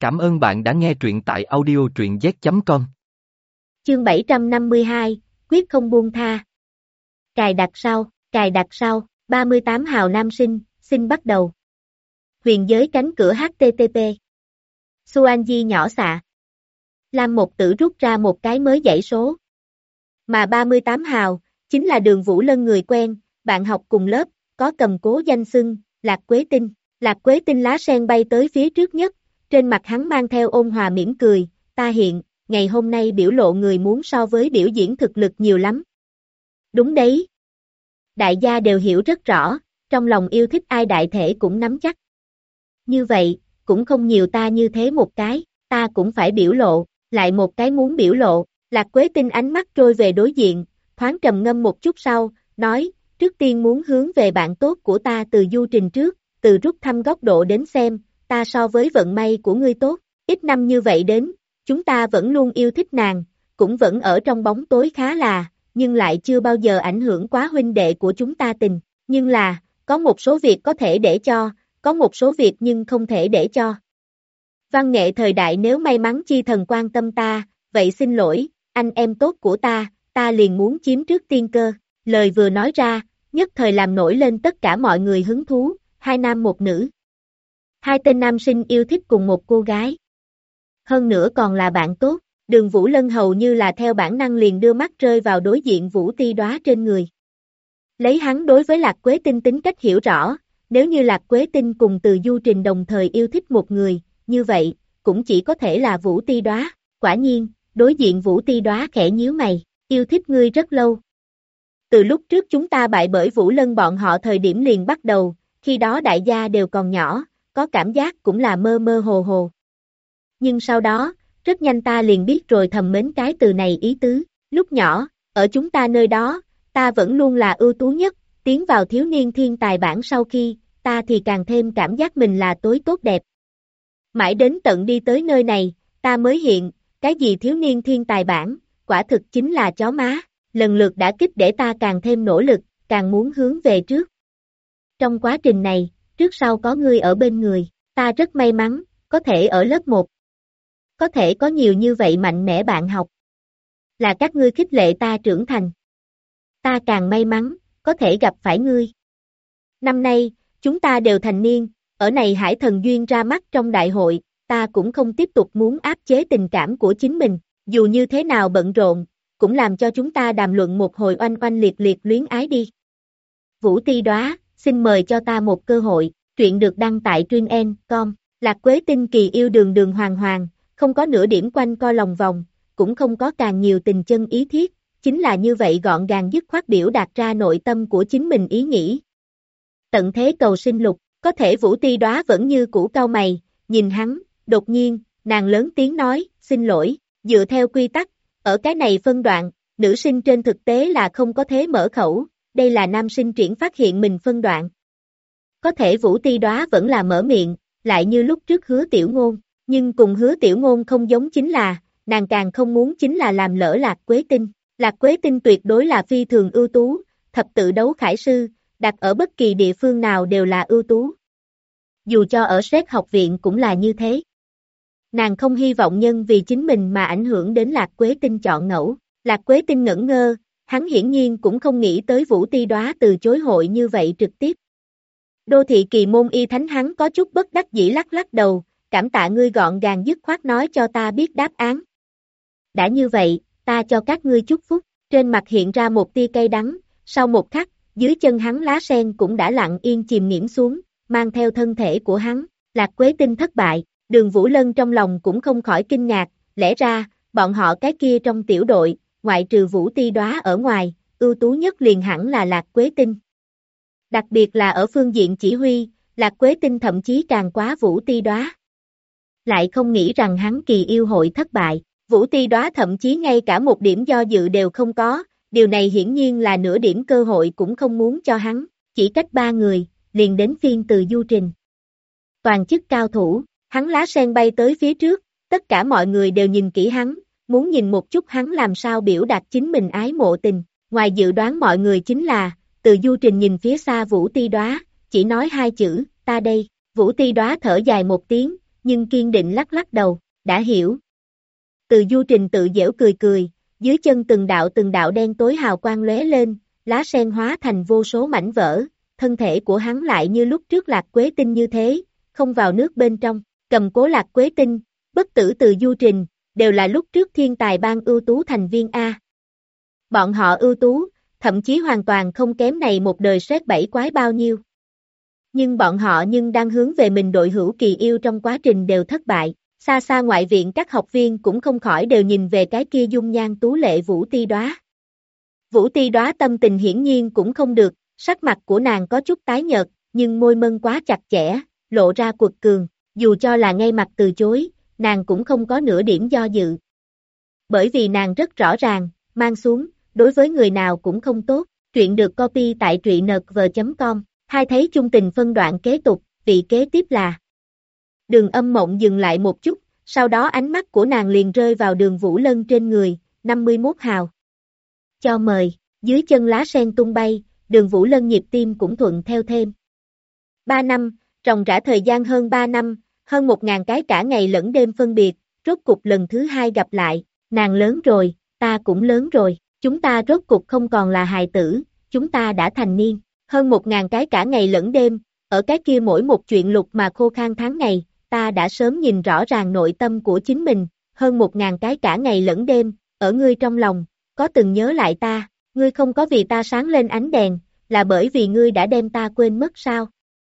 Cảm ơn bạn đã nghe truyện tại audio truyện z.com. Chương 752, quyết không buông tha. Cài đặt sau, 38 hào nam sinh, xin bắt đầu. Huyền giới cánh cửa HTTP. Xuanji nhỏ xạ. Lam Một Tử rút ra một cái mới dãy số. Mà 38 hào, chính là Đường Vũ Lân người quen, bạn học cùng lớp, có cầm cố danh xưng, Lạc Quế Tinh. Lạc Quế Tinh lá sen bay tới phía trước nhất, trên mặt hắn mang theo ôn hòa mỉm cười, ta hiện, ngày hôm nay biểu lộ người muốn so với biểu diễn thực lực nhiều lắm. Đúng đấy. Đại gia đều hiểu rất rõ, trong lòng yêu thích ai đại thể cũng nắm chắc. Như vậy, cũng không nhiều ta như thế một cái, ta cũng phải biểu lộ, lại một cái muốn biểu lộ, Lạc Quế Tinh ánh mắt trôi về đối diện, thoáng trầm ngâm một chút sau, nói, trước tiên muốn hướng về bạn tốt của ta Từ Du Trình trước, từ rút thăm góc độ đến xem, ta so với vận may của ngươi tốt, ít năm như vậy đến, chúng ta vẫn luôn yêu thích nàng, cũng vẫn ở trong bóng tối khá là, nhưng lại chưa bao giờ ảnh hưởng quá huynh đệ của chúng ta tình, nhưng là, có một số việc có thể để cho, có một số việc nhưng không thể để cho. Văn nghệ thời đại nếu may mắn chi thần quan tâm ta, vậy xin lỗi, anh em tốt của ta liền muốn chiếm trước tiên cơ, lời vừa nói ra, nhất thời làm nổi lên tất cả mọi người hứng thú, hai nam một nữ. Hai tên nam sinh yêu thích cùng một cô gái. Hơn nữa còn là bạn tốt, Đường Vũ Lân hầu như là theo bản năng liền đưa mắt rơi vào đối diện Vũ Ti Đóa trên người. Lấy hắn đối với Lạc Quế Tinh tính cách hiểu rõ, nếu như Lạc Quế Tinh cùng Từ Du Trình đồng thời yêu thích một người, như vậy, cũng chỉ có thể là Vũ Ti Đóa. Quả nhiên, đối diện Vũ Ti Đóa khẽ nhíu mày, yêu thích ngươi rất lâu. Từ lúc trước chúng ta bại bởi Vũ Lân bọn họ thời điểm liền bắt đầu, khi đó đại gia đều còn nhỏ, có cảm giác cũng là mơ mơ hồ hồ. Nhưng sau đó, rất nhanh ta liền biết rồi thầm mến cái từ này ý tứ, lúc nhỏ, ở chúng ta nơi đó, ta vẫn luôn là ưu tú nhất, tiến vào thiếu niên thiên tài bảng sau khi, ta thì càng thêm cảm giác mình là tối tốt đẹp. Mãi đến tận đi tới nơi này, ta mới hiện, cái gì thiếu niên thiên tài bảng, quả thực chính là chó má, lần lượt đã kích để ta càng thêm nỗ lực, càng muốn hướng về trước. Trong quá trình này, trước sau có ngươi ở bên người, ta rất may mắn, có thể ở lớp 1. Có thể có nhiều như vậy mạnh mẽ bạn học. Là các ngươi khích lệ ta trưởng thành. Ta càng may mắn, có thể gặp phải ngươi. Năm nay, chúng ta đều thành niên, ở này Hải Thần Duyên ra mắt trong đại hội, ta cũng không tiếp tục muốn áp chế tình cảm của chính mình, dù như thế nào bận rộn, cũng làm cho chúng ta đàm luận một hồi oanh oanh liệt liệt luyến ái đi. Vũ Ti Đóa, xin mời cho ta một cơ hội, truyện được đăng tại truyện.com, Lạc Quế Tinh kỳ yêu đường đường hoàng hoàng, không có nửa điểm quanh co lòng vòng, cũng không có càng nhiều tình chân ý thiết, chính là như vậy gọn gàng dứt khoát biểu đạt ra nội tâm của chính mình ý nghĩ. Tận thế cầu sinh lục, có thể Vũ Ti Đóa vẫn như cũ cau mày, nhìn hắn, đột nhiên, nàng lớn tiếng nói, xin lỗi, dựa theo quy tắc, ở cái này phân đoạn, nữ sinh trên thực tế là không có thế mở khẩu, đây là nam sinh triển phát hiện mình phân đoạn. Có thể Vũ Ti Đóa vẫn là mở miệng, lại như lúc trước Hứa Tiểu Ngôn, nhưng cùng Hứa Tiểu Ngôn không giống chính là, nàng càng không muốn chính là làm lỡ Lạc Quế Tinh. Lạc Quế Tinh tuyệt đối là phi thường ưu tú, thập tự đấu khải sư, đặt ở bất kỳ địa phương nào đều là ưu tú. Dù cho ở Sét học viện cũng là như thế. Nàng không hy vọng nhân vì chính mình mà ảnh hưởng đến Lạc Quế Tinh chọn ngẫu. Lạc Quế Tinh ngẩn ngơ, hắn hiển nhiên cũng không nghĩ tới Vũ Ti Đóa từ chối hội như vậy trực tiếp. Đô thị kỳ môn y thánh hắn có chút bất đắc dĩ lắc lắc đầu, cảm tạ ngươi gọn gàng dứt khoát nói cho ta biết đáp án. Đã như vậy, ta cho các ngươi chúc phúc, trên mặt hiện ra một tia cay đắng, sau một khắc, dưới chân hắn lá sen cũng đã lặng yên chìm nghiễm xuống, mang theo thân thể của hắn, Lạc Quế Tinh thất bại, Đường Vũ Lân trong lòng cũng không khỏi kinh ngạc, lẽ ra, bọn họ cái kia trong tiểu đội, ngoại trừ Vũ Ti Đóa ở ngoài, ưu tú nhất liền hẳn là Lạc Quế Tinh. Đặc biệt là ở phương diện chỉ huy, Lạc Quế Tinh thậm chí càng quá Vũ Ti Đóa. Lại không nghĩ rằng hắn kỳ yêu hội thất bại, Vũ Ti Đóa thậm chí ngay cả một điểm do dự đều không có, điều này hiển nhiên là nửa điểm cơ hội cũng không muốn cho hắn, chỉ cách 3 người, liền đến phiên Từ Du Trình. Toàn chức cao thủ, hắn lá sen bay tới phía trước, tất cả mọi người đều nhìn kỹ hắn, muốn nhìn một chút hắn làm sao biểu đạt chính mình ái mộ tình, ngoài dự đoán mọi người chính là, Từ Du Trình nhìn phía xa Vũ Ti Đóa, chỉ nói 2 chữ, ta đây, Vũ Ti Đóa thở dài một tiếng, nhưng kiên định lắc lắc đầu, đã hiểu. Từ Du Trình tự giễu cười cười, dưới chân từng đạo đen tối hào quang lóe lên, lá sen hóa thành vô số mảnh vỡ, thân thể của hắn lại như lúc trước Lạc Quế Tinh như thế, không vào nước bên trong, cầm cố Lạc Quế Tinh, bất tử Từ Du Trình, đều là lúc trước thiên tài ban ưu tú thành viên A. Bọn họ ưu tú, thậm chí hoàn toàn không kém này một đời sét bảy quái bao nhiêu. Nhưng bọn họ đang hướng về mình đội hữu kỳ yêu trong quá trình đều thất bại, xa xa ngoại viện các học viên cũng không khỏi đều nhìn về cái kia dung nhan tú lệ Vũ Ti Đóa. Vũ Ti Đóa tâm tình hiển nhiên cũng không được, sắc mặt của nàng có chút tái nhợt, nhưng môi mân quá chặt chẽ, lộ ra quật cường, dù cho là ngay mặt từ chối, nàng cũng không có nửa điểm do dự. Bởi vì nàng rất rõ ràng, mang xuống, đối với người nào cũng không tốt, truyện được copy tại truyện.nv.com, hai thấy chung tình phân đoạn kế tục, vị kế tiếp là. Đường Âm Mộng dừng lại một chút, sau đó ánh mắt của nàng liền rơi vào Đường Vũ Lân trên người, 51 hào. Cho mời, dưới chân lá sen tung bay, Đường Vũ Lân nhịp tim cũng thuận theo thêm. 3 năm, ròng rã thời gian hơn 3 năm, hơn 1.000 cái cả ngày lẫn đêm phân biệt, rốt cục lần thứ hai gặp lại, nàng lớn rồi, ta cũng lớn rồi, chúng ta rốt cục không còn là hài tử, chúng ta đã thành niên, hơn 1.000 cái cả ngày lẫn đêm, ở cái kia mỗi một chuyện lục mà khô khan tháng ngày, ta đã sớm nhìn rõ ràng nội tâm của chính mình, hơn 1.000 cái cả ngày lẫn đêm, ở ngươi trong lòng, có từng nhớ lại ta, ngươi không có vì ta sáng lên ánh đèn, là bởi vì ngươi đã đem ta quên mất sao?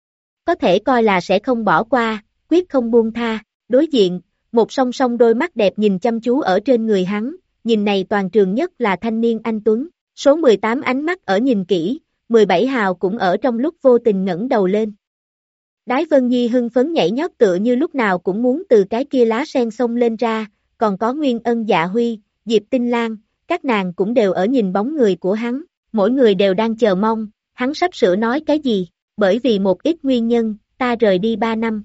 Có thể coi là sẽ không bỏ qua, quyết không buông tha, đối diện, một song song đôi mắt đẹp nhìn chăm chú ở trên người hắn, nhìn này toàn trường nhất là thanh niên anh Tuấn, số 18 ánh mắt ở nhìn kỹ, 17 hào cũng ở trong lúc vô tình ngẩng đầu lên. Đái Vân Nhi hưng phấn nhảy nhót tựa như lúc nào cũng muốn từ cái kia lá sen xông lên ra, còn có Nguyên Ân Dạ Huy, Diệp Tinh Lan, các nàng cũng đều ở nhìn bóng người của hắn, mỗi người đều đang chờ mong, hắn sắp sửa nói cái gì, bởi vì một ít nguyên nhân, ta rời đi 3 năm.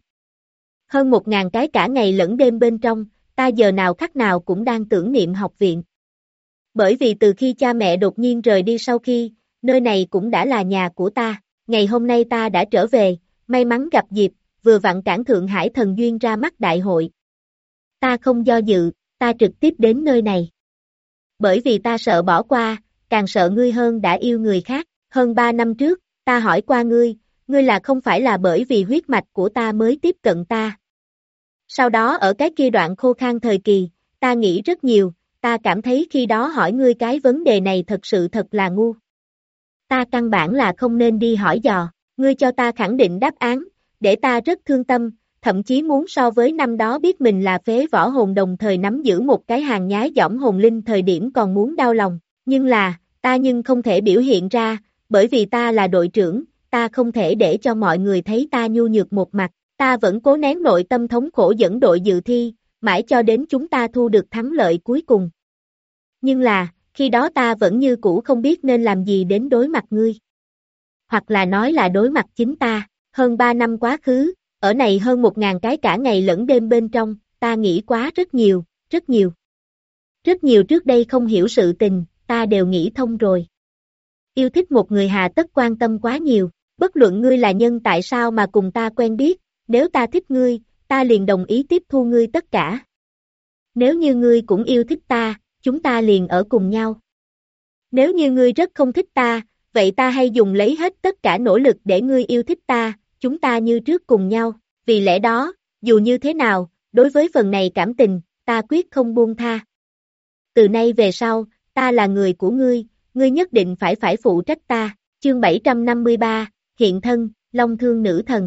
Hơn 1.000 cái cả ngày lẫn đêm bên trong, ta giờ nào khắc nào cũng đang tưởng niệm học viện. Bởi vì từ khi cha mẹ đột nhiên rời đi sau khi, nơi này cũng đã là nhà của ta, ngày hôm nay ta đã trở về, may mắn gặp dịp, vừa vặn cản Thượng Hải Thần Duyên ra mắt đại hội. Ta không do dự, ta trực tiếp đến nơi này. Bởi vì ta sợ bỏ qua, càng sợ ngươi hơn đã yêu người khác, hơn 3 năm trước, ta hỏi qua ngươi là không phải là bởi vì huyết mạch của ta mới tiếp cận ta. Sau đó ở cái kia đoạn khô khan thời kỳ, ta nghĩ rất nhiều, ta cảm thấy khi đó hỏi ngươi cái vấn đề này thật sự thật là ngu. Ta căn bản là không nên đi hỏi dò, ngươi cho ta khẳng định đáp án, để ta rất thương tâm, thậm chí muốn so với năm đó biết mình là phế võ hồn đồng thời nắm giữ một cái hàng nhái dõm hồn linh thời điểm còn muốn đau lòng, nhưng là, ta không thể biểu hiện ra, bởi vì ta là đội trưởng, ta không thể để cho mọi người thấy ta nhu nhược một mặt, ta vẫn cố nén nội tâm thống khổ dẫn đội dự thi, mãi cho đến chúng ta thu được thắng lợi cuối cùng. Nhưng là, khi đó ta vẫn như cũ không biết nên làm gì đến đối mặt ngươi. Hoặc là nói là đối mặt chính ta, hơn 3 năm quá khứ, ở này hơn 1.000 cái cả ngày lẫn đêm bên trong, ta nghĩ quá rất nhiều, rất nhiều. Rất nhiều trước đây không hiểu sự tình, ta đều nghĩ thông rồi. Yêu thích một người hà tất quan tâm quá nhiều, bất luận ngươi là nhân tại sao mà cùng ta quen biết, nếu ta thích ngươi, ta liền đồng ý tiếp thu ngươi tất cả. Nếu như ngươi cũng yêu thích ta, chúng ta liền ở cùng nhau. Nếu như ngươi rất không thích ta, vậy ta hay dùng lấy hết tất cả nỗ lực để ngươi yêu thích ta, chúng ta như trước cùng nhau, vì lẽ đó, dù như thế nào, đối với phần này cảm tình, ta quyết không buông tha. Từ nay về sau, ta là người của ngươi nhất định phải phụ trách ta, chương 753, hiện thân, Long Thương Nữ Thần.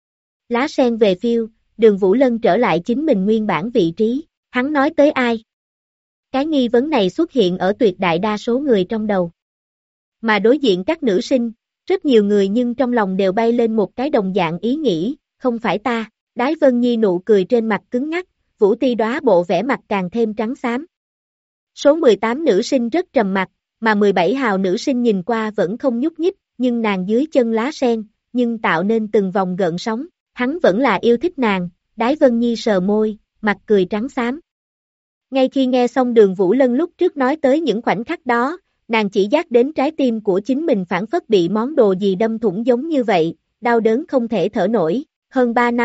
Lá sen về phiêu, Đường Vũ Lân trở lại chính mình nguyên bản vị trí, hắn nói tới ai? Cái nghi vấn này xuất hiện ở tuyệt đại đa số người trong đầu. Mà đối diện các nữ sinh, rất nhiều người nhưng trong lòng đều bay lên một cái đồng dạng ý nghĩ, không phải ta, Đái Vân Nhi nụ cười trên mặt cứng ngắc, Vũ Ti Đóa bộ vẻ mặt càng thêm trắng xám. Số 18 nữ sinh rất trầm mặc, mà 17 hào nữ sinh nhìn qua vẫn không nhúc nhích, nhưng nàng dưới chân lá sen, nhưng tạo nên từng vòng gợn sóng, hắn vẫn là yêu thích nàng, Đái Vân Nhi sờ môi, mặt cười trắng xám. Ngay khi nghe xong Đường Vũ Lân lúc trước nói tới những khoảnh khắc đó, nàng chỉ giác đến trái tim của chính mình phản phất bị món đồ gì đâm thủng giống như vậy, đau đớn không thể thở nổi, hơn 3 năm,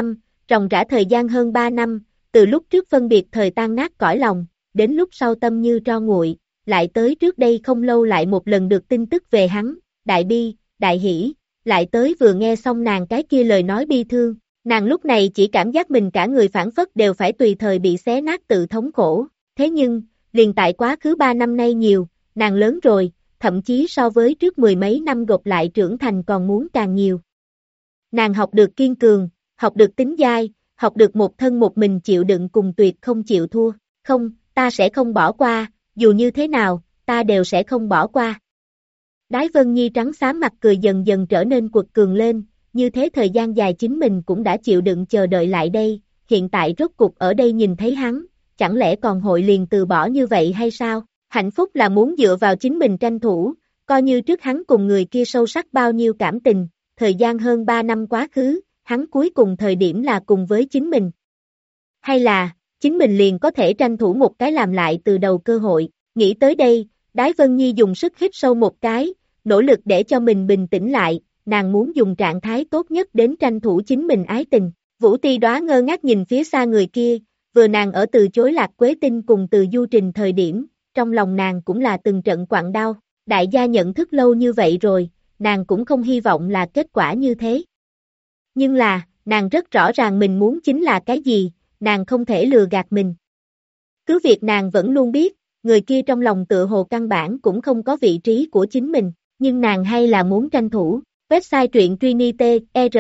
ròng rã thời gian hơn 3 năm, từ lúc trước phân biệt thời tan nát cõi lòng, đến lúc sau tâm như tro nguội, lại tới trước đây không lâu lại một lần được tin tức về hắn, đại bi, đại hỷ, lại tới vừa nghe xong nàng cái kia lời nói bi thương, nàng lúc này chỉ cảm giác mình cả người phảng phất đều phải tùy thời bị xé nát tự thống khổ, thế nhưng, liền tại quá khứ 3 năm nay nhiều, nàng lớn rồi, thậm chí so với trước 10 mấy năm gộp lại trưởng thành còn muốn càng nhiều. Nàng học được kiên cường, học được tính dai, học được một thân một mình chịu đựng cùng tuyệt không chịu thua, không, ta sẽ không bỏ qua, dù như thế nào, ta đều sẽ không bỏ qua. Đái Vân Nhi trắng xám mặt cười dần dần trở nên quật cường lên, như thế thời gian dài chính mình cũng đã chịu đựng chờ đợi lại đây, hiện tại rốt cục ở đây nhìn thấy hắn, chẳng lẽ còn hội liền từ bỏ như vậy hay sao? Hạnh phúc là muốn dựa vào chính mình tranh thủ, coi như trước hắn cùng người kia sâu sắc bao nhiêu cảm tình, thời gian hơn 3 năm quá khứ, hắn cuối cùng thời điểm là cùng với chính mình. Hay là, chính mình liền có thể tranh thủ một cái làm lại từ đầu cơ hội, nghĩ tới đây, Đái Vân Nhi dùng sức hít sâu một cái, nỗ lực để cho mình bình tĩnh lại, nàng muốn dùng trạng thái tốt nhất đến tranh thủ chính mình ái tình. Vũ Ti Đóa ngơ ngác nhìn phía xa người kia, vừa nàng ở từ chối Lạc Quế Tinh cùng từ Du Trình thời điểm, trong lòng nàng cũng là từng trận quặn đau, đại gia nhận thức lâu như vậy rồi, nàng cũng không hy vọng là kết quả như thế. Nhưng là, nàng rất rõ ràng mình muốn chính là cái gì, nàng không thể lừa gạt mình. Cứ việc nàng vẫn luôn biết, người kia trong lòng tựa hồ căn bản cũng không có vị trí của chính mình, nhưng nàng hay là muốn tranh thủ. Website truyện Trinity,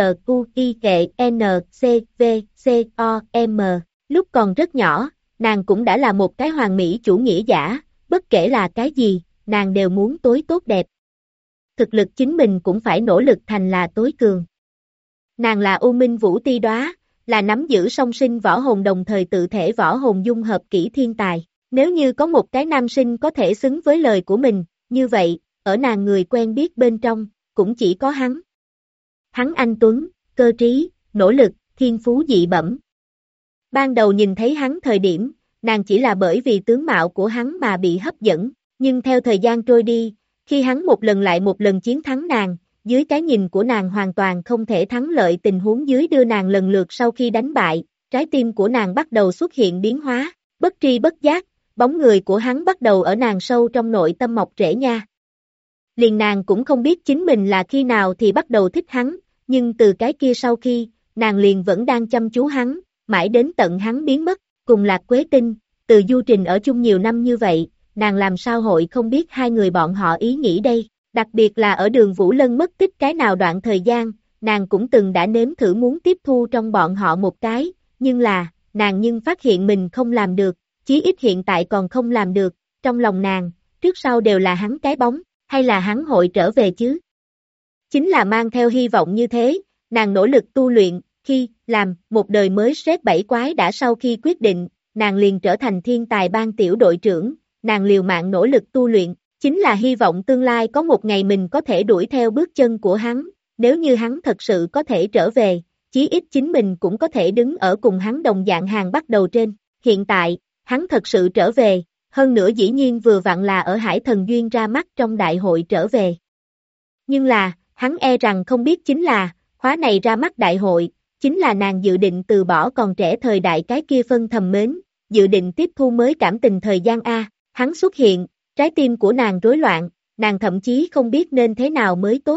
RQIKNCVCOM, lúc còn rất nhỏ, nàng cũng đã là một cái hoàn mỹ chủ nghĩa giả, bất kể là cái gì, nàng đều muốn tối tốt đẹp. Thực lực chính mình cũng phải nỗ lực thành là tối cường. Nàng là U Minh Vũ Ti Đóa, là nắm giữ song sinh võ hồn đồng thời tự thể võ hồn dung hợp kỹ thiên tài. Nếu như có một cái nam sinh có thể xứng với lời của mình, như vậy, ở nàng người quen biết bên trong, cũng chỉ có hắn. Hắn anh tuấn, cơ trí, nỗ lực, thiên phú dị bẩm. Ban đầu nhìn thấy hắn thời điểm, nàng chỉ là bởi vì tướng mạo của hắn mà bị hấp dẫn, nhưng theo thời gian trôi đi, khi hắn một lần lại một lần chiến thắng nàng, dưới cái nhìn của nàng hoàn toàn không thể thắng lợi tình huống dưới đưa nàng lần lượt sau khi đánh bại, trái tim của nàng bắt đầu xuất hiện biến hóa, bất tri bất giác, bóng người của hắn bắt đầu ở nàng sâu trong nội tâm mọc rễ nha. Liền nàng cũng không biết chính mình là khi nào thì bắt đầu thích hắn, nhưng từ cái kia sau khi, nàng liền vẫn đang chăm chú hắn, mãi đến tận hắn biến mất, cùng Lạc Quế Tinh, từ Du Trình ở chung nhiều năm như vậy, nàng làm sao hội không biết hai người bọn họ ý nghĩ đây, đặc biệt là ở Đường Vũ Lân mất tích cái nào đoạn thời gian, nàng cũng từng đã nếm thử muốn tiếp thu trong bọn họ một cái, nhưng là, nàng nhưng phát hiện mình không làm được, chí ít hiện tại còn không làm được, trong lòng nàng, trước sau đều là hắn cái bóng, hay là hắn hội trở về chứ? Chính là mang theo hy vọng như thế, nàng nỗ lực tu luyện, khi làm một đời mới sét bảy quái đã sau khi quyết định, nàng liền trở thành thiên tài ban tiểu đội trưởng, nàng liều mạng nỗ lực tu luyện, chính là hy vọng tương lai có một ngày mình có thể đuổi theo bước chân của hắn, nếu như hắn thật sự có thể trở về, chí ít chính mình cũng có thể đứng ở cùng hắn đồng dạng hàng bắt đầu trên, hiện tại, hắn thật sự trở về, hơn nữa dĩ nhiên vừa vặn là ở Hải Thần Duyên ra mắt trong đại hội trở về. Nhưng là, hắn e rằng không biết chính là, khóa này ra mắt đại hội, chính là nàng dự định từ bỏ còn trẻ thời đại cái kia phân thầm mến, dự định tiếp thu mới cảm tình thời gian A, hắn xuất hiện, trái tim của nàng rối loạn, nàng thậm chí không biết nên thế nào mới tốt.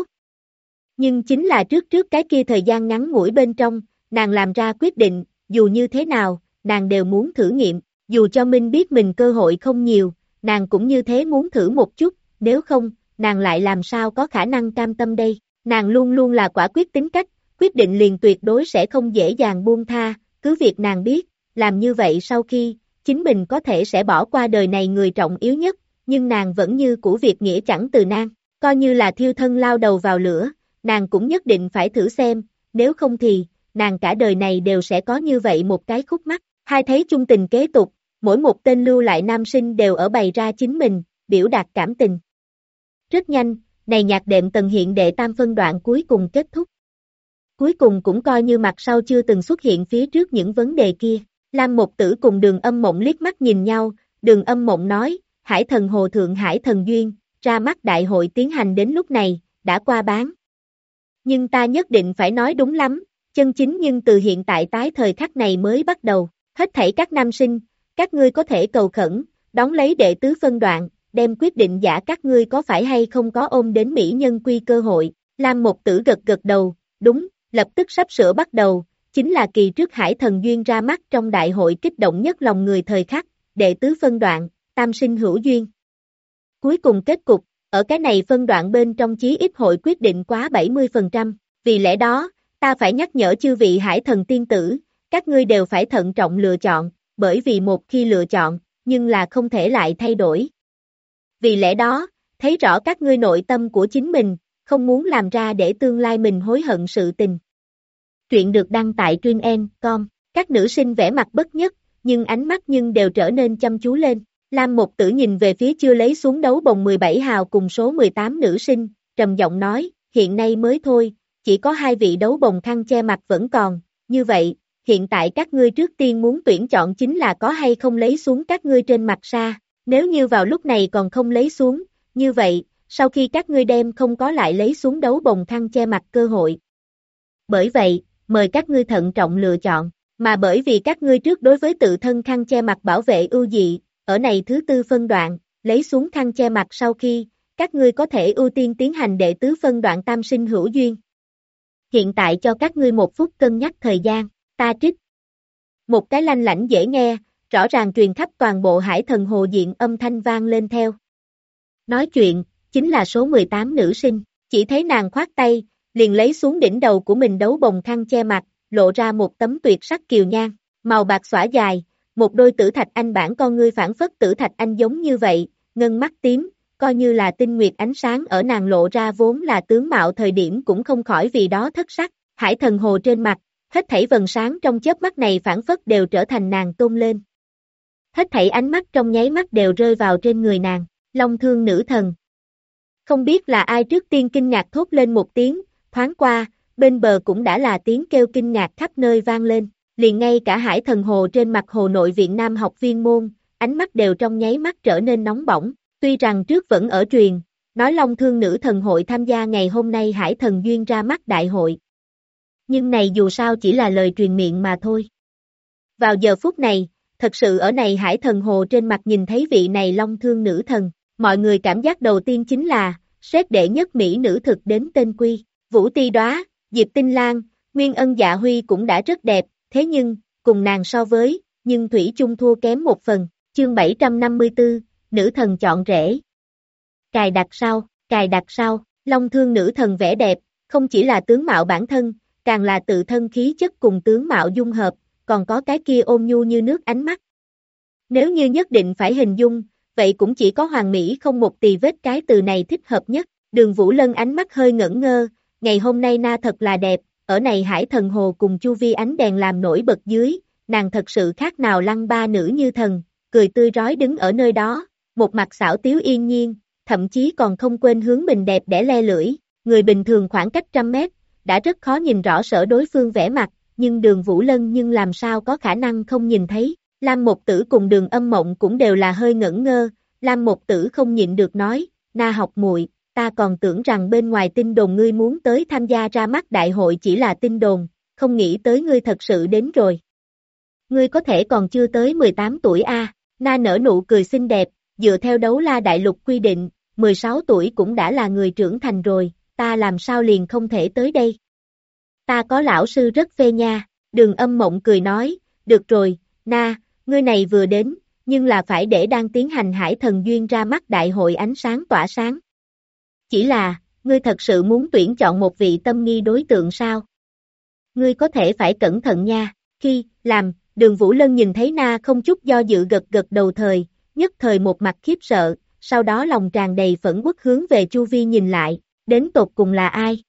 Nhưng chính là trước cái kia thời gian ngắn ngủi bên trong, nàng làm ra quyết định, dù như thế nào, nàng đều muốn thử nghiệm, dù cho Minh biết mình cơ hội không nhiều, nàng cũng như thế muốn thử một chút, nếu không, nàng lại làm sao có khả năng cam tâm đây, nàng luôn luôn là quả quyết tính cách, quyết định liền tuyệt đối sẽ không dễ dàng buông tha, cứ việc nàng biết, làm như vậy sau khi, chính mình có thể sẽ bỏ qua đời này người trọng yếu nhất, nhưng nàng vẫn như cũ việc nghĩa chẳng từ nan, coi như là thiêu thân lao đầu vào lửa, nàng cũng nhất định phải thử xem, nếu không thì, nàng cả đời này đều sẽ có như vậy một cái khúc mắc, hai thấy chung tình kế tục, mỗi một tên lưu lại nam sinh đều ở bày ra chính mình, biểu đạt cảm tình. Rất nhanh, này nhạc đệm tần hiện đệ tam phân đoạn cuối cùng kết thúc. Cuối cùng cũng coi như mặt sau chưa từng xuất hiện phía trước những vấn đề kia. Lam Một Tử cùng Đường Âm Mộng liếc mắt nhìn nhau, Đường Âm Mộng nói, Hải Thần Hồ Thượng Hải Thần Duyên, ra mắt đại hội tiến hành đến lúc này, đã qua bán. Nhưng ta nhất định phải nói đúng lắm, chân chính nhưng từ hiện tại tái thời khắc này mới bắt đầu. Hết thảy các nam sinh, các ngươi có thể cầu khẩn, đón lấy đệ tứ phân đoạn, đem quyết định giả các ngươi có phải hay không có ôm đến mỹ nhân quy cơ hội. Lam Một Tử gật gật đầu, đúng, lập tức sắp sửa bắt đầu, chính là kỳ trước Hải Thần Duyên ra mắt trong đại hội kích động nhất lòng người thời khắc, đệ tứ phân đoạn, tam sinh hữu duyên. Cuối cùng kết cục, ở cái này phân đoạn bên trong chí ít hội quyết định quá 70%, vì lẽ đó, ta phải nhắc nhở chư vị Hải Thần tiên tử, các ngươi đều phải thận trọng lựa chọn, bởi vì một khi lựa chọn, nhưng là không thể lại thay đổi. Vì lẽ đó, thấy rõ các ngươi nội tâm của chính mình, không muốn làm ra để tương lai mình hối hận sự tình. Truyện được đăng tại truyện.com, các nữ sinh vẻ mặt bất nhất, nhưng ánh mắt nhưng đều trở nên chăm chú lên. Lam Một Tử nhìn về phía chưa lấy xuống đấu bồng 17 hào cùng số 18 nữ sinh, trầm giọng nói, hiện nay mới thôi, chỉ có 2 vị đấu bồng khăn che mặt vẫn còn, như vậy, hiện tại các ngươi trước tiên muốn tuyển chọn chính là có hay không lấy xuống các ngươi trên mặt sa, nếu như vào lúc này còn không lấy xuống, như vậy, sau khi các ngươi đem không có lại lấy xuống đấu bồng khăn che mặt cơ hội. Bởi vậy, mời các ngươi thận trọng lựa chọn, mà bởi vì các ngươi trước đối với tự thân khăn che mặt bảo vệ ưu dị, ở này thứ tư phân đoạn, lấy xuống khăn che mặt sau khi, các ngươi có thể ưu tiên tiến hành đệ tứ phân đoạn tam sinh hữu duyên. Hiện tại cho các ngươi 1 phút cân nhắc thời gian, ta trích. Một cái lanh lảnh dễ nghe, rõ ràng truyền khắp toàn bộ Hải Thần Hồ diện âm thanh vang lên theo. Nói chuyện, chính là số 18 nữ sinh, chỉ thấy nàng khoát tay, liền lấy xuống đỉnh đầu của mình đấu bồng khăn che mặt, lộ ra một tấm tuyệt sắc kiều nhan, màu bạc xõa dài, một đôi tử thạch anh bản con ngươi phản phất tử thạch anh giống như vậy, ngân mắt tím, coi như là tinh nguyệt ánh sáng ở nàng lộ ra vốn là tướng mạo thời điểm cũng không khỏi vì đó thất sắc, Hải Thần Hồ trên mặt, hết thảy vầng sáng trong chớp mắt này phản phất đều trở thành nàng tôn lên. Hết thảy ánh mắt trong nháy mắt đều rơi vào trên người nàng, Long Thương nữ thần. Không biết là ai trước tiên kinh ngạc thốt lên một tiếng, thoáng qua, bên bờ cũng đã là tiếng kêu kinh ngạc khắp nơi vang lên, liền ngay cả Hải Thần Hồ trên mặt hồ nội viện nam học viên môn, ánh mắt đều trong nháy mắt trở nên nóng bỏng, tuy rằng trước vẫn ở truyền, nói Long Thương nữ thần hội tham gia ngày hôm nay Hải Thần Duyên ra mắt đại hội. Nhưng này dù sao chỉ là lời truyền miệng mà thôi. Vào giờ phút này, thật sự ở này Hải Thần Hồ trên mặt nhìn thấy vị này Long Thương nữ thần, mọi người cảm giác đầu tiên chính là, xét đệ nhất mỹ nữ thực đến tên quy, Vũ Ti Đóa, Diệp Tinh Lan, Nguyên Ân Dạ Huy cũng đã rất đẹp, thế nhưng, cùng nàng so với, nhưng Thủy chung thua kém một phần, chương 754, nữ thần chọn rễ. Cài đặt sau, Long Thương nữ thần vẻ đẹp, không chỉ là tướng mạo bản thân, càng là tự thân khí chất cùng tướng mạo dung hợp, còn có cái kia ôn nhu như nước ánh mắt. Nếu như nhất định phải hình dung, vậy cũng chỉ có hoàn mỹ không một tì vết cái từ này thích hợp nhất, Đường Vũ Lân ánh mắt hơi ngẩn ngơ, ngày hôm nay na thật là đẹp, ở này Hải Thần Hồ cùng chu vi ánh đèn làm nổi bật dưới, nàng thật sự khác nào lăng ba nữ như thần, cười tươi rói đứng ở nơi đó, một mặt xảo tiếu yên nhiên, thậm chí còn không quên hướng mình đẹp đẽ le lưỡi, người bình thường khoảng cách 100 mét, đã rất khó nhìn rõ sở đối phương vẻ mặt, nhưng Đường Vũ Lân nhưng làm sao có khả năng không nhìn thấy, Lam Một Tử cùng Đường Âm Mộng cũng đều là hơi ngẩn ngơ, Lam Một Tử không nhịn được nói, na học muội, ta còn tưởng rằng bên ngoài tin đồn ngươi muốn tới tham gia ra mắt đại hội chỉ là tin đồn, không nghĩ tới ngươi thật sự đến rồi. Ngươi có thể còn chưa tới 18 tuổi a? Na nở nụ cười xinh đẹp, dựa theo đấu la đại lục quy định, 16 tuổi cũng đã là người trưởng thành rồi, ta làm sao liền không thể tới đây. Ta có lão sư rất phê nha, Đường Âm Mộng cười nói, được rồi, Na, ngươi này vừa đến, nhưng là phải để đang tiến hành Hải Thần Duyên ra mắt đại hội ánh sáng tỏa sáng. Chỉ là, ngươi thật sự muốn tuyển chọn một vị tâm nghi đối tượng sao? Ngươi có thể phải cẩn thận nha, khi, làm, Đường Vũ Lân nhìn thấy Na không chút do dự gật gật đầu thời, nhất thời một mặt khiếp sợ, sau đó lòng tràn đầy phẫn uất hướng về chu vi nhìn lại, đến tột cùng là ai?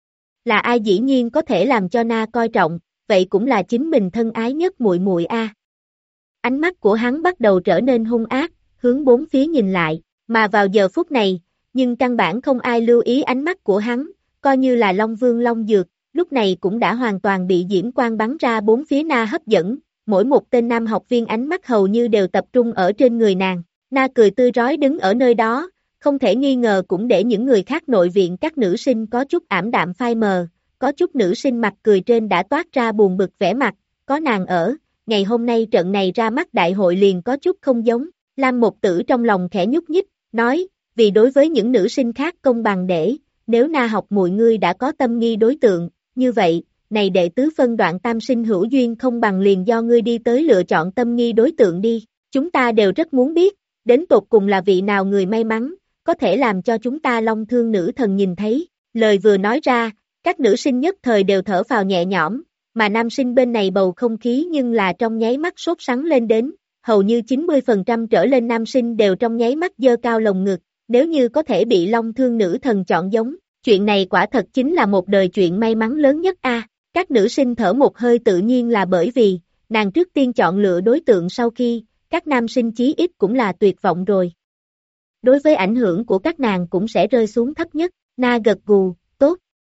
Là ai dĩ nhiên có thể làm cho Na coi trọng, vậy cũng là chính mình thân ái nhất muội muội a. Ánh mắt của hắn bắt đầu trở nên hung ác, hướng bốn phía nhìn lại, mà vào giờ phút này, nhưng căn bản không ai lưu ý ánh mắt của hắn, coi như là Long Vương Long Dược, lúc này cũng đã hoàn toàn bị diễm quang bắn ra bốn phía Na hấp dẫn, mỗi một tên nam học viên ánh mắt hầu như đều tập trung ở trên người nàng, Na cười tươi rói đứng ở nơi đó, không thể nghi ngờ cũng để những người khác nội viện các nữ sinh có chút ảm đạm phai mờ, có chút nữ sinh mặt cười trên đã toát ra buồn bực vẻ mặt, có nàng ở, ngày hôm nay trận này ra mắt đại hội liền có chút không giống, Lam Một Tử trong lòng khẽ nhúc nhích, nói, vì đối với những nữ sinh khác công bằng để, nếu Na học muội ngươi đã có tâm nghi đối tượng, như vậy, này đệ tứ phân đoạn tam sinh hữu duyên không bằng liền do ngươi đi tới lựa chọn tâm nghi đối tượng đi, chúng ta đều rất muốn biết, đến tột cùng là vị nào người may mắn, có thể làm cho chúng ta Long Thương nữ thần nhìn thấy, lời vừa nói ra, các nữ sinh nhất thời đều thở phào nhẹ nhõm, mà nam sinh bên này bầu không khí nhưng là trong nháy mắt sốt sắng lên đến, hầu như 90% trở lên nam sinh đều trong nháy mắt giơ cao lồng ngực, nếu như có thể bị Long Thương nữ thần chọn giống, chuyện này quả thật chính là một đời chuyện may mắn lớn nhất a. Các nữ sinh thở một hơi tự nhiên là bởi vì, nàng trước tiên chọn lựa đối tượng sau khi, các nam sinh chí ít cũng là tuyệt vọng rồi. Đối với ảnh hưởng của các nàng cũng sẽ rơi xuống thấp nhất, Na gật gù, tốt.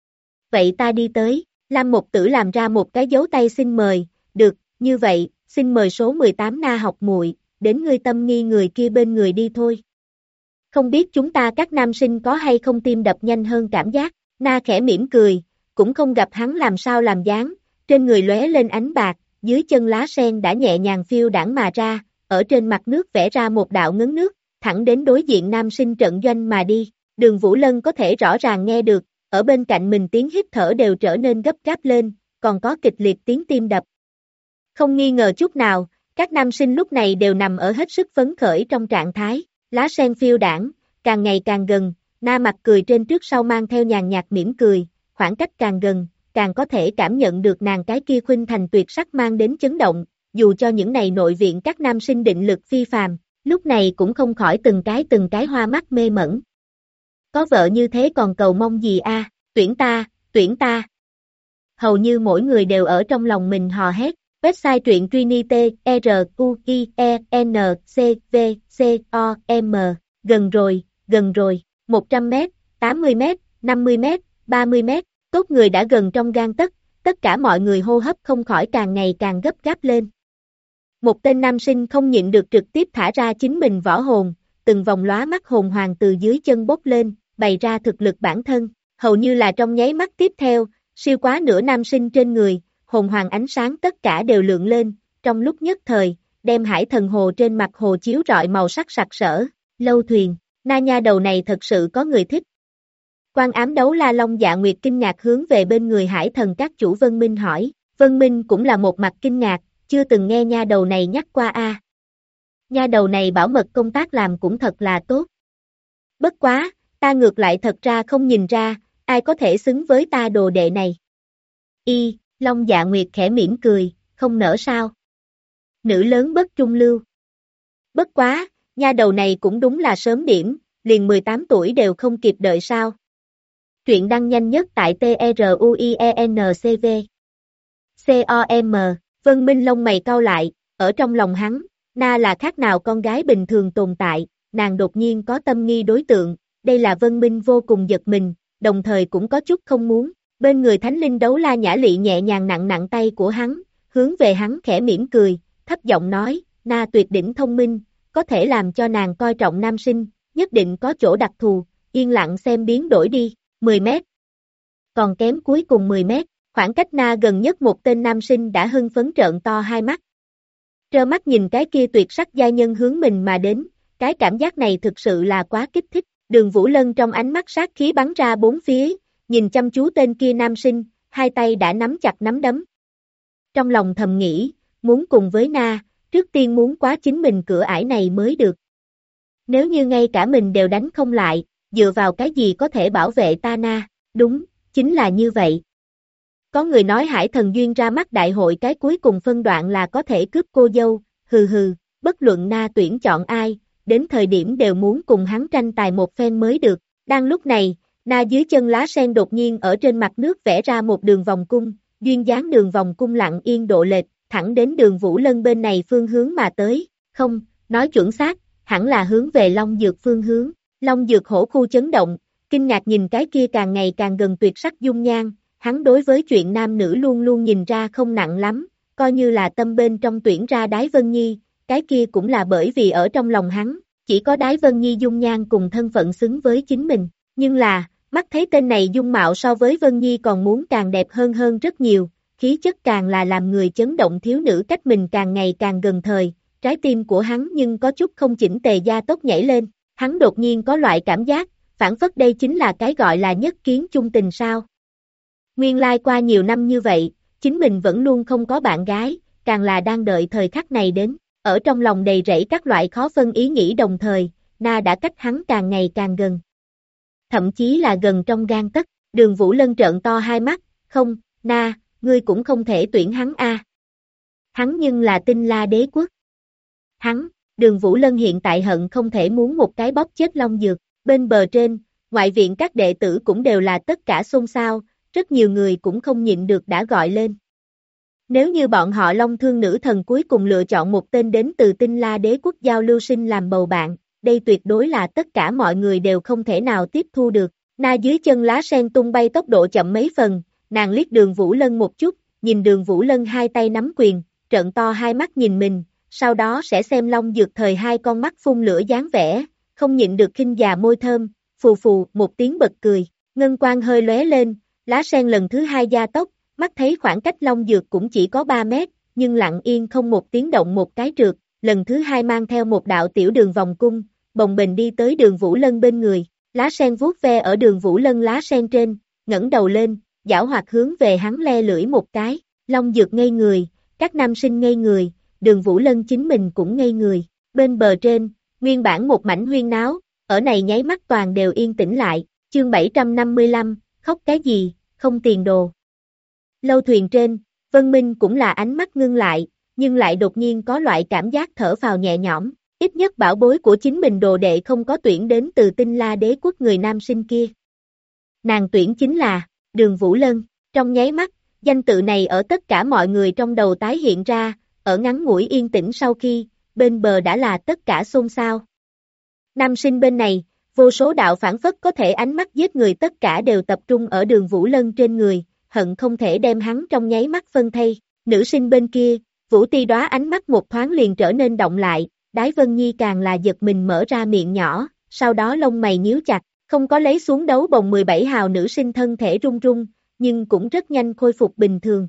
Vậy ta đi tới, Lam Một Tử làm ra một cái dấu tay xin mời, được, như vậy, xin mời số 18 Na học muội, đến ngươi tâm nghi người kia bên người đi thôi. Không biết chúng ta các nam sinh có hay không tim đập nhanh hơn cảm giác, Na khẽ mỉm cười, cũng không gặp hắn làm sao làm dáng, trên người lóe lên ánh bạc, dưới chân lá sen đã nhẹ nhàng phiêu đãng mà ra, ở trên mặt nước vẽ ra một đạo ngấn nước, thẳng đến đối diện nam sinh trận doanh mà đi, Đường Vũ Lân có thể rõ ràng nghe được, ở bên cạnh mình tiếng hít thở đều trở nên gấp gáp lên, còn có kịch liệt tiếng tim đập. Không nghi ngờ chút nào, các nam sinh lúc này đều nằm ở hết sức phấn khởi trong trạng thái, lá sen phiêu đãng, càng ngày càng gần, Na mặt cười trên trước sau mang theo nhàn nhạt mỉm cười, khoảng cách càng gần, càng có thể cảm nhận được nàng cái kia khuynh thành tuyệt sắc mang đến chấn động, dù cho những này nội viện các nam sinh định lực phi phàm, lúc này cũng không khỏi từng cái hoa mắt mê mẩn. Có vợ như thế còn cầu mong gì a? Tuyển ta, tuyển ta. Hầu như mỗi người đều ở trong lòng mình hò hét, website truyện Trinity, RUIENCVCOM, gần rồi, 100m, 80m, 50m, 30m, tốt người đã gần trong gang tấc, tất cả mọi người hô hấp không khỏi càng ngày càng gấp gáp lên. Một tên nam sinh không nhịn được trực tiếp thả ra chính mình võ hồn, từng vòng lóa mắt hồn hoàng từ dưới chân bốc lên, bày ra thực lực bản thân, hầu như là trong nháy mắt tiếp theo, siêu quá nửa nam sinh trên người, hồn hoàng ánh sáng tất cả đều lượng lên, trong lúc nhất thời, đem hải thần hồ trên mặt hồ chiếu rọi màu sắc sặc sỡ, Lâu Thuyền, Na nha đầu này thật sự có người thích. Quan ám đấu la Long Dạ Nguyệt kinh ngạc hướng về bên người hải thần các chủ Vân Minh hỏi, Vân Minh cũng là một mặt kinh ngạc, chưa từng nghe nha đầu này nhắc qua a. Nha đầu này bảo mật công tác làm cũng thật là tốt. Bất quá, ta ngược lại thật ra không nhìn ra, ai có thể xứng với ta đồ đệ này. Long Dạ Nguyệt khẽ mỉm cười, không nỡ sao. Nữ lớn bất trung lưu. Bất quá, nha đầu này cũng đúng là sớm điểm, liền 18 tuổi đều không kịp đợi sao. Truyện đăng nhanh nhất tại TRUIENCV. COM, Vân Minh lông mày cau lại, ở trong lòng hắn, Na là khác nào con gái bình thường tồn tại, nàng đột nhiên có tâm nghi đối tượng, đây là Vân Minh vô cùng giật mình, đồng thời cũng có chút không muốn, bên người thánh linh đấu la Nhã Lị nhẹ nhàng nặng tay của hắn, hướng về hắn khẽ mỉm cười, thấp giọng nói, Na tuyệt đỉnh thông minh, có thể làm cho nàng coi trọng nam sinh, nhất định có chỗ đặc thù, yên lặng xem biến đổi đi, 10 mét. Còn kém cuối cùng 10 mét, khoảng cách Na gần nhất một tên nam sinh đã hưng phấn trợn to hai mắt. Trơ mắt nhìn cái kia tuyệt sắc giai nhân hướng mình mà đến, cái cảm giác này thực sự là quá kích thích, Đường Vũ Lân trong ánh mắt sát khí bắn ra bốn phía, nhìn chăm chú tên kia nam sinh, hai tay đã nắm chặt nắm đấm. Trong lòng thầm nghĩ, muốn cùng với Na, trước tiên muốn quá chính mình cửa ải này mới được. Nếu như ngay cả mình đều đánh không lại, dựa vào cái gì có thể bảo vệ ta Na, đúng, chính là như vậy. Có người nói Hải Thần Duyên ra mắt đại hội cái cuối cùng phân đoạn là có thể cướp cô dâu, hừ, bất luận Na tuyển chọn ai, đến thời điểm đều muốn cùng hắn tranh tài một phen mới được. Đang lúc này, Na dưới chân lá sen đột nhiên ở trên mặt nước vẽ ra một đường vòng cung, duyên dáng đường vòng cung lặng yên độ lệch, thẳng đến Đường Vũ Lân bên này phương hướng mà tới, không, nói chuẩn xác, hẳn là hướng về Long Dược phương hướng. Long Dược hổ khu chấn động, kinh ngạc nhìn cái kia càng ngày càng gần tuyệt sắc dung nhan, hắn đối với chuyện nam nữ luôn luôn nhìn ra không nặng lắm, coi như là tâm bên trong tuyển ra Đái Vân Nhi, cái kia cũng là bởi vì ở trong lòng hắn, chỉ có Đái Vân Nhi dung nhan cùng thân phận xứng với chính mình, nhưng là, Mắt thấy tên này dung mạo so với Vân Nhi còn muốn càng đẹp hơn rất nhiều, khí chất càng là làm người chấn động, thiếu nữ cách mình càng ngày càng gần thời, trái tim của hắn nhưng có chút không chỉnh tề gia tốc nhảy lên, hắn đột nhiên có loại cảm giác, phản phất đây chính là cái gọi là nhất kiến chung tình sao. Nguyên lai qua nhiều năm như vậy, chính mình vẫn luôn không có bạn gái, càng là đang đợi thời khắc này đến, ở trong lòng đầy rẫy các loại khó phân ý nghĩ đồng thời, Na đã cách hắn càng ngày càng gần. Thậm chí là gần trong gang tấc, Đường Vũ Lân trợn to hai mắt, không, Na, ngươi cũng không thể tuyển hắn a. Hắn nhưng là Tinh La Đế quốc. Hắn, Đường Vũ Lân hiện tại hận không thể muốn một cái bóp chết Long Dược, bên bờ trên, ngoại viện các đệ tử cũng đều là tất cả xôn xao, rất nhiều người cũng không nhịn được đã gọi lên. Nếu như bọn họ Long Thương nữ thần cuối cùng lựa chọn một tên đến từ Tinh La Đế quốc giao lưu sinh làm bầu bạn, đây tuyệt đối là tất cả mọi người đều không thể nào tiếp thu được. Na dưới chân lá sen tung bay tốc độ chậm mấy phần, nàng liếc Đường Vũ Lân một chút, nhìn Đường Vũ Lân hai tay nắm quyền, trợn to hai mắt nhìn mình, sau đó sẽ xem Long Dược thời hai con mắt phun lửa dáng vẻ, không nhịn được khinh già môi thơm, phù phù một tiếng bật cười, ngân quang hơi lóe lên, lá sen lần thứ hai gia tốc, mắt thấy khoảng cách Long Dược cũng chỉ có 3 mét, nhưng lặng yên không một tiếng động một cái trượt, lần thứ hai mang theo một đạo tiểu đường vòng cung, bồng bềnh đi tới Đường Vũ Lân bên người, lá sen vuốt ve ở Đường Vũ Lân lá sen trên, ngẩng đầu lên, giảo hoạt hướng về hắn le lưỡi một cái, Long Dược ngây người, các nam sinh ngây người, Đường Vũ Lân chính mình cũng ngây người, bên bờ trên, nguyên bản một mảnh huyên náo, ở này nháy mắt toàn đều yên tĩnh lại, chương 755, khóc cái gì, không tiền đồ. Lâu thuyền trên, Vân Minh cũng là ánh mắt ngưng lại, nhưng lại đột nhiên có loại cảm giác thở phào nhẹ nhõm, ít nhất bảo bối của chính mình đồ đệ không có tuyển đến từ Tinh La Đế quốc người nam sinh kia. Nàng tuyển chính là, Đường Vũ Lân, trong nháy mắt, danh tự này ở tất cả mọi người trong đầu tái hiện ra, ở ngắn ngủi yên tĩnh sau khi, bên bờ đã là tất cả xôn xao. Nam sinh bên này, vô số đạo phản phất có thể ánh mắt giết người tất cả đều tập trung ở Đường Vũ Lân trên người, hận không thể đem hắn trong nháy mắt phân thây. Nữ sinh bên kia, Vũ Ti Đóa ánh mắt một thoáng liền trở nên động lại, Đái Vân Nhi càng là giật mình mở ra miệng nhỏ, sau đó lông mày nhíu chặt, không có lấy xuống đấu bồng 17 hào nữ sinh thân thể run run, nhưng cũng rất nhanh khôi phục bình thường.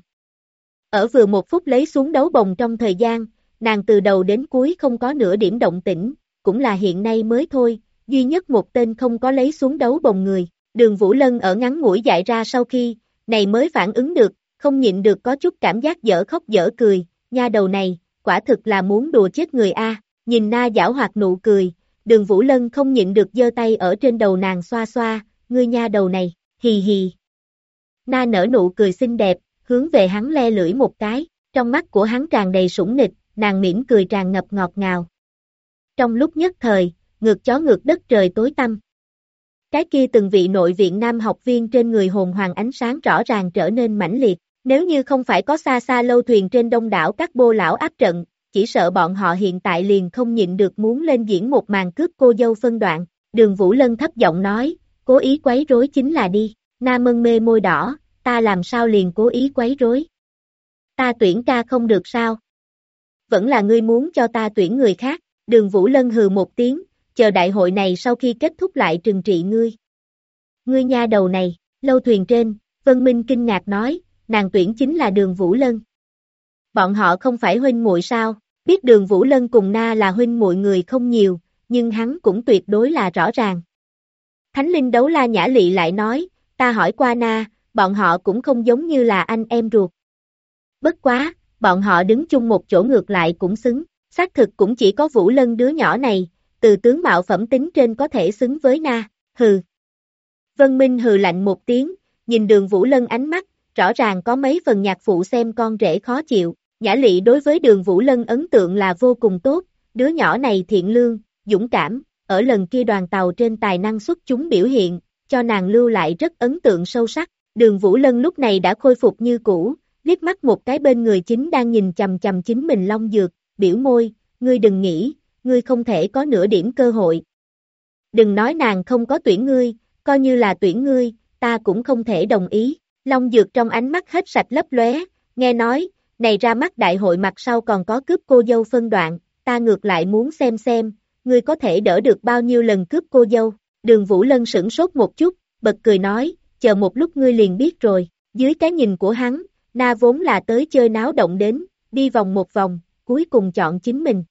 Ở vừa một phút lấy xuống đấu bồng trong thời gian, nàng từ đầu đến cuối không có nửa điểm động tĩnh, cũng là hiện nay mới thôi, duy nhất một tên không có lấy xuống đấu bồng người. Đường Vũ Lân ở ngắn ngủi dại ra sau khi, này mới phản ứng được, không nhịn được có chút cảm giác dở khóc dở cười, nha đầu này, quả thực là muốn đùa chết người a. Nhìn Na giảo hoạt nụ cười, Đường Vũ Lân không nhịn được giơ tay ở trên đầu nàng xoa xoa, ngươi nha đầu này, hì hì. Na nở nụ cười xinh đẹp, hướng về hắn le lưỡi một cái, trong mắt của hắn tràn đầy sủng nịch, nàng mỉm cười tràn ngập ngọt ngào. Trong lúc nhất thời, ngược chó ngược đất trời tối tăm. Cái kia từng vị nội viện nam học viên trên người hồn hoàng ánh sáng rõ ràng trở nên mãnh liệt, nếu như không phải có xa xa lâu thuyền trên đông đảo các bô lão áp trận, chỉ sợ bọn họ hiện tại liền không nhịn được muốn lên diễn một màn cướp cô dâu phân đoạn. Đường Vũ Lân thấp giọng nói, cố ý quấy rối chính là đi. Na mân mê môi đỏ, ta làm sao liền cố ý quấy rối? Ta tuyển ca không được sao? Vẫn là ngươi muốn cho ta tuyển người khác. Đường Vũ Lân hừ một tiếng, chờ đại hội này sau khi kết thúc lại trừng trị ngươi. Ngươi nha đầu này, lâu thuyền trên, Vân Minh kinh ngạc nói, nàng tuyển chính là Đường Vũ Lân. Bọn họ không phải huynh muội sao? Biết Đường Vũ Lân cùng Na là huynh muội người không nhiều, nhưng hắn cũng tuyệt đối là rõ ràng. Thánh linh đấu la Nhã Lị lại nói, ta hỏi qua Na, bọn họ cũng không giống như là anh em ruột. Bất quá, bọn họ đứng chung một chỗ ngược lại cũng xứng, xác thực cũng chỉ có Vũ Lân đứa nhỏ này, từ tướng mạo phẩm tính trên có thể xứng với Na, hừ. Vân Minh hừ lạnh một tiếng, nhìn Đường Vũ Lân ánh mắt, rõ ràng có mấy phần nhạc phụ xem con rể khó chịu. Nhã Lị đối với Đường Vũ Lân ấn tượng là vô cùng tốt, đứa nhỏ này thiện lương, dũng cảm, ở lần kia đoàn tàu trên tài năng xuất chúng biểu hiện, cho nàng lưu lại rất ấn tượng sâu sắc. Đường Vũ Lân lúc này đã khôi phục như cũ, liếc mắt một cái bên người chính đang nhìn chằm chằm chính mình Long Dược, biểu môi, ngươi đừng nghĩ, ngươi không thể có nửa điểm cơ hội. Đừng nói nàng không có tuyển ngươi, coi như là tuyển ngươi, ta cũng không thể đồng ý. Long Dược trong ánh mắt hết sạch lấp lóe, nghe nói, này ra mắt đại hội mặt sau còn có cướp cô dâu phân đoạn, ta ngược lại muốn xem, ngươi có thể đỡ được bao nhiêu lần cướp cô dâu. Đường Vũ Lân sửng sốt một chút, bật cười nói, chờ một lúc ngươi liền biết rồi, dưới cái nhìn của hắn, Na vốn là tới chơi náo động đến, đi vòng một vòng, cuối cùng chọn chính mình.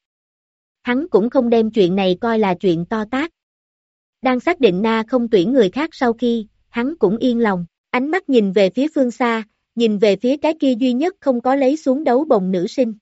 Hắn cũng không đem chuyện này coi là chuyện to tát. Đang xác định Na không tuyển người khác sau khi, hắn cũng yên lòng, ánh mắt nhìn về phía phương xa, nhìn về phía cái kia duy nhất không có lấy xuống đấu bồng nữ sinh.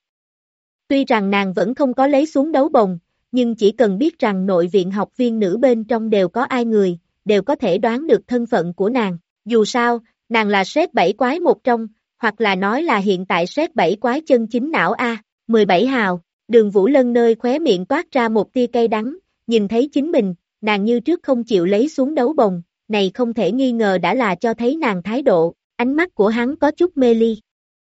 Tuy rằng nàng vẫn không có lấy xuống đấu bồng, nhưng chỉ cần biết rằng nội viện học viên nữ bên trong đều có ai người, đều có thể đoán được thân phận của nàng. Dù sao, nàng là sếp 7 quái một trong, hoặc là nói là hiện tại sếp 7 quái chân chính não A, 17 hào, Đường Vũ Lân nơi khóe miệng toát ra một tia cay đắng, nhìn thấy chính mình, nàng như trước không chịu lấy xuống đấu bồng, này không thể nghi ngờ đã là cho thấy nàng thái độ, ánh mắt của hắn có chút mê ly.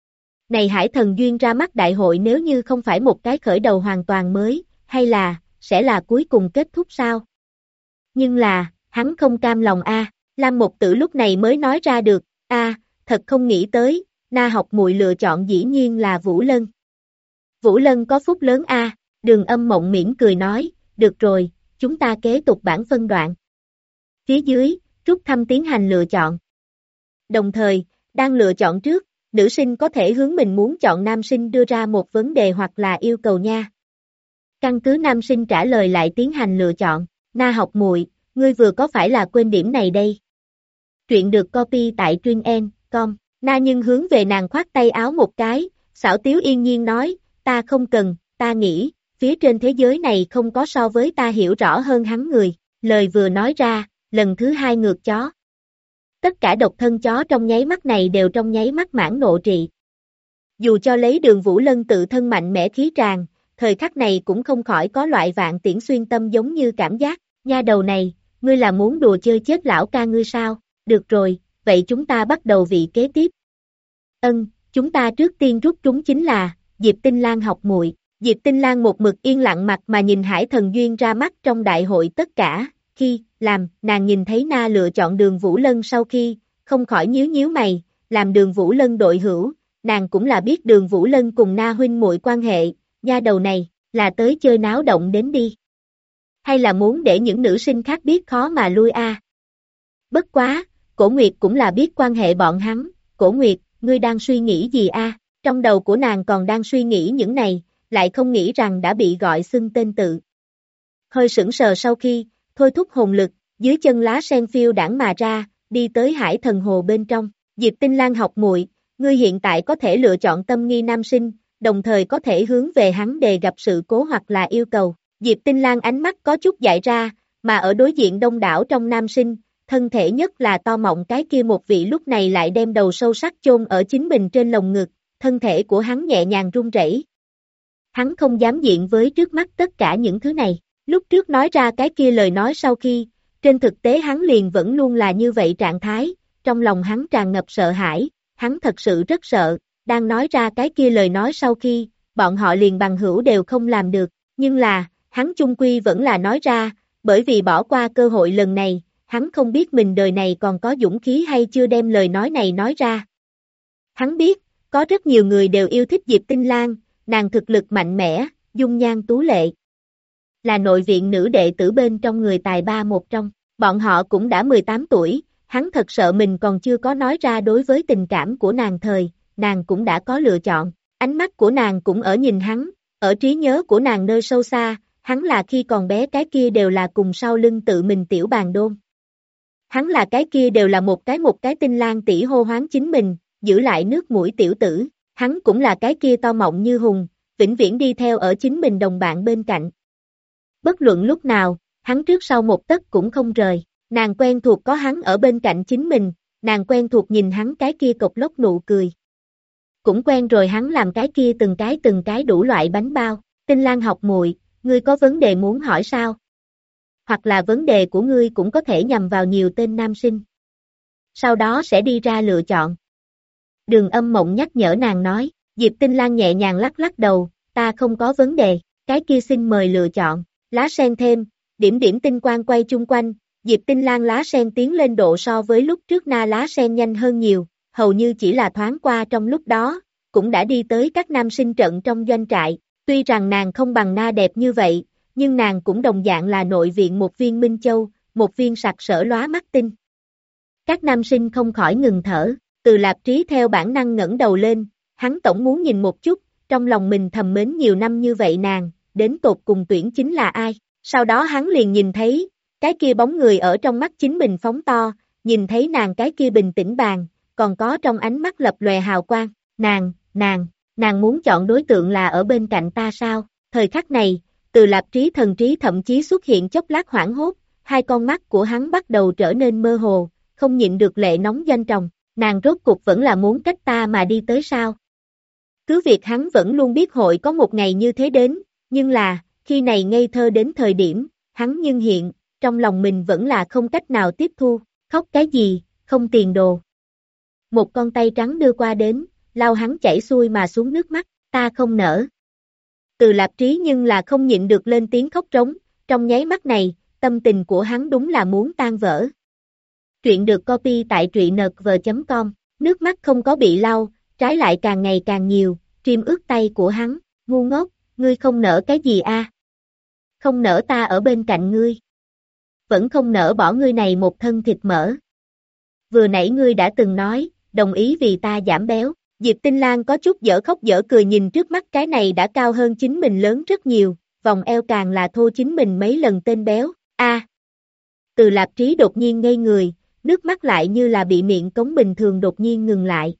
Này Hải Thần Duyên ra mắt đại hội nếu như không phải một cái khởi đầu hoàn toàn mới, hay là, sẽ là cuối cùng kết thúc sao? Nhưng là, hắn không cam lòng a. Lam Một Tử lúc này mới nói ra được, thật không nghĩ tới, Na học muội lựa chọn dĩ nhiên là Vũ Lân. Vũ Lân có phúc lớn a. Đường Âm Mộng mỉm cười nói, được rồi, chúng ta kế tục bảng phân đoạn. Phía dưới, rút thăm tiến hành lựa chọn. Đồng thời, đang lựa chọn trước, nữ sinh có thể hướng mình muốn chọn nam sinh đưa ra một vấn đề hoặc là yêu cầu nha. Căn cứ nam sinh trả lời lại tiến hành lựa chọn, Na học muội, ngươi vừa có phải là quên điểm này đây? Truyện được copy tại truyện.com, Na nhưng hướng về nàng khoát tay áo một cái, xảo tiếu yên nhiên nói, ta không cần, ta nghĩ, phía trên thế giới này không có so với ta hiểu rõ hơn hắn người, lời vừa nói ra, lần thứ hai ngược chó. Tất cả độc thân chó trong nháy mắt này đều trong nháy mắt mãn nộ trị. Dù cho lấy Đường Vũ Lân tự thân mạnh mẽ khí tràn, thời khắc này cũng không khỏi có loại vạn tiễn xuyên tâm giống như cảm giác, nha đầu này, ngươi là muốn đùa chơi chết lão ca ngươi sao, được rồi, vậy chúng ta bắt đầu vị kế tiếp. Chúng ta trước tiên rút trúng chính là, Diệp Tinh Lan học muội. Diệp Tinh Lan một mực yên lặng mặt mà nhìn Hải Thần Duyên ra mắt trong đại hội tất cả, khi, nàng nhìn thấy Na lựa chọn Đường Vũ Lân sau khi, không khỏi nhíu nhíu mày, làm Đường Vũ Lân đội hữu, nàng cũng là biết Đường Vũ Lân cùng Na huynh muội quan hệ, nha đầu này, là tới chơi náo động đến đi. Hay là muốn để những nữ sinh khác biết khó mà lui a? Bất quá, Cổ Nguyệt cũng là biết quan hệ bọn hắn, Cổ Nguyệt, ngươi đang suy nghĩ gì a? Trong đầu của nàng còn đang suy nghĩ những này, lại không nghĩ rằng đã bị gọi xưng tên tự. Hơi sững sờ sau khi, thôi thúc hồn lực, dưới chân lá sen phiêu đãng mà ra, đi tới Hải Thần Hồ bên trong. Diệp Tinh Lan học muội, ngươi hiện tại có thể lựa chọn tâm nghi nam sinh, đồng thời có thể hướng về hắn đề gặp sự cố hoặc là yêu cầu. Diệp Tinh Lan ánh mắt có chút dại ra, mà ở đối diện đông đảo trong nam sinh, thân thể nhất là to mọng cái kia một vị lúc này lại đem đầu sâu sắc chôn ở chính mình trên lồng ngực, thân thể của hắn nhẹ nhàng run rẩy. Hắn không dám diện với trước mắt tất cả những thứ này. Lúc trước nói ra cái kia lời nói sau khi, trên thực tế hắn liền vẫn luôn là như vậy trạng thái, trong lòng hắn tràn ngập sợ hãi, hắn thật sự rất sợ, đang nói ra cái kia lời nói sau khi, bọn họ liền bằng hữu đều không làm được, nhưng là, hắn chung quy vẫn là nói ra, bởi vì bỏ qua cơ hội lần này, hắn không biết mình đời này còn có dũng khí hay chưa đem lời nói này nói ra. Hắn biết, có rất nhiều người đều yêu thích Diệp Tinh Lan, nàng thực lực mạnh mẽ, dung nhan tú lệ. Là nội viện nữ đệ tử bên trong người tài ba một trong, bọn họ cũng đã 18 tuổi, hắn thật sợ mình còn chưa có nói ra đối với tình cảm của nàng thời, nàng cũng đã có lựa chọn, ánh mắt của nàng cũng ở nhìn hắn, ở trí nhớ của nàng nơi sâu xa, hắn là khi còn bé cái kia đều là cùng sau lưng tự mình tiểu bàn đôn. Hắn là cái kia đều là một cái Tinh Lan tỷ hô hoáng chính mình, giữ lại nước mũi tiểu tử, hắn cũng là cái kia to mọng như hùng, vĩnh viễn đi theo ở chính mình đồng bạn bên cạnh. Bất luận lúc nào, hắn trước sau một tấc cũng không rời, nàng quen thuộc có hắn ở bên cạnh chính mình, nàng quen thuộc nhìn hắn cái kia cộc lốc nụ cười. Cũng quen rồi hắn làm cái kia từng cái đủ loại bánh bao, Tinh Lan học muội, ngươi có vấn đề muốn hỏi sao? Hoặc là vấn đề của ngươi cũng có thể nhằm vào nhiều tên nam sinh. Sau đó sẽ đi ra lựa chọn. Đường Âm Mộng nhắc nhở nàng nói, Diệp Tinh Lan nhẹ nhàng lắc lắc đầu, ta không có vấn đề, cái kia xin mời lựa chọn, lá sen thêm, điểm điểm tinh quang quay chung quanh, Diệp Tinh Lan lá sen tiến lên độ so với lúc trước Na lá sen nhanh hơn nhiều, hầu như chỉ là thoáng qua trong lúc đó, cũng đã đi tới các nam sinh trận trong doanh trại, tuy rằng nàng không bằng Na đẹp như vậy, nhưng nàng cũng đồng dạng là nội viện một viên Minh Châu, một viên sặc sỡ lóa mắt tinh. Các nam sinh không khỏi ngừng thở, Từ Lạp Trí theo bản năng ngẩng đầu lên, hắn tổng muốn nhìn một chút, trong lòng mình thầm mến nhiều năm như vậy nàng, đến tột cùng tuyển chính là ai, sau đó hắn liền nhìn thấy, cái kia bóng người ở trong mắt chính mình phóng to, nhìn thấy nàng cái kia bình tĩnh bàn, còn có trong ánh mắt lập lòe hào quang, nàng muốn chọn đối tượng là ở bên cạnh ta sao, thời khắc này, Từ Lạp Trí thần trí thậm chí xuất hiện chốc lát hoảng hốt, hai con mắt của hắn bắt đầu trở nên mơ hồ, không nhịn được lệ nóng doanh tròng, nàng rốt cuộc vẫn là muốn cách ta mà đi tới sao. Cứ việc hắn vẫn luôn biết hội có một ngày như thế đến, nhưng là, khi này ngây thơ đến thời điểm, hắn nhưng hiện, trong lòng mình vẫn là không cách nào tiếp thu, khóc cái gì, không tiền đồ. Một con tay trắng đưa qua đến, lau hắn chảy xuôi mà xuống nước mắt, ta không nỡ. Từ Lạp Trí nhưng là không nhịn được lên tiếng khóc trống, trong nháy mắt này, tâm tình của hắn đúng là muốn tan vỡ. Truyện được copy tại truyệnv.com, nước mắt không có bị lau, trái lại càng ngày càng nhiều, triêm ướt tay của hắn, ngu ngốc, ngươi không nỡ cái gì a? Không nỡ ta ở bên cạnh ngươi. Vẫn không nỡ bỏ ngươi này một thân thịt mỡ. Vừa nãy ngươi đã từng nói, đồng ý vì ta giảm béo. Diệp Tinh Lan có chút dở khóc dở cười nhìn trước mắt cái này đã cao hơn chính mình lớn rất nhiều, vòng eo càng là thô chính mình mấy lần tên béo. A. Từ Lạp Trí đột nhiên ngây người, nước mắt lại như là bị miệng cống bình thường đột nhiên ngừng lại.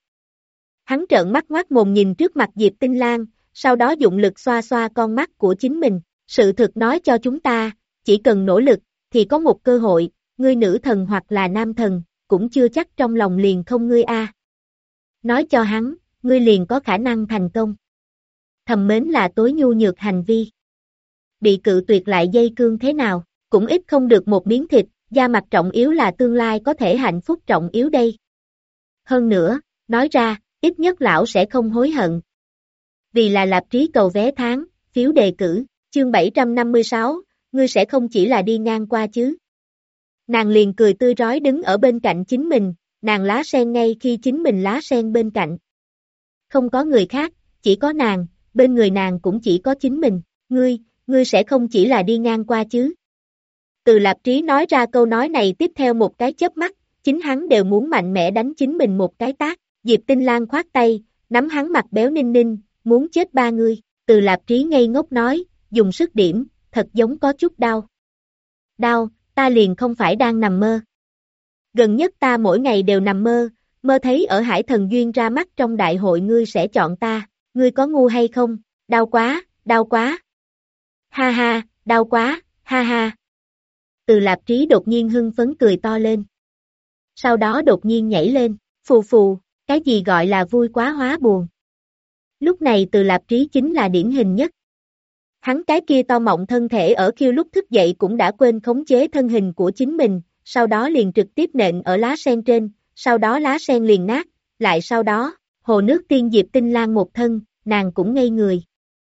Hắn trợn mắt ngoác mồm nhìn trước mặt Diệp Tinh Lan, sau đó dụng lực xoa xoa con mắt của chính mình. Sự thực nói cho chúng ta, chỉ cần nỗ lực, thì có một cơ hội, ngươi nữ thần hoặc là nam thần, cũng chưa chắc trong lòng liền không ngươi a. Nói cho hắn, ngươi liền có khả năng thành công. Thầm mến là tối nhu nhược hành vi. Bị cự tuyệt lại dây cương thế nào, cũng ít không được một miếng thịt, da mặt trọng yếu là tương lai có thể hạnh phúc trọng yếu đây. Hơn nữa, nói ra, ít nhất lão sẽ không hối hận. Vì là Lạp Trí cầu vé tháng, phiếu đề cử, chương 756, ngươi sẽ không chỉ là đi ngang qua chứ. Nàng liền cười tươi rói đứng ở bên cạnh chính mình, nàng lá sen ngay khi chính mình lá sen bên cạnh. Không có người khác, chỉ có nàng, bên người nàng cũng chỉ có chính mình, ngươi sẽ không chỉ là đi ngang qua chứ. Từ Lạp Trí nói ra câu nói này tiếp theo một cái chớp mắt, chính hắn đều muốn mạnh mẽ đánh chính mình một cái tát. Diệp Tinh Lan khoát tay, nắm hắn mặt béo ninh ninh, muốn chết ba ngươi. Từ Lạp Trí ngây ngốc nói, dùng sức điểm, thật giống có chút đau. Đau, ta liền không phải đang nằm mơ. Gần nhất ta mỗi ngày đều nằm mơ, mơ thấy ở Hải Thần Duyên ra mắt trong đại hội ngươi sẽ chọn ta, ngươi có ngu hay không? Đau quá, đau quá. Ha ha, đau quá, ha ha. Từ Lạp Trí đột nhiên hưng phấn cười to lên. Sau đó đột nhiên nhảy lên, phù phù, cái gì gọi là vui quá hóa buồn. Lúc này Từ Lạp Trí chính là điển hình nhất. Hắn cái kia to mọng thân thể ở khiêu lúc thức dậy cũng đã quên khống chế thân hình của chính mình, sau đó liền trực tiếp nện ở lá sen trên, sau đó lá sen liền nát, lại sau đó, hồ nước tiên Diệp Tinh Lan một thân, nàng cũng ngây người.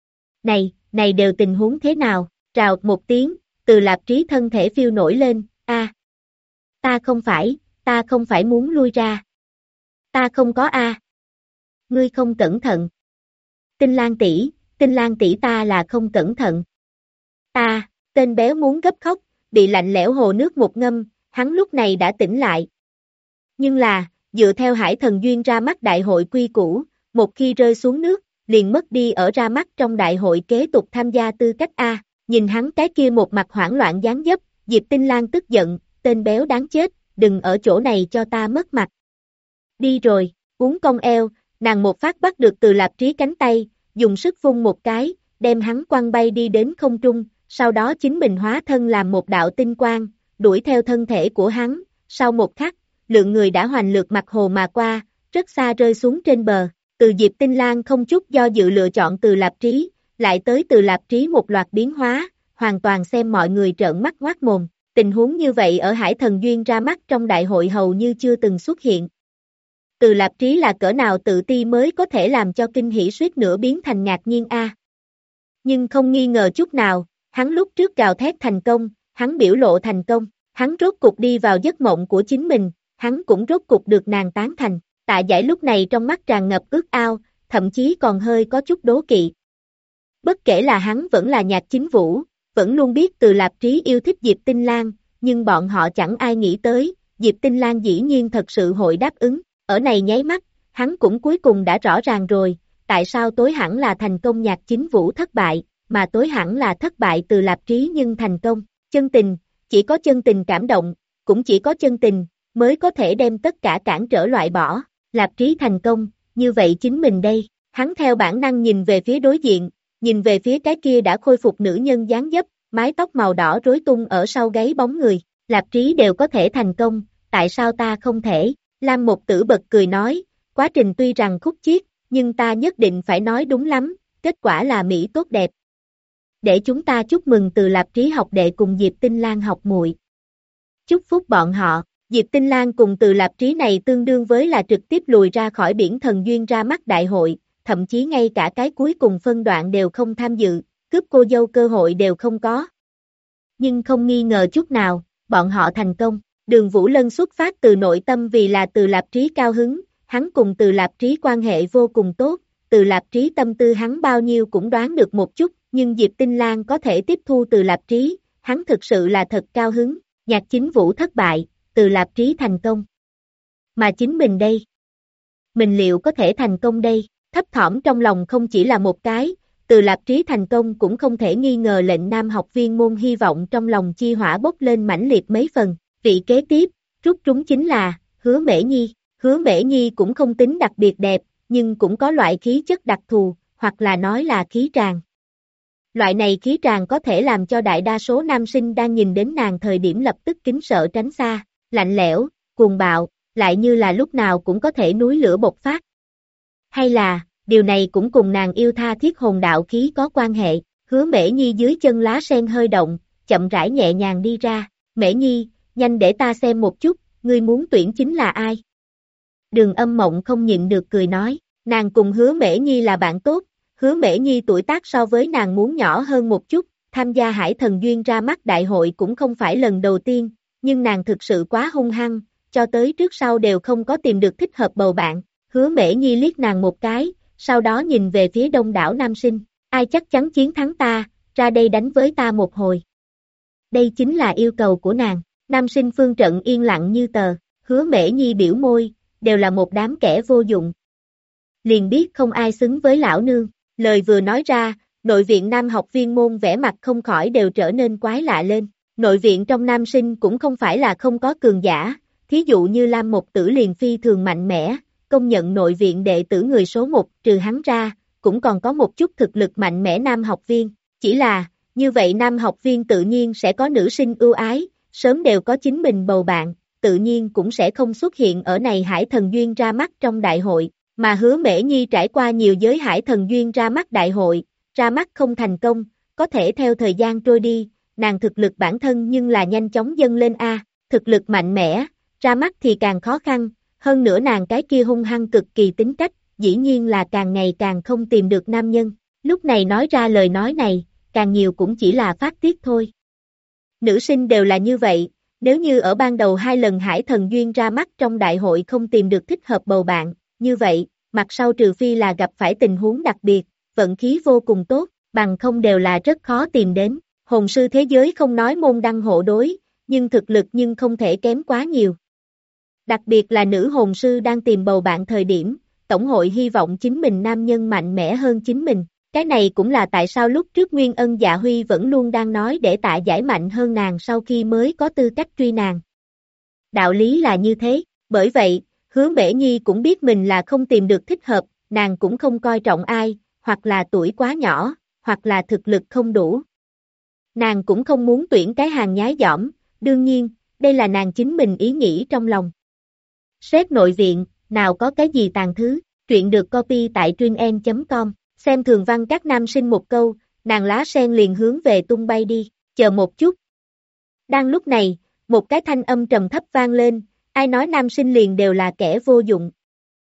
Này đều tình huống thế nào, rào một tiếng, Từ Lạp Trí thân thể phiêu nổi lên, a, ta không phải muốn lui ra. Ta không có a. Ngươi không cẩn thận. Tinh Lan tỷ ta là không cẩn thận. Tên béo muốn gấp khóc, bị lạnh lẽo hồ nước một ngâm, hắn lúc này đã tỉnh lại. Nhưng là, dựa theo Hải Thần Duyên ra mắt đại hội quy củ, một khi rơi xuống nước, liền mất đi ở ra mắt trong đại hội kế tục tham gia tư cách a. Nhìn hắn cái kia một mặt hoảng loạn dáng dấp, Diệp Tinh Lan tức giận, tên béo đáng chết, đừng ở chỗ này cho ta mất mặt. Đi rồi, uống cong eo, nàng một phát bắt được Từ Lạp Trí cánh tay, dùng sức vung một cái, đem hắn quăng bay đi đến không trung, sau đó chính mình hóa thân làm một đạo tinh quang, đuổi theo thân thể của hắn, sau một khắc, lượng người đã hoành lượt mặt hồ mà qua, rất xa rơi xuống trên bờ, từ Diệp Tinh Lan không chút do dự lựa chọn Từ Lạp Trí, lại tới Từ Lạp Trí một loạt biến hóa, hoàn toàn xem mọi người trợn mắt ngoác mồm, tình huống như vậy ở Hải Thần Duyên ra mắt trong đại hội hầu như chưa từng xuất hiện. Từ Lạp Trí là cỡ nào tự ti mới có thể làm cho kinh hỉ suýt nữa biến thành ngạc nhiên a. Nhưng không nghi ngờ chút nào, hắn lúc trước gào thét thành công, hắn biểu lộ thành công, hắn rốt cục đi vào giấc mộng của chính mình, hắn cũng rốt cục được nàng tán thành, Tạ Giải lúc này trong mắt tràn ngập ước ao, thậm chí còn hơi có chút đố kỵ. Bất kể là hắn vẫn là Nhạc Chính Vũ, vẫn luôn biết Từ Lạp Trí yêu thích Diệp Tinh Lan, nhưng bọn họ chẳng ai nghĩ tới, Diệp Tinh Lan dĩ nhiên thật sự hội đáp ứng, ở này nháy mắt, hắn cũng cuối cùng đã rõ ràng rồi, tại sao tối hẳn là thành công Nhạc Chính Vũ thất bại, mà tối hẳn là thất bại Từ Lạp Trí nhưng thành công, chân tình, chỉ có chân tình cảm động, cũng chỉ có chân tình, mới có thể đem tất cả cản trở loại bỏ, Lạp Trí thành công, như vậy chính mình đây, hắn theo bản năng nhìn về phía đối diện, nhìn về phía cái kia đã khôi phục nữ nhân dáng dấp, mái tóc màu đỏ rối tung ở sau gáy bóng người, Lạp Trí đều có thể thành công, tại sao ta không thể, Lam Một Tử bật cười nói, quá trình tuy rằng khúc chiết, nhưng ta nhất định phải nói đúng lắm, kết quả là Mỹ tốt đẹp. Để chúng ta chúc mừng Từ Lạp Trí học đệ cùng Diệp Tinh Lan học muội. Chúc phúc bọn họ, Diệp Tinh Lan cùng Từ Lạp Trí này tương đương với là trực tiếp lùi ra khỏi biển thần duyên ra mắt đại hội, thậm chí ngay cả cái cuối cùng phân đoạn đều không tham dự, cướp cô dâu cơ hội đều không có. Nhưng không nghi ngờ chút nào, bọn họ thành công. Đường Vũ Lân xuất phát từ nội tâm vì là Từ Lạp Trí cao hứng, hắn cùng Từ Lạp Trí quan hệ vô cùng tốt, Từ Lạp Trí tâm tư hắn bao nhiêu cũng đoán được một chút, nhưng Diệp Tinh Lan có thể tiếp thu Từ Lạp Trí, hắn thực sự là thật cao hứng, Nhạc Chính Vũ thất bại, Từ Lạp Trí thành công. Mà chính mình đây, mình liệu có thể thành công đây, thấp thỏm trong lòng không chỉ là một cái, Từ Lạp Trí thành công cũng không thể nghi ngờ lệnh nam học viên môn hy vọng trong lòng chi hỏa bốc lên mãnh liệt mấy phần. Vị kế tiếp, rút trúng chính là, Hứa Mễ Nhi. Hứa Mễ Nhi cũng không tính đặc biệt đẹp, nhưng cũng có loại khí chất đặc thù, hoặc là nói là khí tràng. Loại này khí tràng có thể làm cho đại đa số nam sinh đang nhìn đến nàng thời điểm lập tức kính sợ tránh xa, lạnh lẽo, cuồng bạo, lại như là lúc nào cũng có thể núi lửa bộc phát. Hay là, điều này cũng cùng nàng yêu tha thiết hồn đạo khí có quan hệ, Hứa Mễ Nhi dưới chân lá sen hơi động, chậm rãi nhẹ nhàng đi ra, Mễ Nhi, nhanh để ta xem một chút, ngươi muốn tuyển chính là ai? Đường Âm Mộng không nhịn được cười nói, nàng cùng Hứa Mễ Nhi là bạn tốt, Hứa Mễ Nhi tuổi tác so với nàng muốn nhỏ hơn một chút, tham gia Hải Thần Duyên ra mắt đại hội cũng không phải lần đầu tiên, nhưng nàng thực sự quá hung hăng, cho tới trước sau đều không có tìm được thích hợp bầu bạn, Hứa Mễ Nhi liếc nàng một cái, sau đó nhìn về phía đông đảo nam sinh, ai chắc chắn chiến thắng ta, ra đây đánh với ta một hồi. Đây chính là yêu cầu của nàng. Nam sinh phương trận yên lặng như tờ, Hứa Mễ Nhi biểu môi, đều là một đám kẻ vô dụng. Liền biết không ai xứng với lão nương, lời vừa nói ra, nội viện nam học viên môn vẻ mặt không khỏi đều trở nên quái lạ lên. Nội viện trong nam sinh cũng không phải là không có cường giả, thí dụ như Lam Một Tử liền phi thường mạnh mẽ, công nhận nội viện đệ tử người số 1 trừ hắn ra, cũng còn có một chút thực lực mạnh mẽ nam học viên, chỉ là, như vậy nam học viên tự nhiên sẽ có nữ sinh ưu ái, sớm đều có chính mình bầu bạn, tự nhiên cũng sẽ không xuất hiện ở này Hải Thần Duyên ra mắt trong đại hội, mà Hứa Mễ Nhi trải qua nhiều giới Hải Thần Duyên ra mắt đại hội, ra mắt không thành công, có thể theo thời gian trôi đi, nàng thực lực bản thân nhưng là nhanh chóng dâng lên thực lực mạnh mẽ, ra mắt thì càng khó khăn, hơn nữa nàng cái kia hung hăng cực kỳ tính cách, dĩ nhiên là càng ngày càng không tìm được nam nhân, lúc này nói ra lời nói này, càng nhiều cũng chỉ là phát tiết thôi. Nữ sinh đều là như vậy, nếu như ở ban đầu 2 lần Hải Thần Duyên ra mắt trong đại hội không tìm được thích hợp bầu bạn, như vậy, mặt sau trừ phi là gặp phải tình huống đặc biệt, vận khí vô cùng tốt, bằng không đều là rất khó tìm đến. Hồn sư thế giới không nói môn đăng hộ đối, nhưng thực lực nhưng không thể kém quá nhiều. Đặc biệt là nữ hồn sư đang tìm bầu bạn thời điểm, tổng hội hy vọng chính mình nam nhân mạnh mẽ hơn chính mình. Cái này cũng là tại sao lúc trước Nguyên Ân Dạ Huy vẫn luôn đang nói để Tạ Giải mạnh hơn nàng sau khi mới có tư cách truy nàng. Đạo lý là như thế, bởi vậy, Hứa Mễ Nhi cũng biết mình là không tìm được thích hợp, nàng cũng không coi trọng ai, hoặc là tuổi quá nhỏ, hoặc là thực lực không đủ. Nàng cũng không muốn tuyển cái hàng nhái dỏm, đương nhiên, đây là nàng chính mình ý nghĩ trong lòng. Xét nội viện, nào có cái gì tàn thứ, truyện được copy tại truyện.com. Xem thường văn các nam sinh một câu, nàng lá sen liền hướng về tung bay đi, chờ một chút. Đang lúc này, một cái thanh âm trầm thấp vang lên, ai nói nam sinh liền đều là kẻ vô dụng.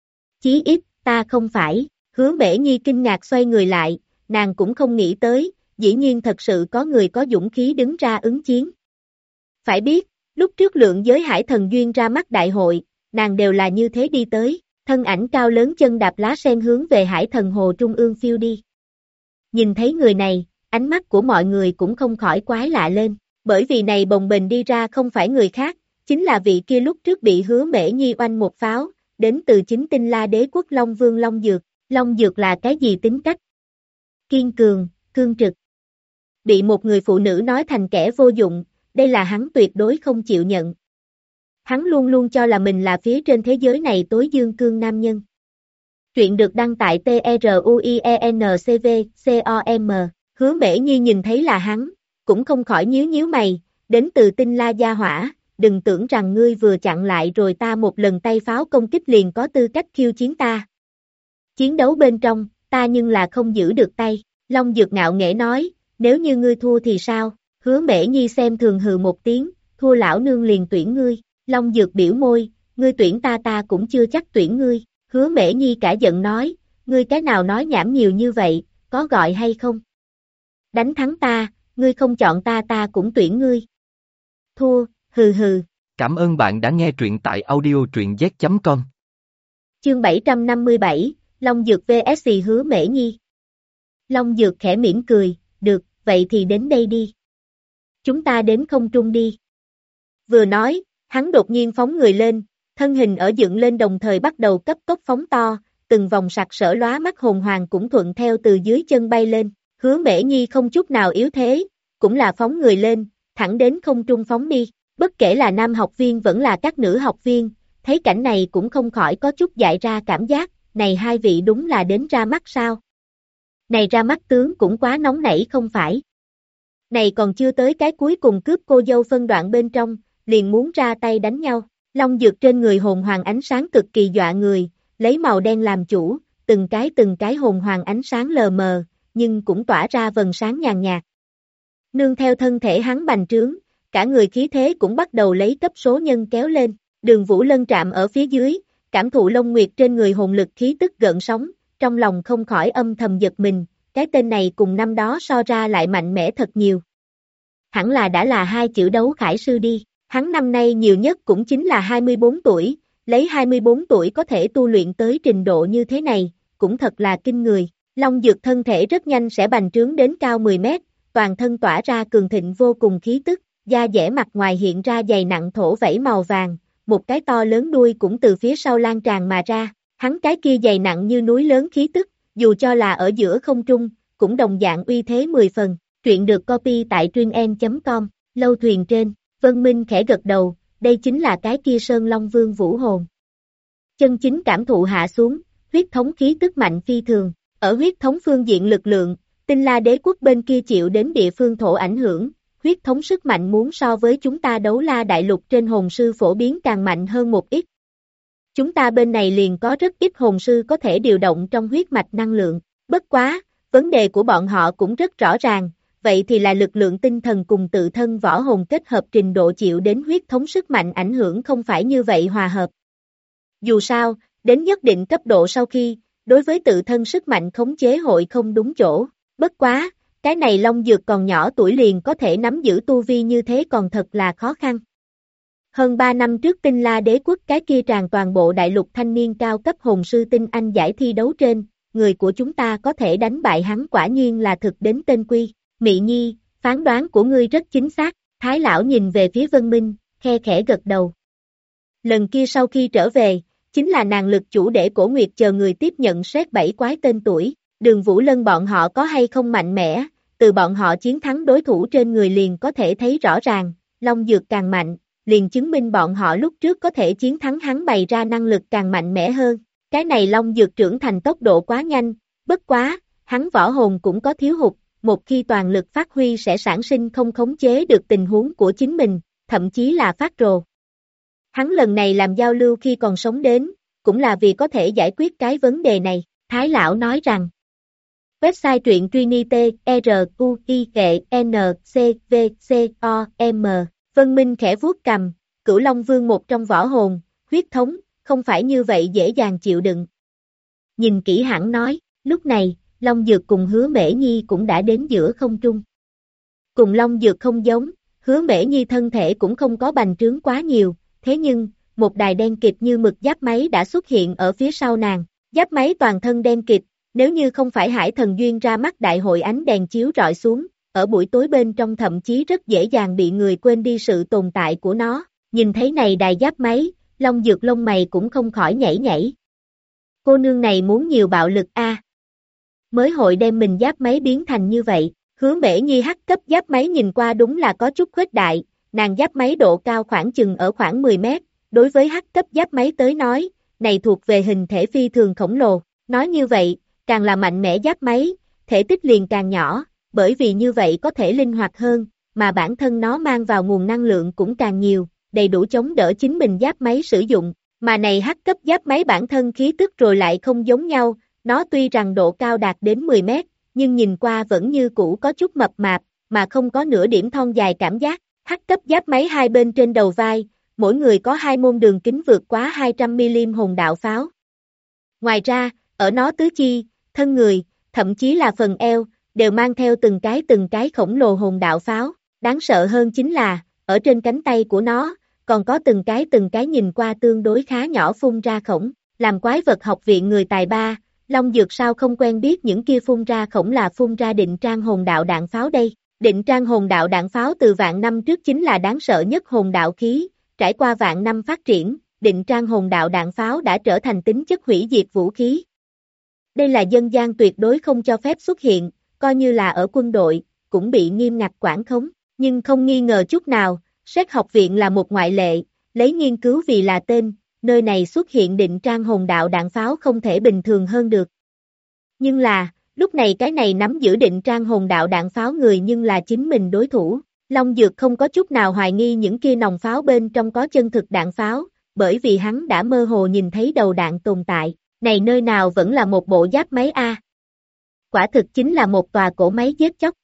Chí ít, ta không phải, Hứa Mễ Nhi kinh ngạc xoay người lại, nàng cũng không nghĩ tới, dĩ nhiên thật sự có người có dũng khí đứng ra ứng chiến. Phải biết, lúc trước lượng giới Hải Thần Duyên ra mắt đại hội, nàng đều là như thế đi tới. Thân ảnh cao lớn chân đạp lá sen hướng về Hải Thần Hồ Trung ương phiêu đi. Nhìn thấy người này, ánh mắt của mọi người cũng không khỏi quái lạ lên, bởi vì này bồng bềnh đi ra không phải người khác, chính là vị kia lúc trước bị Hứa Mễ Nhi oanh một pháo, đến từ chính Tinh La Đế quốc Long Vương Long Dược. Long Dược là cái gì tính cách? Kiên cường, cương trực. Bị một người phụ nữ nói thành kẻ vô dụng, đây là hắn tuyệt đối không chịu nhận. Hắn luôn luôn cho là mình là phía trên thế giới này tối dương cương nam nhân. Truyện được đăng tại truiencv.com. Hứa Mễ Nhi nhìn thấy là hắn, cũng không khỏi nhíu mày, đến từ Tinh La gia hỏa, đừng tưởng rằng ngươi vừa chặn lại rồi ta một lần tay pháo công kích liền có tư cách khiêu chiến ta. Chiến đấu bên trong, ta nhưng là không giữ được tay, Long Dược ngạo nghễ nói, nếu như ngươi thua thì sao? Hứa Mễ Nhi xem thường hừ một tiếng, thua lão nương liền tuyển ngươi. Long Dược biểu môi, ngươi tuyển ta cũng chưa chắc tuyển ngươi. Hứa Mễ Nhi cả giận nói, ngươi cái nào nói nhảm nhiều như vậy, có gọi hay không? Đánh thắng ta, ngươi không chọn ta cũng tuyển ngươi. Thua, hừ hừ. Cảm ơn bạn đã nghe truyện tại audio truyện z.com. Chương 757, Long Dược vs Hứa Mễ Nhi. Long Dược khẽ mỉm cười, được, vậy thì đến đây đi. Chúng ta đến không trung đi. Vừa nói, hắn đột nhiên phóng người lên, thân hình ở dựng lên đồng thời bắt đầu cấp tốc phóng to, từng vòng sặc sỡ lóa mắt hồn hoàng cũng thuận theo từ dưới chân bay lên. Hứa Mễ Nhi không chút nào yếu thế, cũng là phóng người lên, thẳng đến không trung phóng đi. Bất kể là nam học viên vẫn là các nữ học viên, thấy cảnh này cũng không khỏi có chút dại ra cảm giác, này hai vị đúng là đến ra mắt sao? Này ra mắt tướng cũng quá nóng nảy không phải? Này còn chưa tới cái cuối cùng cướp cô dâu phân đoạn bên trong, liền muốn ra tay đánh nhau. Long Dược trên người hồn hoàng ánh sáng cực kỳ dọa người, lấy màu đen làm chủ, từng cái hồn hoàng ánh sáng lờ mờ, nhưng cũng tỏa ra vầng sáng nhàn nhạt. Nương theo thân thể hắn bành trướng, cả người khí thế cũng bắt đầu lấy cấp số nhân kéo lên. Đường Vũ Lân chạm ở phía dưới, cảm thụ Long Nguyệt trên người hồn lực khí tức gợn sóng, trong lòng không khỏi âm thầm giật mình, cái tên này cùng năm đó so ra lại mạnh mẽ thật nhiều. Hẳn là đã là hai chữ đấu khải sư đi, hắn năm nay nhiều nhất cũng chính là 24 tuổi, lấy 24 tuổi có thể tu luyện tới trình độ như thế này, cũng thật là kinh người. Long Dược thân thể rất nhanh sẽ bành trướng đến cao 10 mét, toàn thân tỏa ra cường thịnh vô cùng khí tức, da dẻ mặt ngoài hiện ra dày nặng thổ vảy màu vàng, một cái to lớn đuôi cũng từ phía sau lan tràn mà ra, hắn cái kia dày nặng như núi lớn khí tức, dù cho là ở giữa không trung, cũng đồng dạng uy thế 10 phần. Truyện được copy tại truyenn.com, lâu thuyền trên, Vân Minh khẽ gật đầu, đây chính là cái kia Sơn Long Vương vũ hồn. Chân chính cảm thụ hạ xuống, huyết thống khí tức mạnh phi thường, ở huyết thống phương diện lực lượng, Tinh La Đế quốc bên kia chịu đến địa phương thổ ảnh hưởng, huyết thống sức mạnh muốn so với chúng ta Đấu La Đại Lục trên hồn sư phổ biến càng mạnh hơn một ít. Chúng ta bên này liền có rất ít hồn sư có thể điều động trong huyết mạch năng lượng, bất quá, vấn đề của bọn họ cũng rất rõ ràng, vậy thì là lực lượng tinh thần cùng tự thân võ hồn kết hợp trình độ chịu đến huyết thống sức mạnh ảnh hưởng không phải như vậy hòa hợp. Dù sao, đến nhất định cấp độ sau khi, đối với tự thân sức mạnh khống chế hội không đúng chỗ, bất quá, cái này Long Dược còn nhỏ tuổi liền có thể nắm giữ tu vi như thế còn thật là khó khăn. Hơn 3 năm trước Tinh La Đế quốc cái kia tràn toàn bộ đại lục thanh niên cao cấp hồn sư tinh anh giải thi đấu trên, người của chúng ta có thể đánh bại hắn quả nhiên là thực đến tên quy. Mị Nhi, phán đoán của ngươi rất chính xác, Thái lão nhìn về phía Vân Minh, khe khẽ gật đầu. Lần kia sau khi trở về, chính là nàng lực chủ để Cổ Nguyệt chờ người tiếp nhận xét 7 quái tên tuổi, Đường Vũ Lân bọn họ có hay không mạnh mẽ, từ bọn họ chiến thắng đối thủ trên người liền có thể thấy rõ ràng, Long Dược càng mạnh, liền chứng minh bọn họ lúc trước có thể chiến thắng hắn bày ra năng lực càng mạnh mẽ hơn, cái này Long Dược trưởng thành tốc độ quá nhanh, bất quá, hắn võ hồn cũng có thiếu hụt, một khi toàn lực phát huy sẽ sản sinh không khống chế được tình huống của chính mình, thậm chí là phát rồ. Hắn lần này làm giao lưu khi còn sống đến, cũng là vì có thể giải quyết cái vấn đề này, Thái lão nói rằng. Website truyện Trinity, RUIENCVCOM, Vân Minh khẽ vuốt cầm, Cửu Long Vương một trong võ hồn, huyết thống, không phải như vậy dễ dàng chịu đựng. Nhìn kỹ hẳn nói, lúc này, Long Dược cùng Hứa Mễ Nhi cũng đã đến giữa không trung. Cùng Long Dược không giống, Hứa Mễ Nhi thân thể cũng không có bành trướng quá nhiều, thế nhưng, một đài đen kịt như mực giáp máy đã xuất hiện ở phía sau nàng, giáp máy toàn thân đen kịt, nếu như không phải Hải Thần Duyên ra mắt đại hội ánh đèn chiếu rọi xuống, ở buổi tối bên trong thậm chí rất dễ dàng bị người quên đi sự tồn tại của nó, Nhìn thấy này đài giáp máy, Long Dược lông mày cũng không khỏi nhảy nhảy. Cô nương này muốn nhiều bạo lực a. Mới hội đem mình giáp máy biến thành như vậy. Hứa Mễ Nhi hắc cấp giáp máy nhìn qua đúng là có chút khuếch đại, nàng giáp máy độ cao khoảng chừng ở khoảng 10 mét, đối với hắc cấp giáp máy tới nói, này thuộc về hình thể phi thường khổng lồ. Nói như vậy, càng là mạnh mẽ giáp máy, thể tích liền càng nhỏ, bởi vì như vậy có thể linh hoạt hơn, mà bản thân nó mang vào nguồn năng lượng cũng càng nhiều, đầy đủ chống đỡ chính mình giáp máy sử dụng, mà này hắc cấp giáp máy bản thân khí tức rồi lại không giống nhau, nó tuy rằng độ cao đạt đến 10 mét, nhưng nhìn qua vẫn như cũ có chút mập mạp, mà không có nửa điểm thon dài cảm giác. Hắc cấp giáp máy hai bên trên đầu vai, mỗi người có hai môn đường kính vượt quá 200mm hồn đạo pháo. Ngoài ra, ở nó tứ chi, thân người, thậm chí là phần eo, đều mang theo từng cái khổng lồ hồn đạo pháo. Đáng sợ hơn chính là, ở trên cánh tay của nó, còn có từng cái nhìn qua tương đối khá nhỏ phun ra khổng. Làm quái vật học viện người tài ba, Long Dược sao không quen biết những kia phun ra khổng là phun ra định trang hồn đạo đạn pháo đây. Định trang hồn đạo đạn pháo từ vạn năm trước chính là đáng sợ nhất hồn đạo khí, trải qua vạn năm phát triển, định trang hồn đạo đạn pháo đã trở thành tính chất hủy diệt vũ khí. Đây là dân gian tuyệt đối không cho phép xuất hiện, coi như là ở quân đội, cũng bị nghiêm ngặt quản khống, nhưng không nghi ngờ chút nào, Séc học viện là một ngoại lệ, lấy nghiên cứu vì là tên, nơi này xuất hiện định trang hồn đạo đạn pháo không thể bình thường hơn được. Nhưng là, lúc này cái này nắm giữ định trang hồn đạo đạn pháo người nhưng là chính mình đối thủ, Long Dược không có chút nào hoài nghi những kia nòng pháo bên trong có chân thực đạn pháo, bởi vì hắn đã mơ hồ nhìn thấy đầu đạn tồn tại, này nơi nào vẫn là một bộ giáp máy A. Quả thực chính là một tòa cỗ máy giết chóc.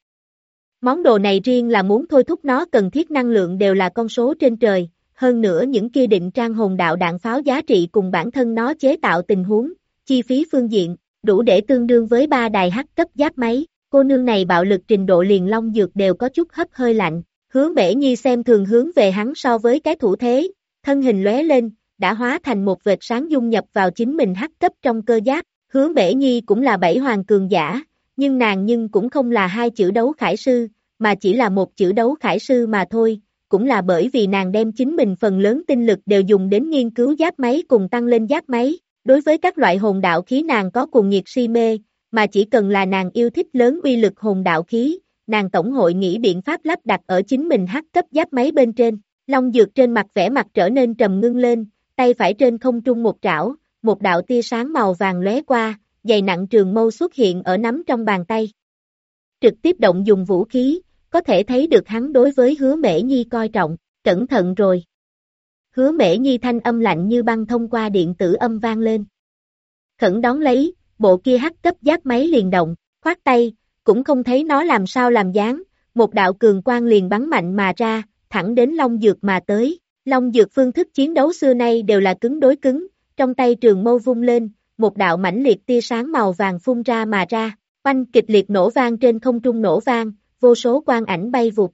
Món đồ này riêng là muốn thôi thúc nó cần thiết năng lượng đều là con số trên trời, hơn nữa những kia định trang hồn đạo đạn pháo giá trị cùng bản thân nó chế tạo tình huống, chi phí phương diện, đủ để tương đương với 3 đài hắc cấp giáp máy, cô nương này bạo lực trình độ liền Long Dược đều có chút hấp hơi lạnh, Hứa Mễ Nhi xem thường hướng về hắn so với cái thủ thế, thân hình lóe lên, đã hóa thành một vệt sáng dung nhập vào chính mình hắc cấp trong cơ giáp, Hứa Mễ Nhi cũng là 7 hoàng cường giả, nhưng nàng cũng không là 2 chữ đấu khải sư, mà chỉ là 1 chữ đấu khải sư mà thôi, cũng là bởi vì nàng đem chính mình phần lớn tinh lực đều dùng đến nghiên cứu giáp máy cùng tăng lên giáp máy, đối với các loại hồn đạo khí nàng có cuồng nhiệt si mê, mà chỉ cần là nàng yêu thích lớn uy lực hồn đạo khí, nàng tổng hội nghĩ biện pháp lắp đặt ở chính mình hắc cấp giáp máy bên trên. Long Dược trên mặt vẻ mặt trở nên trầm ngưng lên, tay phải trên không trung một trảo, một đạo tia sáng màu vàng lóe qua, dày nặng trường mâu xuất hiện ở nắm trong bàn tay. Trực tiếp động dùng vũ khí, có thể thấy được hắn đối với Hứa Mễ Nhi coi trọng, cẩn thận rồi. Hứa Mễ Nhi thanh âm lạnh như băng thông qua điện tử âm vang lên. Khẩn đón lấy, bộ kia hắc cấp giáp máy liền động, khoát tay, cũng không thấy nó làm sao làm dáng, một đạo cường quang liền bắn mạnh mà ra, thẳng đến Long Dược mà tới. Long Dược phương thức chiến đấu xưa nay đều là cứng đối cứng, trong tay trường mâu vung lên, một đạo mãnh liệt tia sáng màu vàng phun ra mà ra, oanh kịch liệt nổ vang trên không trung nổ vang, vô số quang ảnh bay vụt.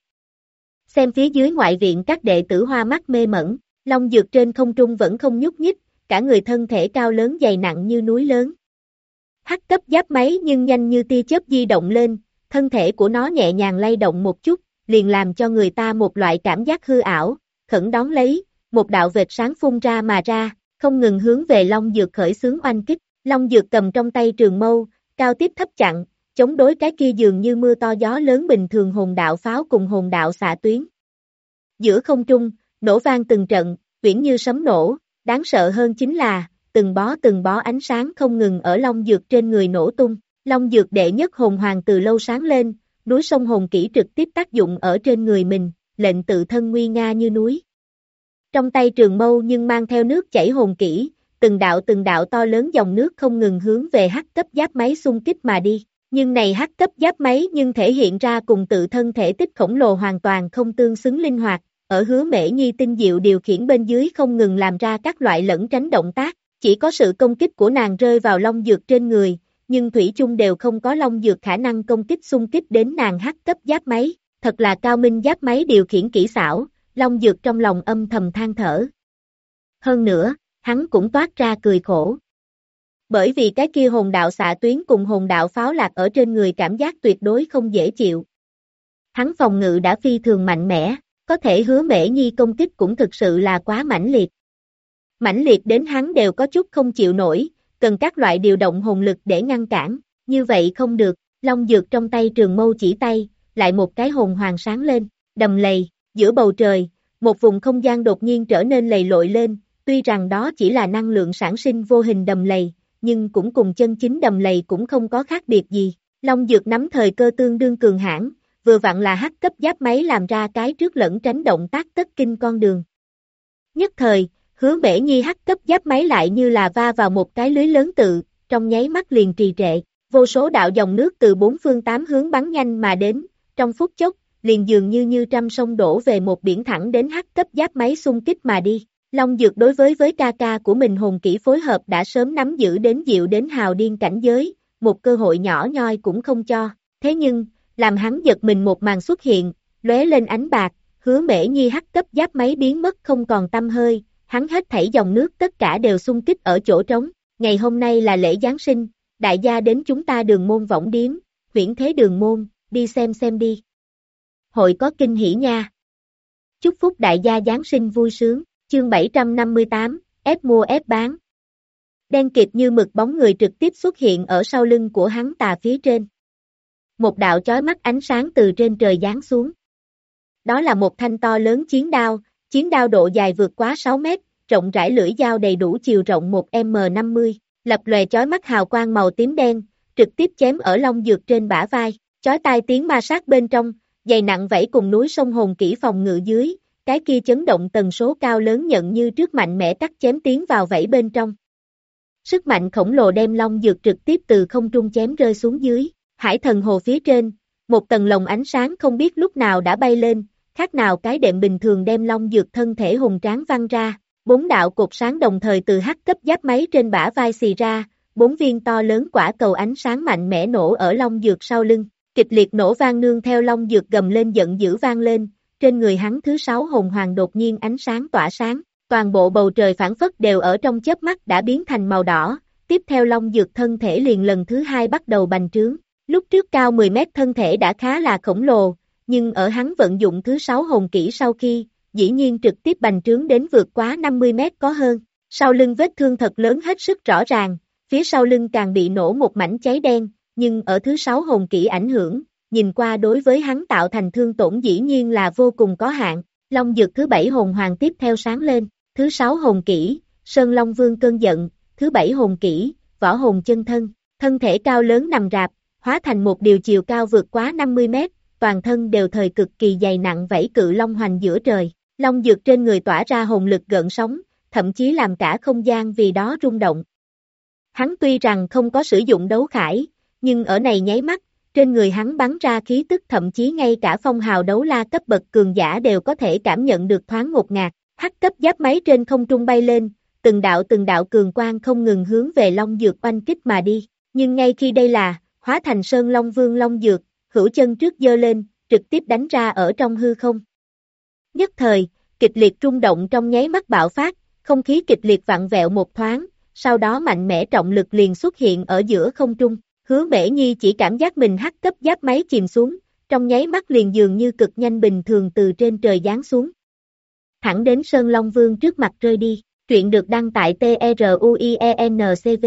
Xem phía dưới ngoại viện các đệ tử hoa mắt mê mẩn, Long Dược trên không trung vẫn không nhúc nhích, cả người thân thể cao lớn dày nặng như núi lớn. Hắc cấp giáp máy nhưng nhanh như tia chớp di động lên, thân thể của nó nhẹ nhàng lay động một chút, liền làm cho người ta một loại cảm giác hư ảo, khẩn đón lấy, một đạo vệt sáng phun ra mà ra, không ngừng hướng về Long Dược khởi xướng oanh kích. Long Dược cầm trong tay trường mâu, cao tiếp thấp chặn, chống đối cái kia dường như mưa to gió lớn bình thường hồn đạo pháo cùng hồn đạo xạ tuyến. Giữa không trung, nổ vang từng trận, uyển như sấm nổ, đáng sợ hơn chính là, từng bó ánh sáng không ngừng ở Long Dược trên người nổ tung. Long Dược đệ nhất hồn hoàng từ lâu sáng lên, núi sông hồn kỹ trực tiếp tác dụng ở trên người mình, lệnh tự thân nguy nga như núi. Trong tay trường mâu nhưng mang theo nước chảy hồn kỹ, từng đạo to lớn dòng nước không ngừng hướng về hắc cấp giáp máy xung kích mà đi. Nhưng này hắc cấp giáp máy nhưng thể hiện ra cùng tự thân thể tích khổng lồ hoàn toàn không tương xứng linh hoạt, ở Hứa Mễ Nhi tinh diệu điều khiển bên dưới không ngừng làm ra các loại lẫn tránh động tác, chỉ có sự công kích của nàng rơi vào Long Dược trên người, nhưng thủy chung đều không có Long Dược khả năng công kích xung kích đến nàng hắc cấp giáp máy, thật là cao minh giáp máy điều khiển kỹ xảo, Long Dược trong lòng âm thầm than thở. Hơn nữa, hắn cũng toát ra cười khổ. Bởi vì cái kia hồn đạo xạ tuyến cùng hồn đạo pháo lạc ở trên người cảm giác tuyệt đối không dễ chịu. Hắn phòng ngự đã phi thường mạnh mẽ, có thể Hứa Mễ Nhi công kích cũng thực sự là quá mãnh liệt. Mãnh liệt đến hắn đều có chút không chịu nổi, cần các loại điều động hồn lực để ngăn cản, như vậy không được, Long Dược trong tay trường mâu chỉ tay, lại một cái hồn hoàng sáng lên, đầm lầy, giữa bầu trời, một vùng không gian đột nhiên trở nên lầy lội lên, tuy rằng đó chỉ là năng lượng sản sinh vô hình đầm lầy, nhưng cũng cùng chân chính đầm lầy cũng không có khác biệt gì. Long Dược nắm thời cơ tương đương cường hãn, vừa vặn là hắc cấp giáp máy làm ra cái trước lẫn tránh động tác tất kinh con đường. Nhất thời, Hứa Mễ Nhi hắc cấp giáp máy lại như là va vào một cái lưới lớn tự, trong nháy mắt liền trì trệ, vô số đạo dòng nước từ bốn phương tám hướng bắn nhanh mà đến, trong phút chốc, liền dường như trăm sông đổ về một biển thẳng đến hắc cấp giáp máy xung kích mà đi. Long Dược đối với ca ca của mình hồn kỹ phối hợp đã sớm nắm giữ đến dịu đến hào điên cảnh giới, một cơ hội nhỏ nhoi cũng không cho, thế nhưng, làm hắn giật mình một màn xuất hiện, lóe lên ánh bạc, Hứa Mễ Nhi hắc cấp giáp máy biến mất không còn tăm hơi, hắn hết thảy dòng nước tất cả đều xung kích ở chỗ trống, ngày hôm nay là lễ Giáng sinh, đại gia đến chúng ta Đường Môn Võng Điếm, Huyễn Thế Đường Môn, đi xem đi. Hội có kinh hỉ nha. Chúc phúc đại gia Giáng sinh vui sướng, chương 758, ép mua ép bán. Đen kịt như mực bóng người trực tiếp xuất hiện ở sau lưng của hắn tà phía trên. Một đạo chói mắt ánh sáng từ trên trời giáng xuống. Đó là một thanh to lớn chiến đao độ dài vượt quá 6 mét, rộng rãi lưỡi dao đầy đủ chiều rộng 1m50, lập lòe chói mắt hào quang màu tím đen, trực tiếp chém ở Long Dược trên bả vai, chói tai tiếng ma sát bên trong, dày nặng vảy cùng núi sông hồn kỹ phòng ngự dưới, cái kia chấn động tần số cao lớn nhận như trước mạnh mẽ cắt chém tiến vào vảy bên trong. Sức mạnh khổng lồ đem Long Dược trực tiếp từ không trung chém rơi xuống dưới, Hải Thần Hồ phía trên, một tầng lồng ánh sáng không biết lúc nào đã bay lên, khác nào cái đệm bình thường đem Long Dược thân thể hùng tráng văng ra, 4 đạo cột sáng đồng thời từ hắc cấp giáp máy trên bả vai xì ra, 4 viên to lớn quả cầu ánh sáng mạnh mẽ nổ ở Long Dược sau lưng, kịch liệt nổ vang nương theo Long Dược gầm lên giận dữ vang lên, trên người hắn thứ 6 hồn hoàng đột nhiên ánh sáng tỏa sáng, toàn bộ bầu trời phảng phất đều ở trong chớp mắt đã biến thành màu đỏ, tiếp theo Long Dược thân thể liền lần thứ 2 bắt đầu bành trướng, lúc trước cao 10 mét thân thể đã khá là khổng lồ, nhưng ở hắn vận dụng thứ 6 hồn kỹ sau khi, dĩ nhiên trực tiếp bành trướng đến vượt quá 50 mét có hơn, sau lưng vết thương thật lớn hết sức rõ ràng, phía sau lưng càng bị nổ một mảnh cháy đen, nhưng ở thứ 6 hồn kỹ ảnh hưởng, nhìn qua đối với hắn tạo thành thương tổn dĩ nhiên là vô cùng có hạn, Long Dược thứ 7 hồn hoàng tiếp theo sáng lên, thứ 6 hồn kỹ, Sơn Long Vương cơn giận, thứ 7 hồn kỹ, Võ Hồn Chân Thân, thân thể cao lớn nằm rạp, hóa thành một điều chiều cao vượt quá 50 mét, toàn thân đều thời cực kỳ dày nặng vảy cự long hoành giữa trời, Long Dược trên người tỏa ra hồn lực gợn sóng, thậm chí làm cả không gian vì đó rung động. Hắn tuy rằng không có sử dụng đấu khải, nhưng ở này nháy mắt, trên người hắn bắn ra khí tức thậm chí ngay cả phong hào đấu la cấp bậc cường giả đều có thể cảm nhận được thoáng ngột ngạt, hắc cấp giáp máy trên không trung bay lên, từng đạo cường quang không ngừng hướng về Long Dược oanh kích mà đi, nhưng ngay khi đây là, hóa thành Sơn Long Vương Long Dược, hữu chân trước giơ lên, trực tiếp đánh ra ở trong hư không. Nhất thời, kịch liệt rung động trong nháy mắt bạo phát, không khí kịch liệt vặn vẹo một thoáng, sau đó mạnh mẽ trọng lực liền xuất hiện ở giữa không trung, Hứa Mễ Nhi chỉ cảm giác mình hắc cấp giáp máy chìm xuống, trong nháy mắt liền dường như cực nhanh bình thường từ trên trời giáng xuống. Thẳng đến Sơn Long Vương trước mặt rơi đi, truyện được đăng tại TRUIENCV.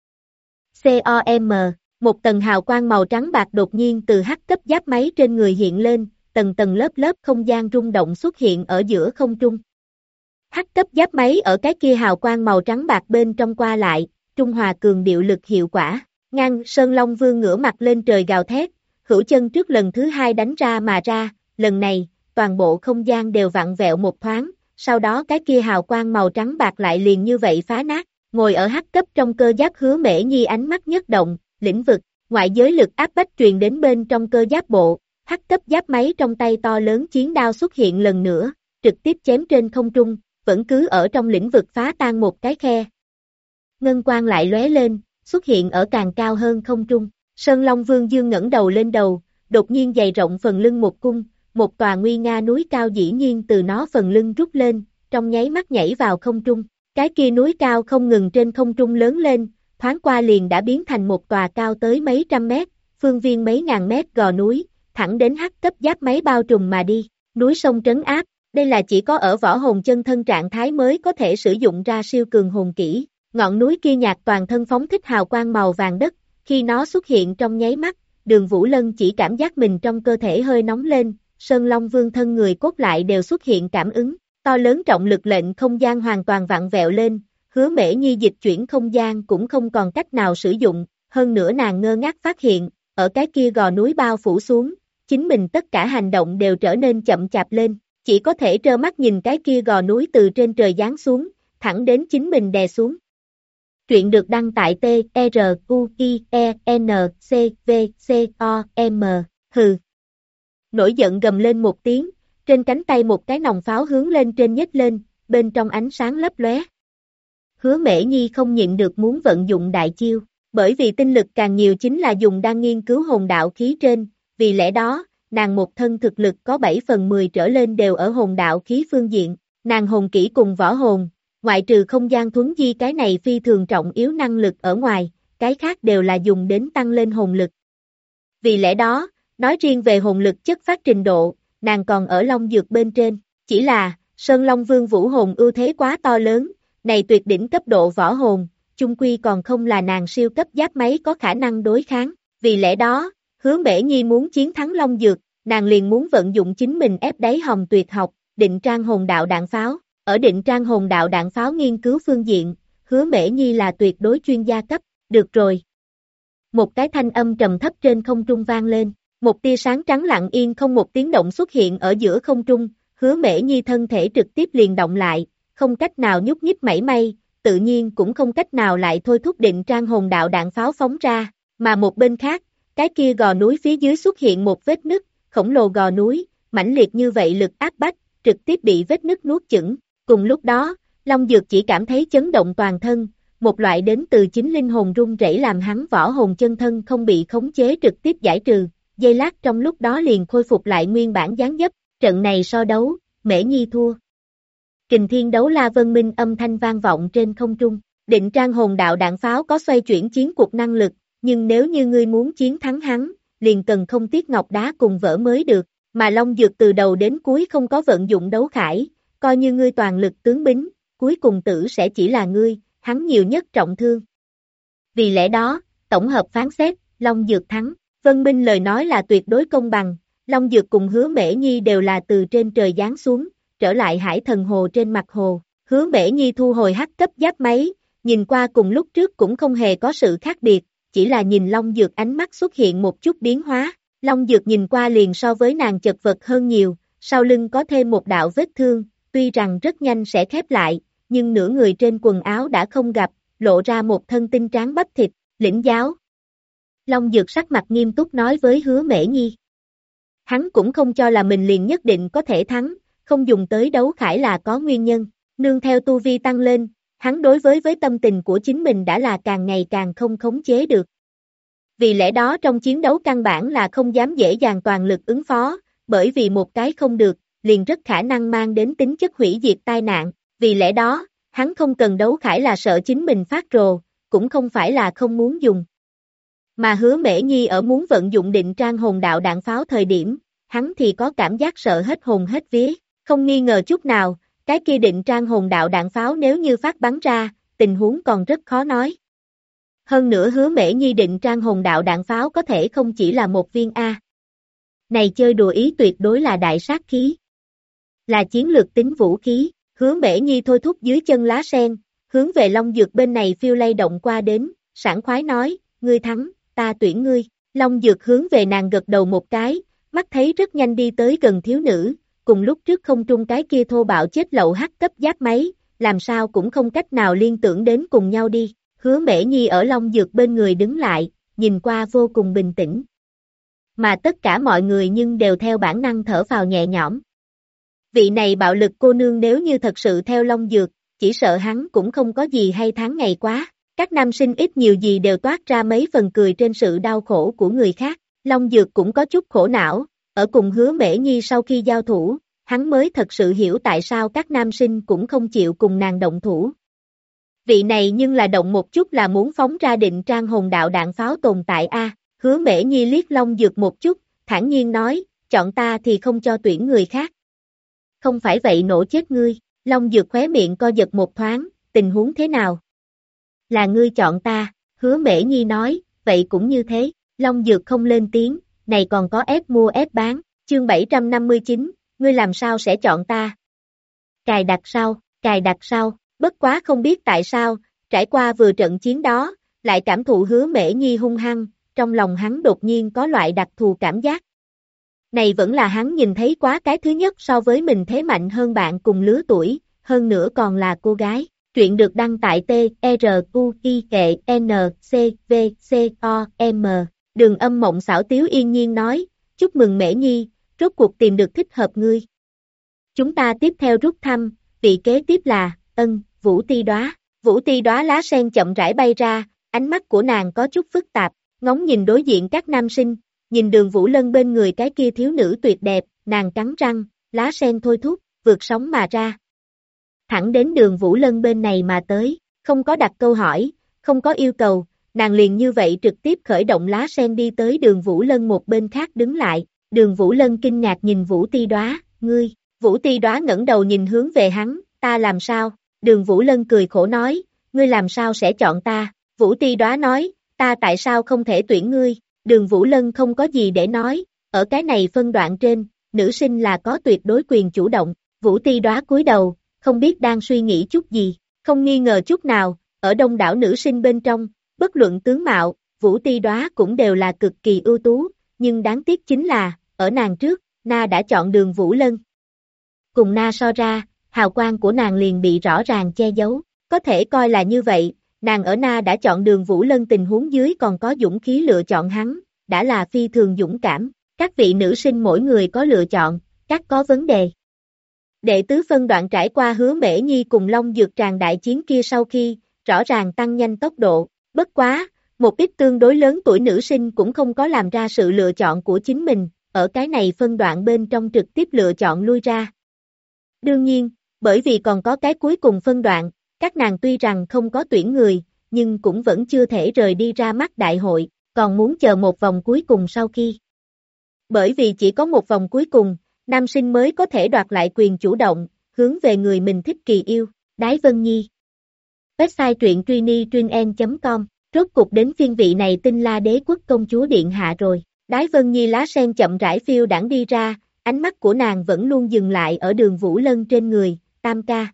COM, một tầng hào quang màu trắng bạc đột nhiên từ hắc cấp giáp máy trên người hiện lên, tầng tầng lớp không gian rung động xuất hiện ở giữa không trung. Hắc cấp giáp máy ở cái kia hào quang màu trắng bạc bên trong qua lại, trung hòa cường điệu lực hiệu quả, ngăn Sơn Long Vương ngửa mặt lên trời gào thét, hữu chân trước lần thứ 2 đánh ra mà ra, lần này, toàn bộ không gian đều vặn vẹo một thoáng, sau đó cái kia hào quang màu trắng bạc lại liền như vậy phá nát, ngồi ở hắc cấp trong cơ giáp Hứa Mễ Nhi ánh mắt nhất động, lĩnh vực, ngoại giới lực áp bách truyền đến bên trong cơ giáp bộ, hắc cấp giáp máy trong tay to lớn chiến đao xuất hiện lần nữa, trực tiếp chém trên không trung, vẫn cứ ở trong lĩnh vực phá tan một cái khe. Ngân quang lại lóe lên, xuất hiện ở càng cao hơn không trung, Sơn Long Vương dương ngẩng đầu lên đầu, đột nhiên dày rộng phần lưng một cung, một tòa nguy nga núi cao dĩ nhiên từ nó phần lưng rút lên, trong nháy mắt nhảy vào không trung, cái kia núi cao không ngừng trên không trung lớn lên, thoáng qua liền đã biến thành một tòa cao tới mấy trăm mét, phương viên mấy ngàn mét gò núi, thẳng đến hắc cấp giáp máy bao trùm mà đi, núi sông trấn áp, Đây là chỉ có ở võ hồn chân thân trạng thái mới có thể sử dụng ra siêu cường hồn kỹ. Ngọn núi kia nhạt toàn thân phóng thích hào quang màu vàng đất, khi nó xuất hiện trong nháy mắt, Đường Vũ Lân chỉ cảm giác mình trong cơ thể hơi nóng lên, Sơn Long Vương thân người cốt lại đều xuất hiện cảm ứng, to lớn trọng lực lệnh không gian hoàn toàn vặn vẹo lên, Hứa Mễ Nhi dịch chuyển không gian cũng không còn cách nào sử dụng, hơn nữa nàng ngơ ngác phát hiện, ở cái kia gò núi bao phủ xuống, chính mình tất cả hành động đều trở nên chậm chạp lên, chỉ có thể trơ mắt nhìn cái kia gò núi từ trên trời giáng xuống, thẳng đến chính mình đè xuống. Truyện được đăng tại truyện.com. Hừ. Nổi giận gầm lên một tiếng, trên cánh tay một cái nòng pháo hướng lên trên nhếch lên, bên trong ánh sáng lấp lóe. Hứa Mễ Nhi không nhịn được muốn vận dụng đại chiêu, bởi vì tinh lực càng nhiều chính là dùng đang nghiên cứu hồn đạo khí trên, vì lẽ đó, nàng một thân thực lực có 7/10 trở lên đều ở hồn đạo khí phương diện, nàng hồn kỹ cùng võ hồn, ngoại trừ không gian thuấn di cái này phi thường trọng yếu năng lực ở ngoài, cái khác đều là dùng đến tăng lên hồn lực. Vì lẽ đó, nói riêng về hồn lực chất phát trình độ, nàng còn ở Long Dược bên trên, chỉ là, Sơn Long Vương vũ hồn ưu thế quá to lớn, này tuyệt đỉnh cấp độ võ hồn, chung quy còn không là nàng siêu cấp giáp máy có khả năng đối kháng, vì lẽ đó, Hứa Mễ Nhi muốn chiến thắng Long Dược, nàng liền muốn vận dụng chính mình ép đáy hòm tuyệt học, định trang hồn đạo đạn pháo, ở định trang hồn đạo đạn pháo nghiên cứu phương diện, Hứa Mễ Nhi là tuyệt đối chuyên gia cấp, được rồi. Một cái thanh âm trầm thấp trên không trung vang lên, một tia sáng trắng lặng yên không một tiếng động xuất hiện ở giữa không trung, Hứa Mễ Nhi thân thể trực tiếp liền động lại, không cách nào nhúc nhích mảy may, tự nhiên cũng không cách nào lại thôi thúc định trang hồn đạo đạn pháo phóng ra, mà một bên khác, cái kia gò núi phía dưới xuất hiện một vết nứt, khổng lồ gò núi, mãnh liệt như vậy lực áp bách, trực tiếp bị vết nứt nuốt chửng. Cùng lúc đó, Long Dược chỉ cảm thấy chấn động toàn thân, một loại đến từ chính linh hồn run rẩy làm hắn võ hồn chân thân không bị khống chế trực tiếp giải trừ, giây lát trong lúc đó liền khôi phục lại nguyên bản dáng dấp, trận này so đấu, Mễ Nhi thua. Kình Thiên Đấu La Vân Minh âm thanh vang vọng trên không trung, định trang hồn đạo đạn pháo có xoay chuyển chiến cuộc năng lực, nhưng nếu như ngươi muốn chiến thắng hắn, liền cần không tiếc ngọc đá cùng vỡ mới được, mà Long Dược từ đầu đến cuối không có vận dụng đấu khải, coi như ngươi toàn lực tướng bính, cuối cùng tử sẽ chỉ là ngươi, hắn nhiều nhất trọng thương. Vì lẽ đó, tổng hợp phán xét, Long Dược thắng, Vân Minh lời nói là tuyệt đối công bằng, Long Dược cùng Hứa Mễ Nhi đều là từ trên trời giáng xuống, trở lại Hải Thần Hồ trên mặt hồ, Hứa Mễ Nhi thu hồi hắc cấp giáp máy, nhìn qua cùng lúc trước cũng không hề có sự khác biệt, chỉ là nhìn Long Dược ánh mắt xuất hiện một chút biến hóa, Long Dược nhìn qua liền so với nàng chật vật hơn nhiều, sau lưng có thêm một đạo vết thương, tuy rằng rất nhanh sẽ khép lại, nhưng nửa người trên quần áo đã không gặp, lộ ra một thân tinh tráng bắp thịt, lĩnh giáo. Long Dược sắc mặt nghiêm túc nói với Hứa Mễ Nhi. Hắn cũng không cho là mình liền nhất định có thể thắng, không dùng tới đấu khải là có nguyên nhân, nương theo tu vi tăng lên, hắn đối với tâm tình của chính mình đã là càng ngày càng không khống chế được. Vì lẽ đó trong chiến đấu căn bản là không dám dễ dàng toàn lực ứng phó, bởi vì một cái không được, liền rất khả năng mang đến tính chất hủy diệt tai nạn, vì lẽ đó, hắn không cần đấu khải là sợ chính mình phát rồ, cũng không phải là không muốn dùng. Mà Hứa Mễ Nhi ở muốn vận dụng định trang hồn đạo đạn pháo thời điểm, hắn thì có cảm giác sợ hết hồn hết vía, không nghi ngờ chút nào, cái kia định trang hồn đạo đạn pháo nếu như phát bắn ra, tình huống còn rất khó nói. Hơn nữa Hứa Mễ Nhi định trang hồn đạo đạn pháo có thể không chỉ là một viên A. Này chơi đùa ý tuyệt đối là đại sát khí. Là chiến lược tính vũ khí, Hứa Mễ Nhi thôi thúc dưới chân lá sen, hướng về Long Dược bên này phiêu lay động qua đến, sảng khoái nói, ngươi thắng, ta tuyển ngươi. Long Dược hướng về nàng gật đầu một cái, mắt thấy rất nhanh đi tới gần thiếu nữ, cùng lúc trước không trung cái kia thô bạo chết lậu hắc cấp giáp máy, làm sao cũng không cách nào liên tưởng đến cùng nhau đi. Hứa Mễ Nhi ở Long Dược bên người đứng lại, nhìn qua vô cùng bình tĩnh. Mà tất cả mọi người nhưng đều theo bản năng thở phào nhẹ nhõm. Vị này bạo lực cô nương nếu như thật sự theo Long Dược, chỉ sợ hắn cũng không có gì hay tháng ngày quá. Các nam sinh ít nhiều gì đều toát ra mấy phần cười trên sự đau khổ của người khác. Long Dược cũng có chút khổ não, ở cùng Hứa Mễ Nhi sau khi giao thủ, hắn mới thật sự hiểu tại sao các nam sinh cũng không chịu cùng nàng động thủ. Vị này nhưng là động một chút là muốn phóng ra định trang hồn đạo đạn pháo tồn tại a. Hứa Mễ Nhi liếc Long Dược một chút, thản nhiên nói, chọn ta thì không cho tuyển người khác. không phải vậy nổ chết ngươi. Long Dược khóe miệng co giật một thoáng, tình huống thế nào? Là ngươi chọn ta, Hứa Mễ Nhi nói, vậy cũng như thế. Long Dược không lên tiếng, này còn có ép mua ép bán. Chương 759, ngươi làm sao sẽ chọn ta? Cài đặt sau, bất quá không biết tại sao, trải qua vừa trận chiến đó, lại cảm thụ Hứa Mễ Nhi hung hăng, trong lòng hắn đột nhiên có loại đặc thù cảm giác. Này vẫn là hắn nhìn thấy quá cái thứ nhất so với mình thế mạnh hơn bạn cùng lứa tuổi, hơn nữa còn là cô gái. Truyện được đăng tại t r u i e n c v c o m. Đường Âm Mộng xảo tiếu yên nhiên nói, chúc mừng Mễ Nhi, rốt cuộc tìm được thích hợp ngươi. Chúng ta tiếp theo rút thăm, vị kế tiếp là, Vũ Ti Đóa. Vũ Ti Đóa lá sen chậm rãi bay ra, ánh mắt của nàng có chút phức tạp, ngóng nhìn đối diện các nam sinh, nhìn Đường Vũ Lân bên người cái kia thiếu nữ tuyệt đẹp, nàng cắn răng, lá sen thôi thúc, vượt sóng mà ra. Thẳng đến Đường Vũ Lân bên này mà tới, không có đặt câu hỏi, không có yêu cầu, nàng liền như vậy trực tiếp khởi động lá sen đi tới Đường Vũ Lân một bên khác đứng lại. Đường Vũ Lân kinh ngạc nhìn Vũ Ti Đóa, ngươi. Vũ Ti Đóa ngẩng đầu nhìn hướng về hắn, ta làm sao? Đường Vũ Lân cười khổ nói, ngươi làm sao sẽ chọn ta? Vũ Ti Đóa nói, ta tại sao không thể tuyển ngươi? Đường Vũ Lân không có gì để nói, ở cái này phân đoạn trên, nữ sinh là có tuyệt đối quyền chủ động. Vũ Ti Đóa cúi đầu, không biết đang suy nghĩ chút gì, không nghi ngờ chút nào, ở đông đảo nữ sinh bên trong, bất luận tướng mạo, Vũ Ti Đóa cũng đều là cực kỳ ưu tú, nhưng đáng tiếc chính là, ở nàng trước, Na đã chọn Đường Vũ Lân. Cùng Na so ra, hào quang của nàng liền bị rõ ràng che giấu, có thể coi là như vậy, nàng ở Na đã chọn Đường Vũ Lân tình huống dưới còn có dũng khí lựa chọn hắn, đã là phi thường dũng cảm, các vị nữ sinh mỗi người có lựa chọn, các có vấn đề. Đệ tứ phân đoạn trải qua Hứa Mễ Nhi cùng Long Dược tràng đại chiến kia sau khi, rõ ràng tăng nhanh tốc độ, bất quá, một ít tương đối lớn tuổi nữ sinh cũng không có làm ra sự lựa chọn của chính mình, ở cái này phân đoạn bên trong trực tiếp lựa chọn lui ra. Đương nhiên, bởi vì còn có cái cuối cùng phân đoạn, các nàng tuy rằng không có tuyển người, nhưng cũng vẫn chưa thể rời đi ra mắt đại hội, còn muốn chờ một vòng cuối cùng sau khi. Bởi vì chỉ có một vòng cuối cùng, nam sinh mới có thể đoạt lại quyền chủ động, hướng về người mình thích kỳ yêu, Đái Vân Nhi. Website truyện truynitruyen.com, rốt cục đến phiên vị này Tinh La Đế Quốc công chúa điện hạ rồi. Đái Vân Nhi lá sen chậm rãi phiêu đãng đi ra, ánh mắt của nàng vẫn luôn dừng lại ở Đường Vũ Lân trên người, Tam ca.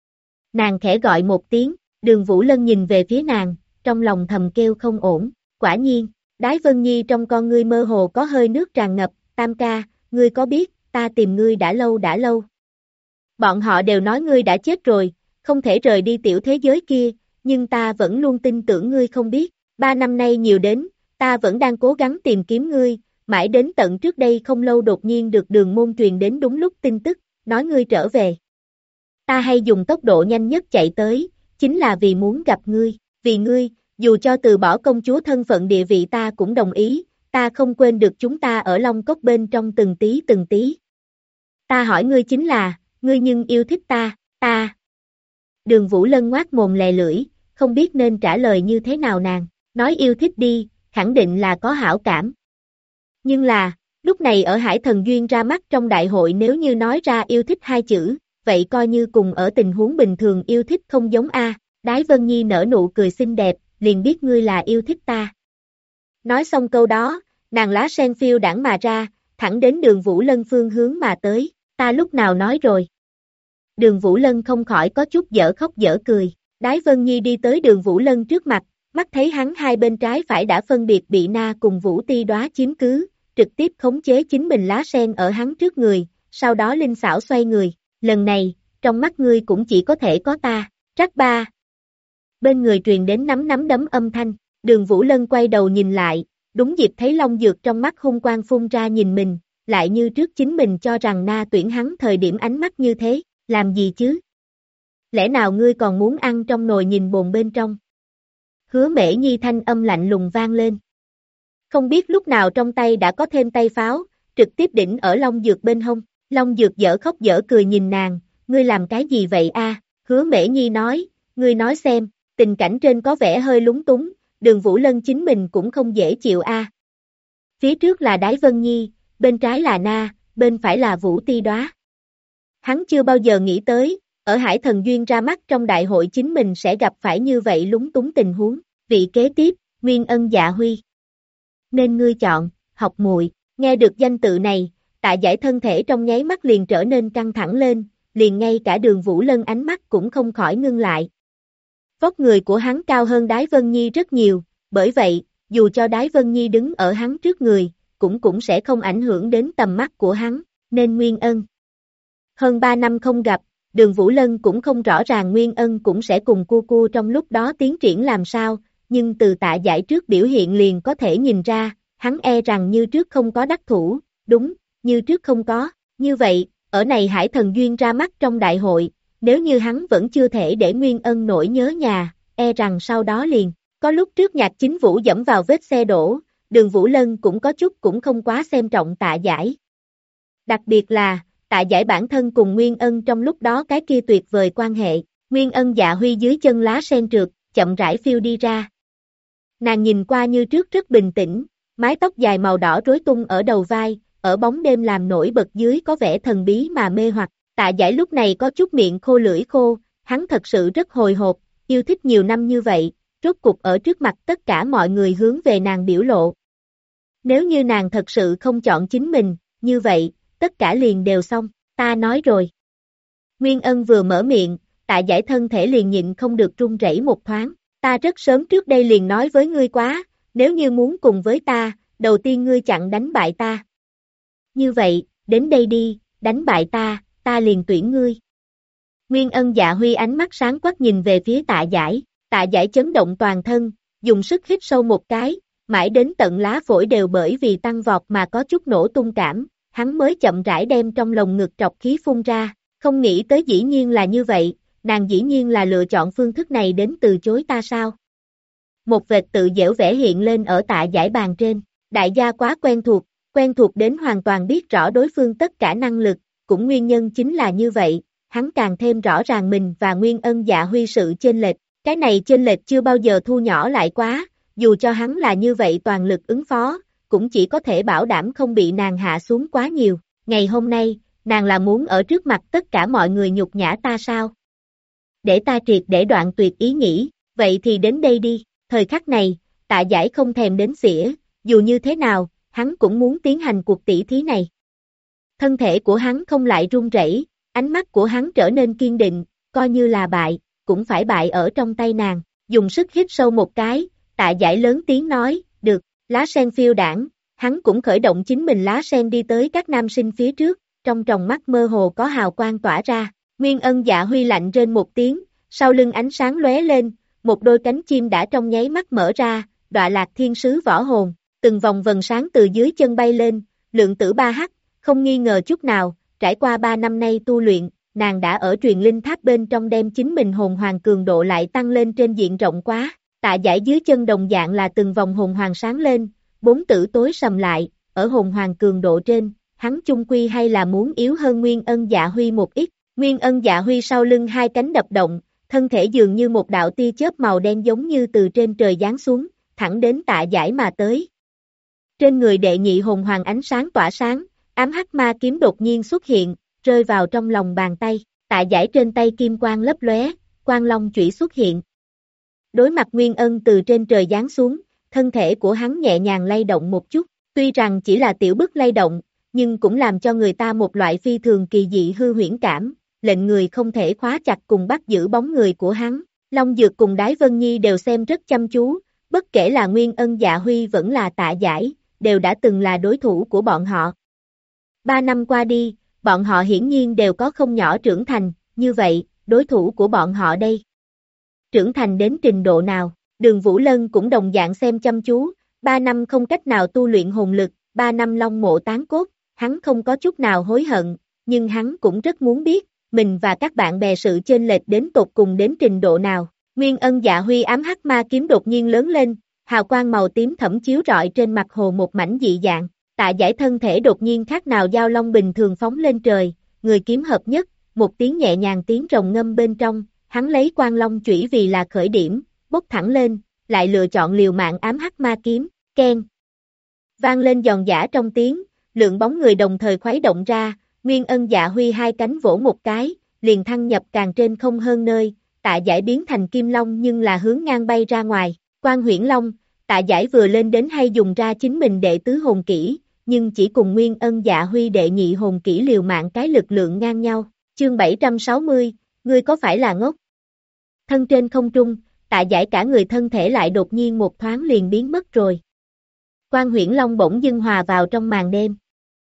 Nàng khẽ gọi một tiếng, Đường Vũ Lân nhìn về phía nàng, trong lòng thầm kêu không ổn, quả nhiên, Đái Vân Nhi trong con ngươi mơ hồ có hơi nước tràn ngập, Tam ca, ngươi có biết, ta tìm ngươi đã lâu. Bọn họ đều nói ngươi đã chết rồi, không thể rời đi tiểu thế giới kia, nhưng ta vẫn luôn tin tưởng ngươi không biết, 3 năm nay nhiều đến, ta vẫn đang cố gắng tìm kiếm ngươi, mãi đến tận trước đây không lâu đột nhiên được Đường môn truyền đến đúng lúc tin tức, nói ngươi trở về. Ta hay dùng tốc độ nhanh nhất chạy tới, chính là vì muốn gặp ngươi, vì ngươi, dù cho từ bỏ công chúa thân phận địa vị ta cũng đồng ý, ta không quên được chúng ta ở Long Cốc bên trong từng tí. Ta hỏi ngươi chính là, ngươi nhưng yêu thích ta. Đường Vũ Lân ngoác mồm lè lưỡi, không biết nên trả lời như thế nào nàng, nói yêu thích đi, khẳng định là có hảo cảm. Nhưng là, lúc này ở Hải Thần Duyên ra mắt trong đại hội nếu như nói ra yêu thích 2 chữ, vậy coi như cùng ở tình huống bình thường yêu thích không giống a. Đái Vân Nhi nở nụ cười xinh đẹp, liền biết ngươi là yêu thích ta. Nói xong câu đó, nàng lá sen phiêu đãng mà ra, thẳng đến Đường Vũ Lân phương hướng mà tới, ta lúc nào nói rồi. Đường Vũ Lân không khỏi có chút dở khóc dở cười, Đái Vân Nhi đi tới Đường Vũ Lân trước mặt, mắt thấy hắn hai bên trái phải đã phân biệt bị Na cùng Vũ Ti Đóa chiếm cứ, trực tiếp khống chế chính mình lá sen ở hắn trước người, sau đó linh xảo xoay người, lần này, trong mắt ngươi cũng chỉ có thể có ta, trắc ba. Bên người truyền đến nắm đấm âm thanh, Đường Vũ Lân quay đầu nhìn lại, đúng dịp thấy Long Dược trong mắt hung quang phun ra nhìn mình, lại như trước chính mình cho rằng Na tuyển hắn thời điểm ánh mắt như thế, làm gì chứ? Lẽ nào ngươi còn muốn ăn trong nồi nhìn bồn bên trong? Hứa Mễ Nhi thanh âm lạnh lùng vang lên. Không biết lúc nào trong tay đã có thêm tay pháo, trực tiếp đỉnh ở Long Dược bên hông, Long Dược dở khóc dở cười nhìn nàng, ngươi làm cái gì vậy a? Hứa Mễ Nhi nói, ngươi nói xem, tình cảnh trên có vẻ hơi lúng túng, Đường Vũ Lân chính mình cũng không dễ chịu a. Phía trước là Đái Vân Nhi, bên trái là Na, bên phải là Vũ Ti Đóa. Hắn chưa bao giờ nghĩ tới, ở Hải Thần Duyên ra mắt trong đại hội chính mình sẽ gặp phải như vậy lúng túng tình huống. Vị kế tiếp, Nguyên Ân Dạ Huy. Nên ngươi chọn, học muội. Nghe được danh tự này, Tạ Giải thân thể trong nháy mắt liền trở nên căng thẳng lên, liền ngay cả Đường Vũ Lân ánh mắt cũng không khỏi ngưng lại. Vóc người của hắn cao hơn Đái Vân Nhi rất nhiều, bởi vậy, dù cho Đái Vân Nhi đứng ở hắn trước người, cũng sẽ không ảnh hưởng đến tầm mắt của hắn, nên Nguyên Ân. Hơn 3 năm không gặp, Đường Vũ Lân cũng không rõ ràng Nguyên Ân cũng sẽ cùng cu trong lúc đó tiến triển làm sao, nhưng từ Tạ Giải trước biểu hiện liền có thể nhìn ra, hắn e rằng như trước không có đắc thủ, đúng, như trước không có, như vậy, ở này Hải Thần Duyên ra mắt trong đại hội, nếu như hắn vẫn chưa thể để Nguyên Ân nổi nhớ nhà, e rằng sau đó liền, có lúc trước Nhạc Chính Vũ dẫm vào vết xe đổ, Đường Vũ Lân cũng có chút cũng không quá xem trọng Tạ Giải. Đặc biệt là, Tạ Giải bản thân cùng Nguyên Ân trong lúc đó cái kia tuyệt vời quan hệ, Nguyên Ân Dạ Huy dưới chân lá sen trượt, chậm rãi phiêu đi ra. Nàng nhìn qua như trước rất bình tĩnh, mái tóc dài màu đỏ rối tung ở đầu vai, ở bóng đêm làm nổi bật dưới có vẻ thần bí mà mê hoặc. Tạ Giải lúc này có chút miệng khô lưỡi khô, hắn thật sự rất hồi hộp, yêu thích nhiều năm như vậy, rốt cục ở trước mặt tất cả mọi người hướng về nàng biểu lộ. Nếu như nàng thật sự không chọn chính mình, như vậy, tất cả liền đều xong, ta nói rồi. Nguyên Ân vừa mở miệng, Tạ Giải thân thể liền nhịn không được run rẩy một thoáng, ta rất sớm trước đây liền nói với ngươi quá, nếu như muốn cùng với ta, đầu tiên ngươi chặn đánh bại ta. Như vậy, đến đây đi, đánh bại ta liền tuyển ngươi. Nguyên Ân Dạ Huy ánh mắt sáng quắc nhìn về phía Tạ Giải chấn động toàn thân, dùng sức hít sâu một cái, mãi đến tận lá phổi đều bởi vì tăng vọt mà có chút nổ tung cảm, hắn mới chậm rãi đem trong lồng ngực trọc khí phun ra, không nghĩ tới dĩ nhiên là như vậy, nàng dĩ nhiên là lựa chọn phương thức này đến từ chối ta sao? Một vệt tự giễu vẻ hiện lên ở Tạ Giải bàn trên, đại gia quá quen thuộc đến hoàn toàn biết rõ đối phương tất cả năng lực, cũng nguyên nhân chính là như vậy, hắn càng thêm rõ ràng mình và Nguyên Ân Dạ Huy sự chênh lệch, cái này chênh lệch chưa bao giờ thu nhỏ lại quá, dù cho hắn là như vậy toàn lực ứng phó, cũng chỉ có thể bảo đảm không bị nàng hạ xuống quá nhiều, ngày hôm nay, nàng là muốn ở trước mặt tất cả mọi người nhục nhã ta sao? Để ta triệt để đoạn tuyệt ý nghĩ, vậy thì đến đây đi, thời khắc này, Tạ Giải không thèm đến xỉa, dù như thế nào, hắn cũng muốn tiến hành cuộc tỷ thí này. Thân thể của hắn không lại run rẩy, ánh mắt của hắn trở nên kiên định, coi như là bại, cũng phải bại ở trong tay nàng, dùng sức hít sâu một cái, Tạ Giải lớn tiếng nói, được, lá sen phiêu đảng, hắn cũng khởi động chính mình lá sen đi tới các nam sinh phía trước, trong tròng mắt mơ hồ có hào quang tỏa ra, Nguyên Ân Dạ Huy lạnh rên một tiếng, sau lưng ánh sáng lóe lên, một đôi cánh chim đã trong nháy mắt mở ra, đọa lạc thiên sứ võ hồn, từng vòng vần sáng từ dưới chân bay lên, lượng tử 3H, không nghi ngờ chút nào, trải qua 3 năm nay tu luyện, nàng đã ở truyền linh tháp bên trong đem chính mình hồn hoàng cường độ lại tăng lên trên diện rộng quá, Tạ Giải dưới chân đồng dạng là từng vòng hồn hoàng sáng lên, 4 tử tối sầm lại, ở hồn hoàng cường độ trên, hắn chung quy hay là muốn yếu hơn Nguyên Ân Dạ Huy một ít, Nguyên Ân Dạ Huy sau lưng hai cánh đập động, thân thể dường như một đạo tia chớp màu đen giống như từ trên trời giáng xuống, thẳng đến Tạ Giải mà tới. Trên người đệ nhị hồn hoàng ánh sáng tỏa sáng, ám hắc ma kiếm đột nhiên xuất hiện, rơi vào trong lòng bàn tay, Tạ Giải trên tay kim quang lấp lóe, quang long chủy xuất hiện. Đối mặt Nguyên Ân từ trên trời giáng xuống, thân thể của hắn nhẹ nhàng lay động một chút, tuy rằng chỉ là tiểu bức lay động, nhưng cũng làm cho người ta một loại phi thường kỳ dị hư huyễn cảm, lệnh người không thể khóa chặt cùng bắt giữ bóng người của hắn. Long Dược cùng Đái Vân Nhi đều xem rất chăm chú, bất kể là Nguyên Ân Dạ Huy vẫn là Tạ Giải, đều đã từng là đối thủ của bọn họ. 3 năm qua đi, bọn họ hiển nhiên đều có không nhỏ trưởng thành, như vậy, đối thủ của bọn họ đây. Trưởng thành đến trình độ nào, Đường Vũ Lân cũng đồng dạng xem chăm chú, 3 năm không cách nào tu luyện hồn lực, 3 năm long mộ tán cốt, hắn không có chút nào hối hận, nhưng hắn cũng rất muốn biết, mình và các bạn bè sự chênh lệch đến tột cùng đến trình độ nào. Nguyên Ân Dạ Huy ám hắc ma kiếm đột nhiên lớn lên, hào quang màu tím thẫm chiếu rọi trên mặt hồ một mảnh dị dạng, Tạ Giải thân thể đột nhiên khác nào dao long bình thường phóng lên trời, người kiếm hợp nhất, một tiếng nhẹ nhàng tiếng rồng ngâm bên trong, hắn lấy quang long chủy vì là khởi điểm, bốc thẳng lên, lại lựa chọn liều mạng ám hắc ma kiếm, keng. Vang lên giòn giã trong tiếng, lượng bóng người đồng thời khuấy động ra, Nguyên Ân Dạ Huy hai cánh vỗ một cái, liền thăng nhập càng trên không hơn nơi, Tạ Giải biến thành Kim Long nhưng là hướng ngang bay ra ngoài, Quan Huyễn Long, Tạ Giải vừa lên đến hay dùng ra chính mình đệ tứ hồn kỹ, nhưng chỉ cùng Nguyên Ân Dạ Huy đệ nhị hồn kỹ liều mạng cái lực lượng ngang nhau, chương 760, ngươi có phải là ngốc? Thân trên không trung, Tạ Giải cả người thân thể lại đột nhiên một thoáng liền biến mất rồi. Quan Huyễn Long bỗng dưng hòa vào trong màn đêm.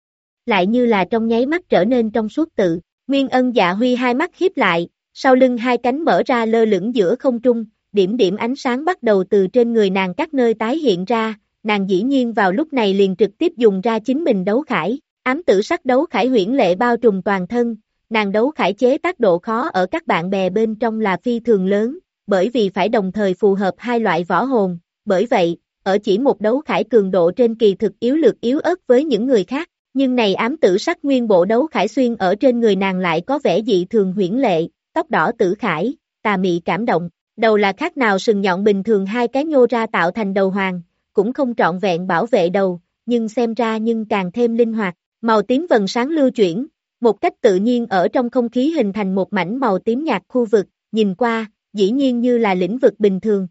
Lại như là trong nháy mắt trở nên trong suốt tự, Nguyên Ân Dạ Huy hai mắt híp lại, sau lưng hai cánh mở ra lơ lửng giữa không trung, điểm điểm ánh sáng bắt đầu từ trên người nàng các nơi tái hiện ra, nàng dĩ nhiên vào lúc này liền trực tiếp dùng ra chính mình đấu khải, ám tử sắc đấu khải huyễn lệ bao trùm toàn thân, nàng đấu khải chế tác độ khó ở các bạn bè bên trong là phi thường lớn, bởi vì phải đồng thời phù hợp hai loại võ hồn, bởi vậy, ở chỉ một đấu khải cường độ trên kỳ thực yếu lược yếu ớt với những người khác, nhưng này ám tử sắc nguyên bộ đấu khải xuyên ở trên người nàng lại có vẻ dị thường huyễn lệ, tóc đỏ tử khải, tà mị cảm động, đầu là khác nào sừng nhọn bình thường hai cái nhô ra tạo thành đầu hoàng, cũng không trọn vẹn bảo vệ đầu, nhưng xem ra nhưng càng thêm linh hoạt, màu tím vầng sáng lưu chuyển, một cách tự nhiên ở trong không khí hình thành một mảnh màu tím nhạt khu vực, nhìn qua, dĩ nhiên như là lĩnh vực bình thường.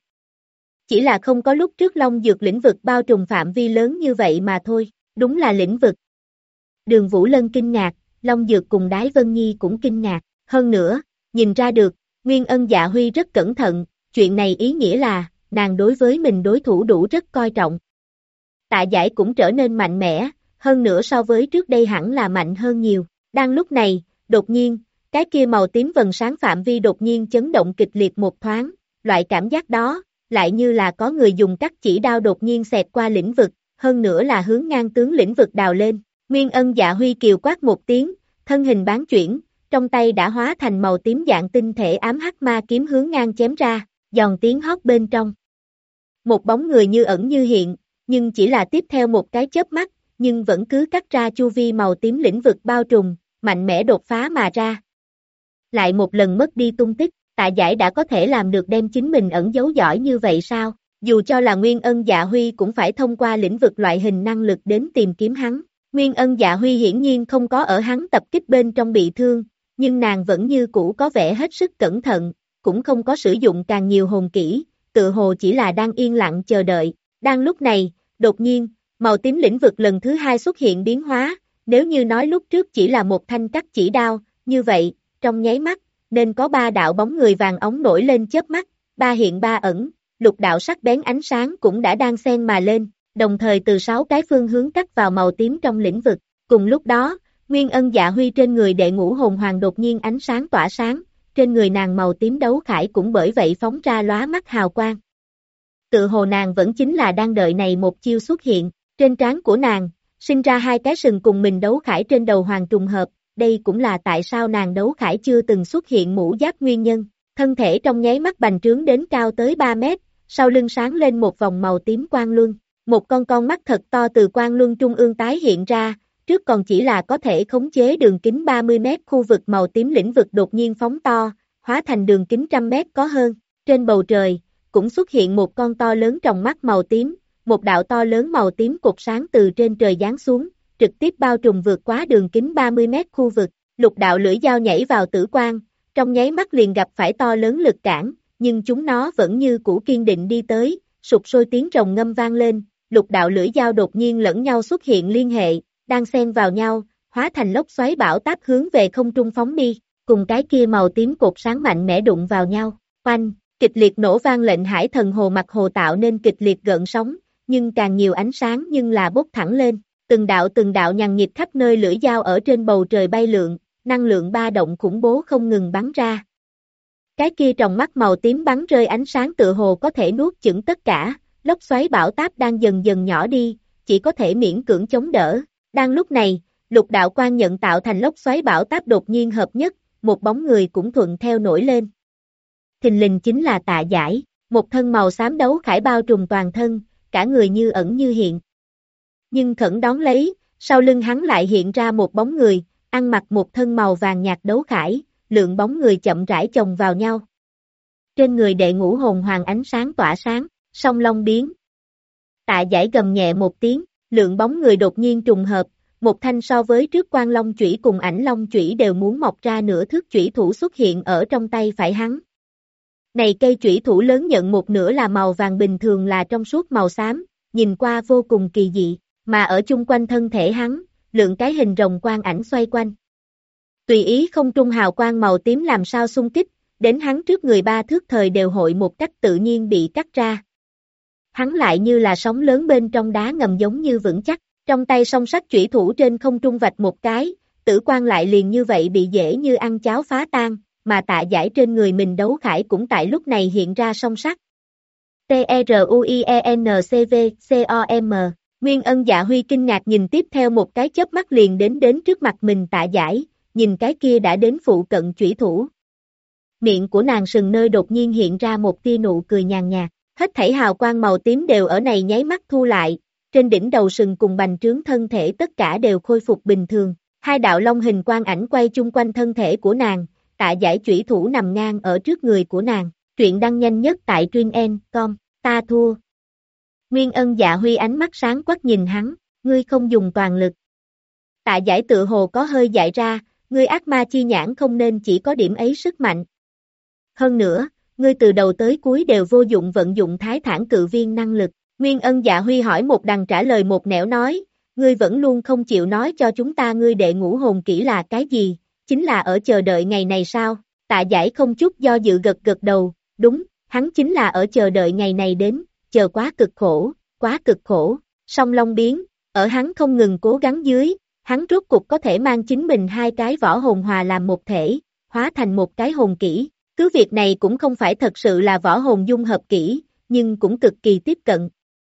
Chỉ là không có lúc trước Long Dược lĩnh vực bao trùm phạm vi lớn như vậy mà thôi, đúng là lĩnh vực. Đường Vũ Lân kinh ngạc, Long Dược cùng Đái Vân Nhi cũng kinh ngạc, hơn nữa, nhìn ra được, Nguyên Ân Dạ Huy rất cẩn thận, chuyện này ý nghĩa là, nàng đối với mình đối thủ đủ rất coi trọng. Tạ Giải cũng trở nên mạnh mẽ, hơn nữa so với trước đây hẳn là mạnh hơn nhiều. Đang lúc này, đột nhiên, cái kia màu tím vầng sáng phạm vi đột nhiên chấn động kịch liệt một thoáng, loại cảm giác đó, lại như là có người dùng cắt chỉ đao đột nhiên xẹt qua lĩnh vực, hơn nữa là hướng ngang tướng lĩnh vực đào lên. Nguyên Ân Dạ Huy kiều quát một tiếng, thân hình bán chuyển, trong tay đã hóa thành màu tím dạng tinh thể ám hắc ma kiếm hướng ngang chém ra, giòn tiếng hót bên trong. Một bóng người như ẩn như hiện, nhưng chỉ là tiếp theo một cái chớp mắt, nhưng vẫn cứ cắt ra chu vi màu tím lĩnh vực bao trùm, mạnh mẽ đột phá mà ra. Lại một lần mất đi tung tích, Tạ Giải đã có thể làm được đem chính mình ẩn giấu giỏi như vậy sao? Dù cho là Nguyên Ân Dạ Huy cũng phải thông qua lĩnh vực loại hình năng lực đến tìm kiếm hắn. Nguyên Ân Dạ Huy hiển nhiên không có ở hắn tập kích bên trong bị thương, nhưng nàng vẫn như cũ có vẻ hết sức cẩn thận, cũng không có sử dụng càng nhiều hồn kỹ, tự hồ chỉ là đang yên lặng chờ đợi. Đang lúc này, đột nhiên, màu tím lĩnh vực lần thứ hai xuất hiện biến hóa, nếu như nói lúc trước chỉ là một thanh cắt chỉ đao, như vậy, trong nháy mắt, nên có ba đạo bóng người vàng óng nổi lên chớp mắt, ba hiện ba ẩn, lục đạo sắc bén ánh sáng cũng đã đang xen mà lên, đồng thời từ 6 cái phương hướng cắt vào màu tím trong lĩnh vực. Cùng lúc đó, Nguyên Ân Dạ Huy trên người đệ ngũ hồn hoàng đột nhiên ánh sáng tỏa sáng, trên người nàng màu tím đấu khải cũng bởi vậy phóng ra lóa mắt hào quang. Tự hồ nàng vẫn chính là đang đợi này một chiêu xuất hiện, trên trán của nàng, sinh ra hai cái sừng cùng mình đấu khải trên đầu hoàng trùng hợp, đây cũng là tại sao nàng đấu khải chưa từng xuất hiện mũ giáp nguyên nhân, thân thể trong nháy mắt bành trướng đến cao tới 3 mét, sau lưng sáng lên một vòng màu tím quang luân, một con mắt thật to từ quang luân trung ương tái hiện ra, trước còn chỉ là có thể khống chế đường kính 30 mét khu vực màu tím lĩnh vực đột nhiên phóng to, hóa thành đường kính 100 mét có hơn, trên bầu trời, cũng xuất hiện một con to lớn tròng mắt màu tím, một đạo to lớn màu tím cột sáng từ trên trời giáng xuống, trực tiếp bao trùm vượt quá đường kính 30 mét khu vực, lục đạo lưỡi dao nhảy vào tử quang, trong nháy mắt liền gặp phải to lớn lực cản, nhưng chúng nó vẫn như cũ kiên định đi tới, sục sôi tiếng rồng ngâm vang lên, lục đạo lưỡi dao đột nhiên lẫn nhau xuất hiện liên hệ, đang xen vào nhau, hóa thành lốc xoáy bão táp hướng về không trung phóng đi, cùng cái kia màu tím cột sáng mạnh mẽ đụng vào nhau, oanh, kịch liệt nổ vang lệnh hải thần hồ mặt hồ tạo nên kịch liệt gợn sóng, nhưng càng nhiều ánh sáng nhưng là bốc thẳng lên, từng đạo nhằng nhịt khắp nơi lưỡi dao ở trên bầu trời bay lượn, năng lượng ba động khủng bố không ngừng bắn ra. Cái kia tròng mắt màu tím bắn rơi ánh sáng tựa hồ có thể nuốt chửng tất cả, lốc xoáy bão táp đang dần dần nhỏ đi, chỉ có thể miễn cưỡng chống đỡ. Đang lúc này, lục đạo quang nhận tạo thành lốc xoáy bão táp đột nhiên hợp nhất, một bóng người cũng thuận theo nổi lên. Thình lình chính là Tạ Giải, một thân màu xám đấu khải bao trùm toàn thân, cả người như ẩn như hiện. Nhưng khẩn đón lấy, sau lưng hắn lại hiện ra một bóng người, ăn mặc một thân màu vàng nhạt đấu khải, lượng bóng người chậm rãi chồng vào nhau. Trên người đệ ngũ hồn hoàng ánh sáng tỏa sáng, song long biến. Tạ Giải gầm nhẹ một tiếng, lượng bóng người đột nhiên trùng hợp, một thanh so với trước Quan Long chủy cùng Ảnh Long chủy đều muốn mọc ra nửa thước chủy thủ xuất hiện ở trong tay phải hắn. Này cây chủy thủ lớn nhận một nửa là màu vàng bình thường là trong suốt màu xám, nhìn qua vô cùng kỳ dị, mà ở chung quanh thân thể hắn, lượng cái hình rồng quang ảnh xoay quanh. Tùy ý không trung hào quang màu tím làm sao xung kích, đến hắn trước người 3 thước thời đều hội một cách tự nhiên bị cắt ra. Hắn lại như là sóng lớn bên trong đá ngầm giống như vững chắc, trong tay song sắc chủy thủ trên không trung vạch một cái, tử quang lại liền như vậy bị dễ như ăn cháo phá tan, mà Tạ Giải trên người mình đấu khải cũng tại lúc này hiện ra song sắc. TRUIENCVCOM, Nguyên Ân Dạ Huy kinh ngạc nhìn tiếp theo một cái chớp mắt liền đến trước mặt mình Tạ Giải, nhìn cái kia đã đến phụ cận chủy thủ. Miệng của nàng sừng nơi đột nhiên hiện ra một tia nụ cười nhàn nhạt, hết thảy hào quang màu tím đều ở này nháy mắt thu lại, trên đỉnh đầu sừng cùng bành trướng thân thể tất cả đều khôi phục bình thường, hai đạo long hình quang ảnh quay chung quanh thân thể của nàng, Tạ Giải chủy thủ nằm ngang ở trước người của nàng, truyện đăng nhanh nhất tại truyện.com, ta thua. Nguyên Ân Dạ Huy ánh mắt sáng quắc nhìn hắn, ngươi không dùng toàn lực. Tạ Giải tự hồ có hơi dại ra, ngươi ác ma chi nhãn không nên chỉ có điểm ấy sức mạnh. Hơn nữa, ngươi từ đầu tới cuối đều vô dụng vận dụng Thái Thản Cự Viên năng lực. Nguyên Ân Dạ Huy hỏi một đằng trả lời một nẻo nói, ngươi vẫn luôn không chịu nói cho chúng ta ngươi đệ ngũ hồn kỹ là cái gì, chính là ở chờ đợi ngày này sao? Tạ Giải không chút do dự gật đầu, đúng, hắn chính là ở chờ đợi ngày này đến, chờ quá cực khổ, song long biến, ở hắn không ngừng cố gắng dưới, hắn rốt cục có thể mang chính mình hai cái võ hồn hòa làm một thể, hóa thành một cái hồn kỹ, cứ việc này cũng không phải thật sự là võ hồn dung hợp kỹ, nhưng cũng cực kỳ tiếp cận.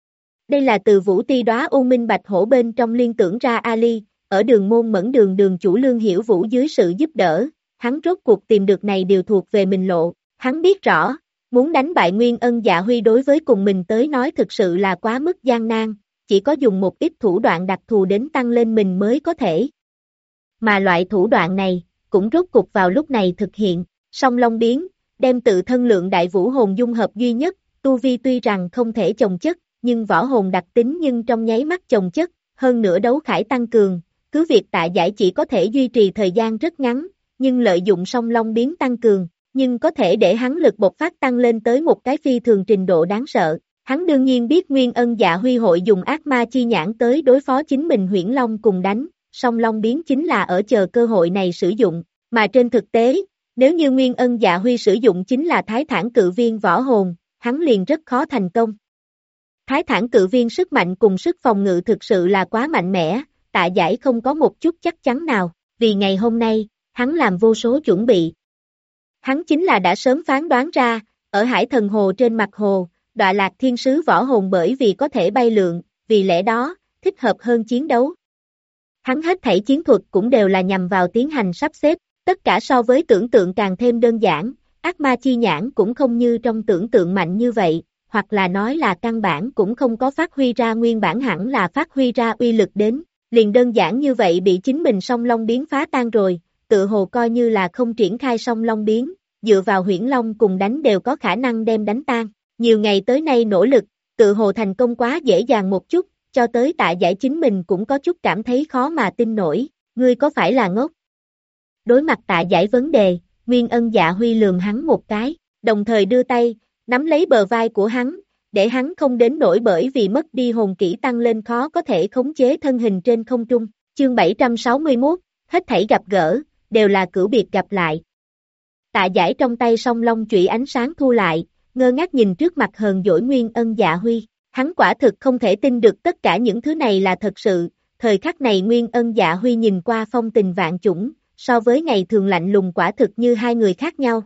Đây là từ Vũ Ti Đóa U Minh Bạch Hổ bên trong liên tưởng ra Ali, ở Đường Môn Mẫn đường chủ Lương Hiểu Vũ dưới sự giúp đỡ, hắn rốt cuộc tìm được này điều thuộc về mình lộ, hắn biết rõ, muốn đánh bại Nguyên Ân Dạ Huy đối với cùng mình tới nói thực sự là quá mức gian nan, chỉ có dùng một ít thủ đoạn đặc thù đến tăng lên mình mới có thể. Mà loại thủ đoạn này, cũng rốt cuộc vào lúc này thực hiện, song long biến, đem tự thân lượng đại vũ hồn dung hợp duy nhất, tu vi tuy rằng không thể chồng chất, nhưng võ hồn đặc tính nhưng trong nháy mắt chồng chất, hơn nữa đấu khải tăng cường, cứ việc Tạ Giải chỉ có thể duy trì thời gian rất ngắn, nhưng lợi dụng song long biến tăng cường, nhưng có thể để hắn lực bộc phát tăng lên tới một cái phi thường trình độ đáng sợ. Hắn đương nhiên biết Nguyên Ân Dạ Huy hội dùng ác ma chi nhãn tới đối phó chính mình Huyễn Long cùng đánh, song long biến chính là ở chờ cơ hội này sử dụng, mà trên thực tế, nếu như Nguyên Ân Dạ Huy sử dụng chính là Thái Thản Cự Viên võ hồn, hắn liền rất khó thành công. Thái Thản Cự Viên sức mạnh cùng sức phòng ngự thực sự là quá mạnh mẽ, Tạ Giải không có một chút chắc chắn nào, vì ngày hôm nay, hắn làm vô số chuẩn bị. Hắn chính là đã sớm phán đoán ra, ở Hải Thần Hồ trên mặt hồ, Đọa Lạc Thiên Sứ võ hồn bởi vì có thể bay lượn, vì lẽ đó, thích hợp hơn chiến đấu. Hắn hết thảy chiến thuật cũng đều là nhằm vào tiến hành sắp xếp, tất cả so với tưởng tượng càng thêm đơn giản, ác ma chi nhãn cũng không như trong tưởng tượng mạnh như vậy, hoặc là nói là căn bản cũng không có phát huy ra nguyên bản hẳn là phát huy ra uy lực đến, liền đơn giản như vậy bị chính mình song long biến phá tan rồi, tự hồ coi như là không triển khai song long biến, dựa vào Huyễn Long cùng đánh đều có khả năng đem đánh tan. Nhiều ngày tới nay nỗ lực, tự hồ thành công quá dễ dàng một chút, cho tới Tạ Giải chính mình cũng có chút cảm thấy khó mà tin nổi, ngươi có phải là ngốc? Đối mặt Tạ Giải vấn đề, Nguyên Ân Dạ Huy lườm hắn một cái, đồng thời đưa tay, nắm lấy bờ vai của hắn, để hắn không đến nổi bởi vì mất đi hồn kỹ tăng lên khó có thể khống chế thân hình trên không trung. Chương 761, hết thảy gặp gỡ, đều là cửu biệt gặp lại. Tạ Giải trong tay song long chủy ánh sáng thu lại, ngơ ngác nhìn trước mặt hờn dỗi Nguyên Ân Dạ Huy, hắn quả thực không thể tin được tất cả những thứ này là thật sự, thời khắc này Nguyên Ân Dạ Huy nhìn qua phong tình vạn chủng, so với ngày thường lạnh lùng quả thực như hai người khác nhau,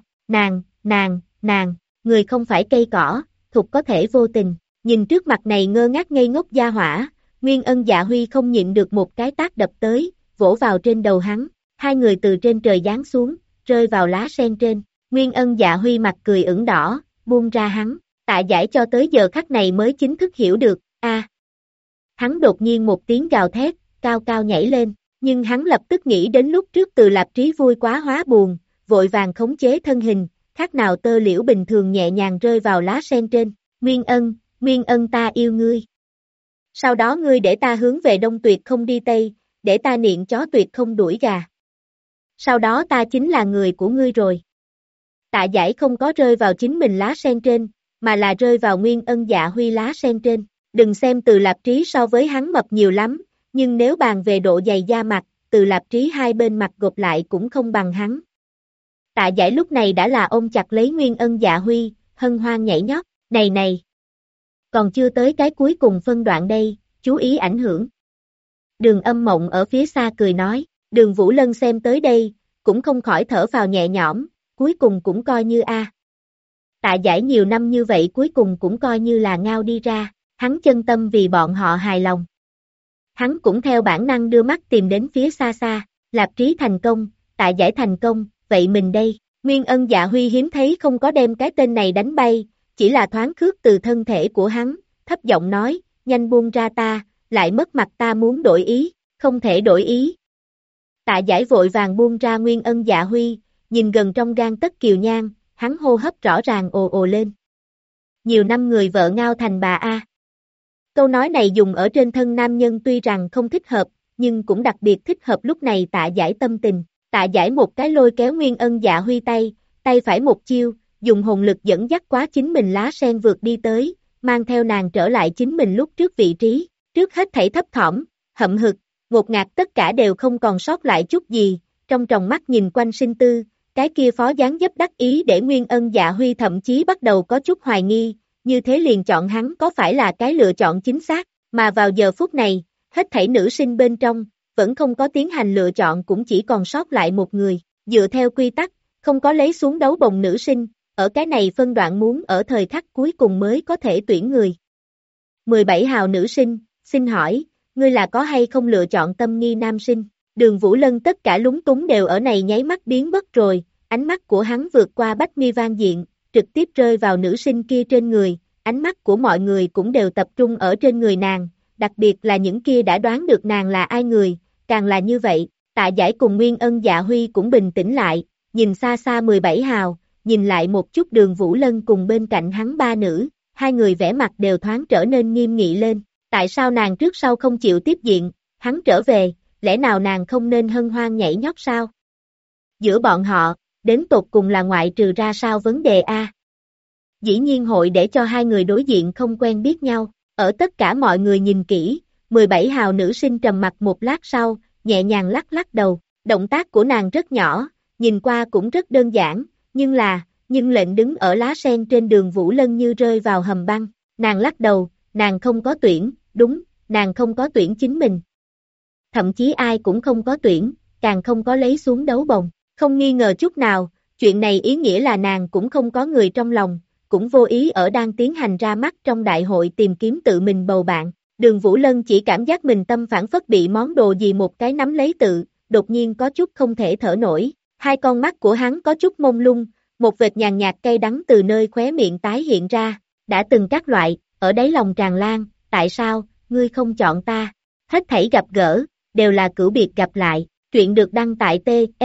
nàng, người không phải cây cỏ, thục có thể vô tình, nhìn trước mặt này ngơ ngác ngây ngốc gia hỏa, Nguyên Ân Dạ Huy không nhịn được một cái tát đập tới, vỗ vào trên đầu hắn, hai người từ trên trời giáng xuống, rơi vào lá sen trên, Nguyên Ân Dạ Huy mặt cười ửng đỏ, buông ra hắn, Tạ Giải cho tới giờ khắc này mới chính thức hiểu được, hắn đột nhiên một tiếng gào thét, cao cao nhảy lên, nhưng hắn lập tức nghĩ đến lúc trước Từ Lạp Trí vui quá hóa buồn, vội vàng khống chế thân hình, khác nào tơ liễu bình thường nhẹ nhàng rơi vào lá sen trên, Nguyên Ân ta yêu ngươi. Sau đó ngươi để ta hướng về Đông Tuyệt không đi Tây, để ta niệm chó tuyệt không đuổi gà. Sau đó ta chính là người của ngươi rồi. Tạ Giải không có rơi vào chính mình lá sen trên, mà là rơi vào Nguyên Ân Dạ Huy lá sen trên. Đừng xem Từ Lạp Trí so với hắn mập nhiều lắm, nhưng nếu bàn về độ dày da mặt, Từ Lạp Trí hai bên mặt gộp lại cũng không bằng hắn. Tạ Giải lúc này đã là ôm chặt lấy Nguyên Ân Dạ Huy, hân hoan nhảy nhót, này, còn chưa tới cái cuối cùng phân đoạn đây, chú ý ảnh hưởng. Đường Âm Mộng ở phía xa cười nói, Đường Vũ Lân xem tới đây, cũng không khỏi thở phào nhẹ nhõm, cuối cùng cũng coi như a. Tạ Giải nhiều năm như vậy cuối cùng cũng coi như là ngao đi ra, hắn chân tâm vì bọn họ hài lòng. Hắn cũng theo bản năng đưa mắt tìm đến phía xa xa, Lạp Trí thành công, Tạ Giải thành công, vậy mình đây, Nguyên Ân Dạ Huy hiếm thấy không có đem cái tên này đánh bay, chỉ là thoáng khước từ thân thể của hắn, thấp giọng nói, nhanh buông ra ta, lại mất mặt ta muốn đổi ý, không thể đổi ý. Tạ Giải vội vàng buông ra Nguyên Ân Dạ Huy, nhìn gần trong gang tấc kiều nhan, hắn hô hấp rõ ràng ồ ồ lên. Nhiều năm người vợ ngao thành bà a. Câu nói này dùng ở trên thân nam nhân tuy rằng không thích hợp, nhưng cũng đặc biệt thích hợp lúc này Tạ Giải tâm tình. Tạ Giải một cái lôi kéo Nguyên Ân Dạ Huy tay phải một chiêu, dùng hồn lực dẫn dắt quá chính mình lá sen vượt đi tới, mang theo nàng trở lại chính mình lúc trước vị trí, trước hết thảy thấp thỏm, hậm hực, ngột ngạt tất cả đều không còn sót lại chút gì, trong tròng mắt nhìn quanh sinh tư, cái kia phó dáng dấp đắc ý để Nguyên Ân Dạ Huy thậm chí bắt đầu có chút hoài nghi, như thế liền chọn hắn có phải là cái lựa chọn chính xác, mà vào giờ phút này, hết thảy nữ sinh bên trong, vẫn không có tiến hành lựa chọn cũng chỉ còn sót lại một người, dựa theo quy tắc, không có lấy xuống đấu bồng nữ sinh, ở cái này phân đoạn muốn ở thời khắc cuối cùng mới có thể tuyển người. 17 hào nữ sinh, xin hỏi, ngươi là có hay không lựa chọn tâm nghi nam sinh? Đường Vũ Lân tất cả lúng túng đều ở này nháy mắt biến mất rồi, ánh mắt của hắn vượt qua Bách Mi Vang Diện, trực tiếp rơi vào nữ sinh kia trên người, ánh mắt của mọi người cũng đều tập trung ở trên người nàng, đặc biệt là những kia đã đoán được nàng là ai người, càng là như vậy, Tạ Giải cùng Nguyên Ân Dạ Huy cũng bình tĩnh lại, nhìn xa xa 17 hào, nhìn lại một chút Đường Vũ Lân cùng bên cạnh hắn ba nữ, hai người vẻ mặt đều thoáng trở nên nghiêm nghị lên, tại sao nàng trước sau không chịu tiếp diện, hắn trở về, lẽ nào nàng không nên hân hoan nhảy nhót sao? Giữa bọn họ, đến tột cùng là ngoại trừ ra sao vấn đề a? Dĩ nhiên hội để cho hai người đối diện không quen biết nhau, ở tất cả mọi người nhìn kỹ, 17 hào nữ sinh trầm mặt một lát sau, nhẹ nhàng lắc lắc đầu, động tác của nàng rất nhỏ, nhìn qua cũng rất đơn giản, nhưng lệnh đứng ở lá sen trên Đường Vũ Lân như rơi vào hầm băng, nàng lắc đầu, nàng không có tuyển, đúng, nàng không có tuyển chính mình. Thậm chí ai cũng không có tuyển, càng không có lấy xuống đấu bồng, không nghi ngờ chút nào, chuyện này ý nghĩa là nàng cũng không có người trong lòng, cũng vô ý ở đang tiến hành ra mắt trong đại hội tìm kiếm tự mình bầu bạn. Đường Vũ Lân chỉ cảm giác mình tâm phản phất bị món đồ gì một cái nắm lấy tự, đột nhiên có chút không thể thở nổi, hai con mắt của hắn có chút mông lung, một vệt nhàn nhạt cay đắng từ nơi khóe miệng tái hiện ra, đã từng các loại, ở đáy lòng tràn lan, tại sao, ngươi không chọn ta, hết thảy gặp gỡ, đều là cửu biệt gặp lại, truyện được đăng tại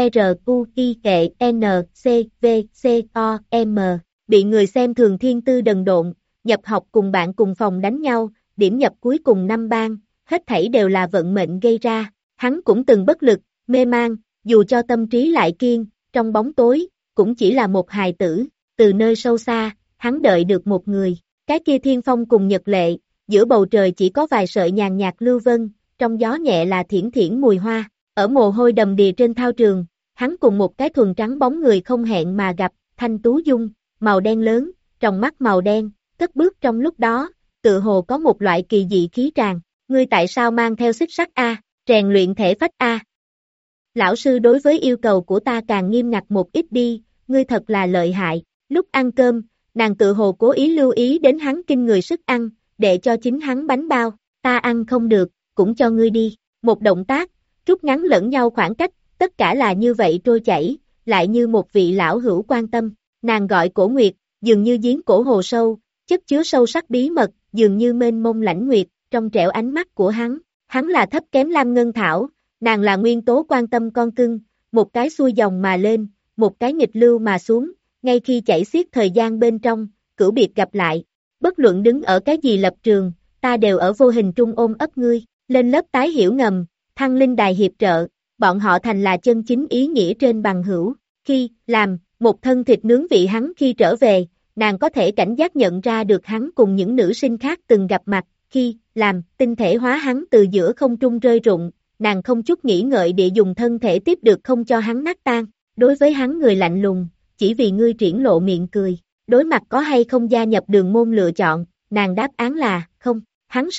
truyện.com, bị người xem thường thiên tư đần độn, nhập học cùng bạn cùng phòng đánh nhau, điểm nhập cuối cùng năm ban, hết thảy đều là vận mệnh gây ra, hắn cũng từng bất lực, mê mang, dù cho tâm trí lại kiên, trong bóng tối, cũng chỉ là một hài tử, từ nơi sâu xa, hắn đợi được một người, cái kia thiên phong cùng nhật lệ, giữa bầu trời chỉ có vài sợi nhàn nhạt lưu vân, trong gió nhẹ là thiển thiển mùi hoa, ở mồ hôi đầm đìa trên thao trường, hắn cùng một cái thuần trắng bóng người không hẹn mà gặp, thanh tú dung, màu đen lớn, trong mắt màu đen, cất bước trong lúc đó, tự hồ có một loại kỳ dị khí tràn, ngươi tại sao mang theo xích sắt a, rèn luyện thể phách a? Lão sư đối với yêu cầu của ta càng nghiêm ngặt một ít đi, ngươi thật là lợi hại, lúc ăn cơm, nàng tự hồ cố ý lưu ý đến hắn kinh người sức ăn, để cho chính hắn bánh bao, ta ăn không được, cũng cho ngươi đi, một động tác, rút ngắn lẫn nhau khoảng cách, tất cả là như vậy trôi chảy, lại như một vị lão hữu quan tâm, nàng gọi Cổ Nguyệt, dường như giếng cổ hồ sâu, chất chứa sâu sắc bí mật, dường như mênh mông lãnh nguyệt, trong trẻo ánh mắt của hắn là thấp kém lam ngân thảo, nàng là nguyên tố quan tâm con cưng, một cái xuôi dòng mà lên, một cái nghịch lưu mà xuống, ngay khi chảy xiết thời gian bên trong, cửu biệt gặp lại, bất luận đứng ở cái gì lập trường, ta đều ở vô hình trung ôm ấp ngươi, lên lớp tái hiểu ngầm, Thăng linh đài hiệp trợ, bọn họ thành là chân chính ý nghĩa trên bằng hữu. Khi làm một thân thịt nướng vị hắn khi trở về, nàng có thể cảnh giác nhận ra được hắn cùng những nữ sinh khác từng gặp mặt. Khi làm tinh thể hóa hắn từ giữa không trung rơi rụng, nàng không chút nghĩ ngợi địa dùng thân thể tiếp được không cho hắn nát tan. Đối với hắn người lạnh lùng, chỉ vì ngươi triển lộ miệng cười. Đối mặt có hay không gia nhập đường môn lựa chọn, nàng đáp án là không. Hắn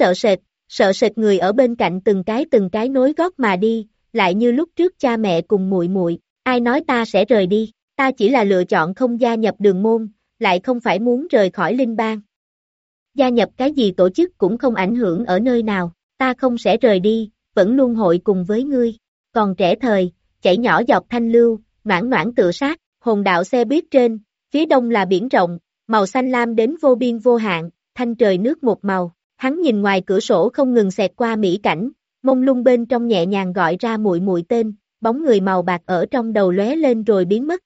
sợ sệt người ở bên cạnh từng cái nối gót mà đi, lại như lúc trước cha mẹ cùng muội muội, ai nói ta sẽ rời đi, ta chỉ là lựa chọn không gia nhập đường môn, lại không phải muốn rời khỏi linh bang. Gia nhập cái gì tổ chức cũng không ảnh hưởng ở nơi nào, ta không sẽ rời đi, vẫn luôn hội cùng với ngươi. Còn trẻ thời, chảy nhỏ giọt thanh lưu, noãn noãn tựa sát, hồn đạo xe buýt trên, phía đông là biển rộng, màu xanh lam đến vô biên vô hạn, thanh trời nước một màu. Hắn nhìn ngoài cửa sổ không ngừng xẹt qua mỹ cảnh, mông lung bên trong nhẹ nhàng gọi ra muội muội tên, bóng người màu bạc ở trong đầu lóe lên rồi biến mất.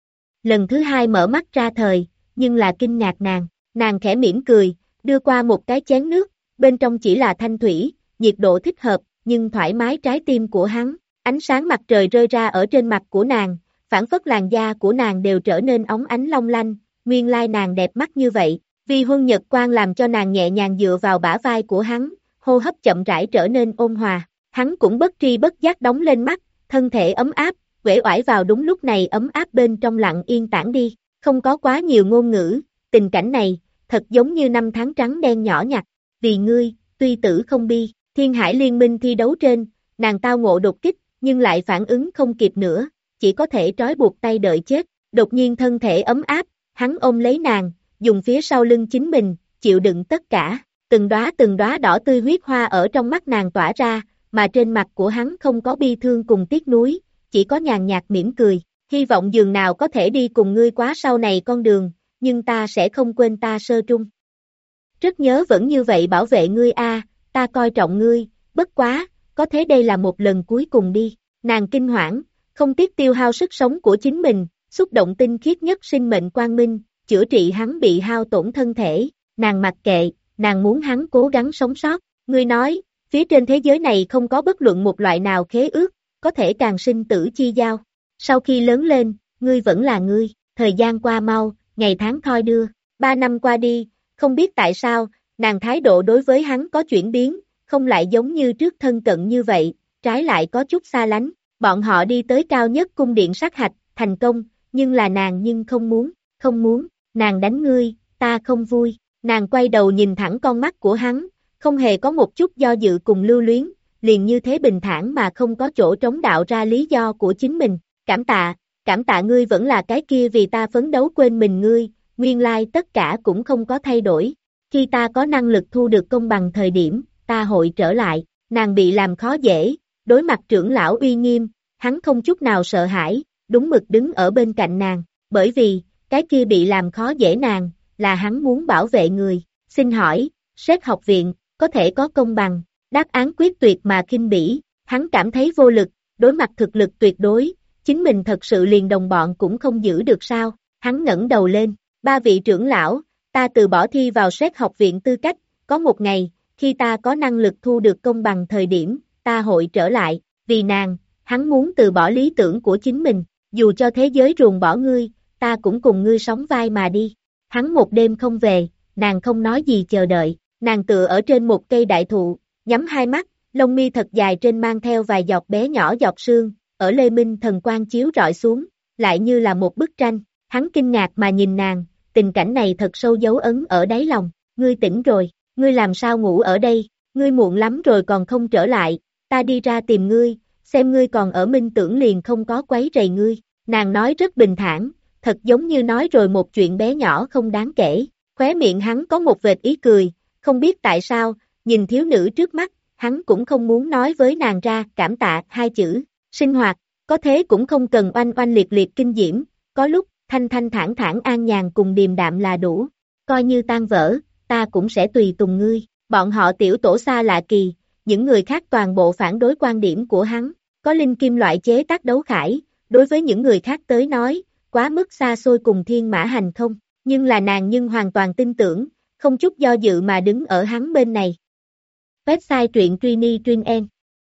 Lần thứ hai mở mắt ra thời, nhưng là kinh ngạc nàng khẽ mỉm cười, đưa qua một cái chén nước, bên trong chỉ là thanh thủy, nhiệt độ thích hợp, nhưng thoải mái trái tim của hắn. Ánh sáng mặt trời rơi ra ở trên mặt của nàng, phản phất làn da của nàng đều trở nên óng ánh long lanh, nguyên lai nàng đẹp mắt như vậy. Vi huân nhật quang làm cho nàng nhẹ nhàng dựa vào bả vai của hắn, hô hấp chậm rãi trở nên ôn hòa. Hắn cũng bất tri bất giác đóng lên mắt, thân thể ấm áp, uể oải vào đúng lúc này ấm áp bên trong lặng yên tản đi, không có quá nhiều ngôn ngữ, tình cảnh này, thật giống như năm tháng trắng đen nhỏ nhặt, vì ngươi, tuy tử không bi, Thiên Hải Liên Minh thi đấu trên, nàng tao ngộ đột kích, nhưng lại phản ứng không kịp nữa, chỉ có thể trói buộc tay đợi chết, đột nhiên thân thể ấm áp, hắn ôm lấy nàng, dùng phía sau lưng chính mình, chịu đựng tất cả, từng đóa đỏ tươi huyết hoa ở trong mắt nàng tỏa ra, mà trên mặt của hắn không có bi thương cùng tiếc nuối, chỉ có nhàn nhạt mỉm cười, hy vọng dường nào có thể đi cùng ngươi quá sau này con đường, nhưng ta sẽ không quên ta sơ trung. Rất nhớ vẫn như vậy bảo vệ ngươi a, ta coi trọng ngươi, bất quá, có thế đây là một lần cuối cùng đi, nàng kinh hoảng, không tiếc tiêu hao sức sống của chính mình, xúc động tinh khiết nhất sinh mệnh quang minh, chữa trị hắn bị hao tổn thân thể, nàng mặc kệ, nàng muốn hắn cố gắng sống sót, ngươi nói, phía trên thế giới này không có bất luận một loại nào khế ước, có thể càng sinh tử chi giao, sau khi lớn lên, ngươi vẫn là ngươi, thời gian qua mau, ngày tháng thoi đưa, 3 năm qua đi, không biết tại sao, nàng thái độ đối với hắn có chuyển biến, không lại giống như trước thân cận như vậy, trái lại có chút xa lánh, bọn họ đi tới cao nhất cung điện sát hạch, thành công, nhưng là nàng nhưng không muốn, nàng đánh ngươi, ta không vui, nàng quay đầu nhìn thẳng con mắt của hắn, không hề có một chút do dự cùng lưu luyến, liền như thế bình thản mà không có chỗ trống đạo ra lý do của chính mình, cảm tạ ngươi vẫn là cái kia vì ta phấn đấu quên mình ngươi, nguyên lai tất cả cũng không có thay đổi, khi ta có năng lực thu được công bằng thời điểm, ta hội trở lại, nàng bị làm khó dễ, đối mặt trưởng lão uy nghiêm, hắn không chút nào sợ hãi, đúng mực đứng ở bên cạnh nàng, bởi vì, cái kia bị làm khó dễ nàng, là hắn muốn bảo vệ người, xin hỏi, Sét học viện, có thể có công bằng, đáp án quyết tuyệt mà khinh bỉ, hắn cảm thấy vô lực, đối mặt thực lực tuyệt đối, chính mình thật sự liền đồng bọn cũng không giữ được sao, hắn ngẩng đầu lên, 3 vị trưởng lão, ta từ bỏ thi vào Sét học viện tư cách, có một ngày, khi ta có năng lực thu được công bằng thời điểm, ta hội trở lại, vì nàng, hắn muốn từ bỏ lý tưởng của chính mình, dù cho thế giới ruồng bỏ ngươi, ta cũng cùng ngươi sống vai mà đi. Hắn một đêm không về, nàng không nói gì chờ đợi, nàng tựa ở trên một cây đại thụ, nhắm hai mắt, lông mi thật dài trên mang theo vài giọt bé nhỏ giọt sương, ở Lê Minh thần quang chiếu rọi xuống, lại như là một bức tranh, hắn kinh ngạc mà nhìn nàng, tình cảnh này thật sâu dấu ấn ở đáy lòng, ngươi tỉnh rồi, ngươi làm sao ngủ ở đây, ngươi muộn lắm rồi còn không trở lại, ta đi ra tìm ngươi, xem ngươi còn ở Minh Tưởng liền không có quấy rầy ngươi, nàng nói rất bình thản, thật giống như nói rồi một chuyện bé nhỏ không đáng kể, khóe miệng hắn có một vệt ý cười, không biết tại sao, nhìn thiếu nữ trước mắt, hắn cũng không muốn nói với nàng ra cảm tạ 2 chữ, sinh hoạt, có thế cũng không cần oanh oanh liệt liệt kinh diễm, có lúc, thanh thanh thản thản an nhàn cùng điềm đạm là đủ, coi như tan vỡ, ta cũng sẽ tùy tùng ngươi, bọn họ tiểu tổ xa lạ kỳ, những người khác toàn bộ phản đối quan điểm của hắn, có linh kim loại chế tác đấu khải, đối với những người khác tới nói, quá mức xa xôi cùng thiên mã hành không, nhưng là nàng nhưng hoàn toàn tin tưởng, không chút do dự mà đứng ở hắn bên này. Website truyện Trini Truyên En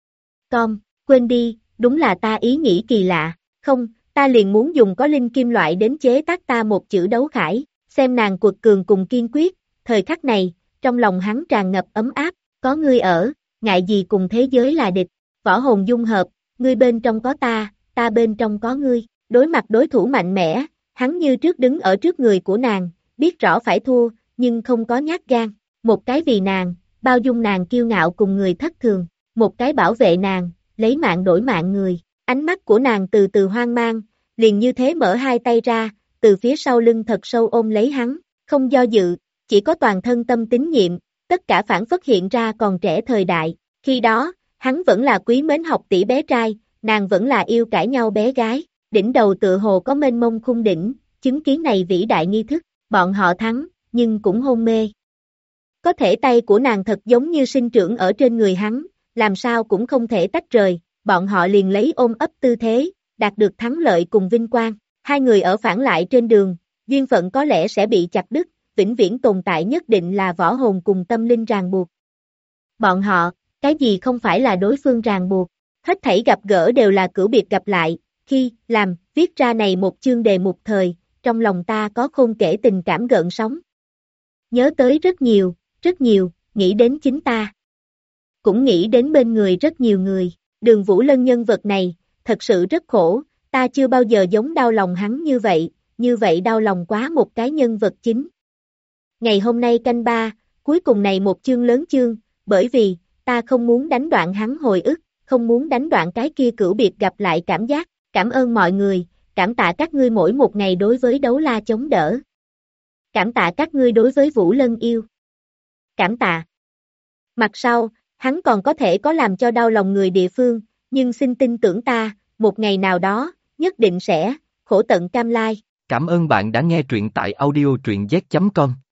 com, quên đi, đúng là ta ý nghĩ kỳ lạ, không, ta liền muốn dùng có linh kim loại đến chế tác ta một chữ đấu khải, xem nàng quật cường cùng kiên quyết, thời khắc này, trong lòng hắn tràn ngập ấm áp, có ngươi ở, ngại gì cùng thế giới là địch, võ hồn dung hợp, ngươi bên trong có ta bên trong có ngươi, đối mặt đối thủ mạnh mẽ, hắn như trước đứng ở trước người của nàng, biết rõ phải thua, nhưng không có nhát gan, một cái vì nàng, bao dung nàng kiêu ngạo cùng người thất thường, một cái bảo vệ nàng, lấy mạng đổi mạng người, ánh mắt của nàng từ từ hoang mang, liền như thế mở hai tay ra, từ phía sau lưng thật sâu ôm lấy hắn, không do dự, chỉ có toàn thân tâm tín nhiệm, tất cả phản phất hiện ra còn trẻ thời đại, khi đó, hắn vẫn là quý mến học tỷ bé trai, nàng vẫn là yêu cãi nhau bé gái, đỉnh đầu tựa hồ có mênh mông khung đỉnh, chứng kiến này vĩ đại nghi thức, bọn họ thắng, nhưng cũng hôn mê. Có thể tay của nàng thật giống như sinh trưởng ở trên người hắn, làm sao cũng không thể tách rời, bọn họ liền lấy ôm ấp tư thế, đạt được thắng lợi cùng vinh quang. Hai người ở phản lại trên đường, duyên phận có lẽ sẽ bị chặt đứt, vĩnh viễn tồn tại nhất định là võ hồn cùng tâm linh ràng buộc. Bọn họ, cái gì không phải là đối phương ràng buộc, hết thảy gặp gỡ đều là cửu biệt gặp lại, khi, viết ra này một chương đề mục thời, trong lòng ta có khôn kể tình cảm gợn sóng. Nhớ tới rất nhiều, nghĩ đến chính ta. Cũng nghĩ đến bên người rất nhiều người, Đường Vũ Lân nhân vật này, thật sự rất khổ, ta chưa bao giờ giống đau lòng hắn như vậy đau lòng quá một cái nhân vật chính. Ngày hôm nay canh 3, cuối cùng này một chương lớn chương, bởi vì, ta không muốn đánh đoạn hắn hồi ức, không muốn đánh đoạn cái kia cửu biệt gặp lại cảm giác, cảm ơn mọi người, cảm tạ các ngươi mỗi một ngày đối với Đấu La chống đỡ. Cảm tạ các ngươi đối với Vũ Lân yêu. Cảm tạ. Mặt sau, hắn còn có thể có làm cho đau lòng người địa phương, nhưng xin tin tưởng ta, một ngày nào đó, nhất định sẽ, khổ tận cam lai. Cảm ơn bạn đã nghe truyện tại audio truyện z.com.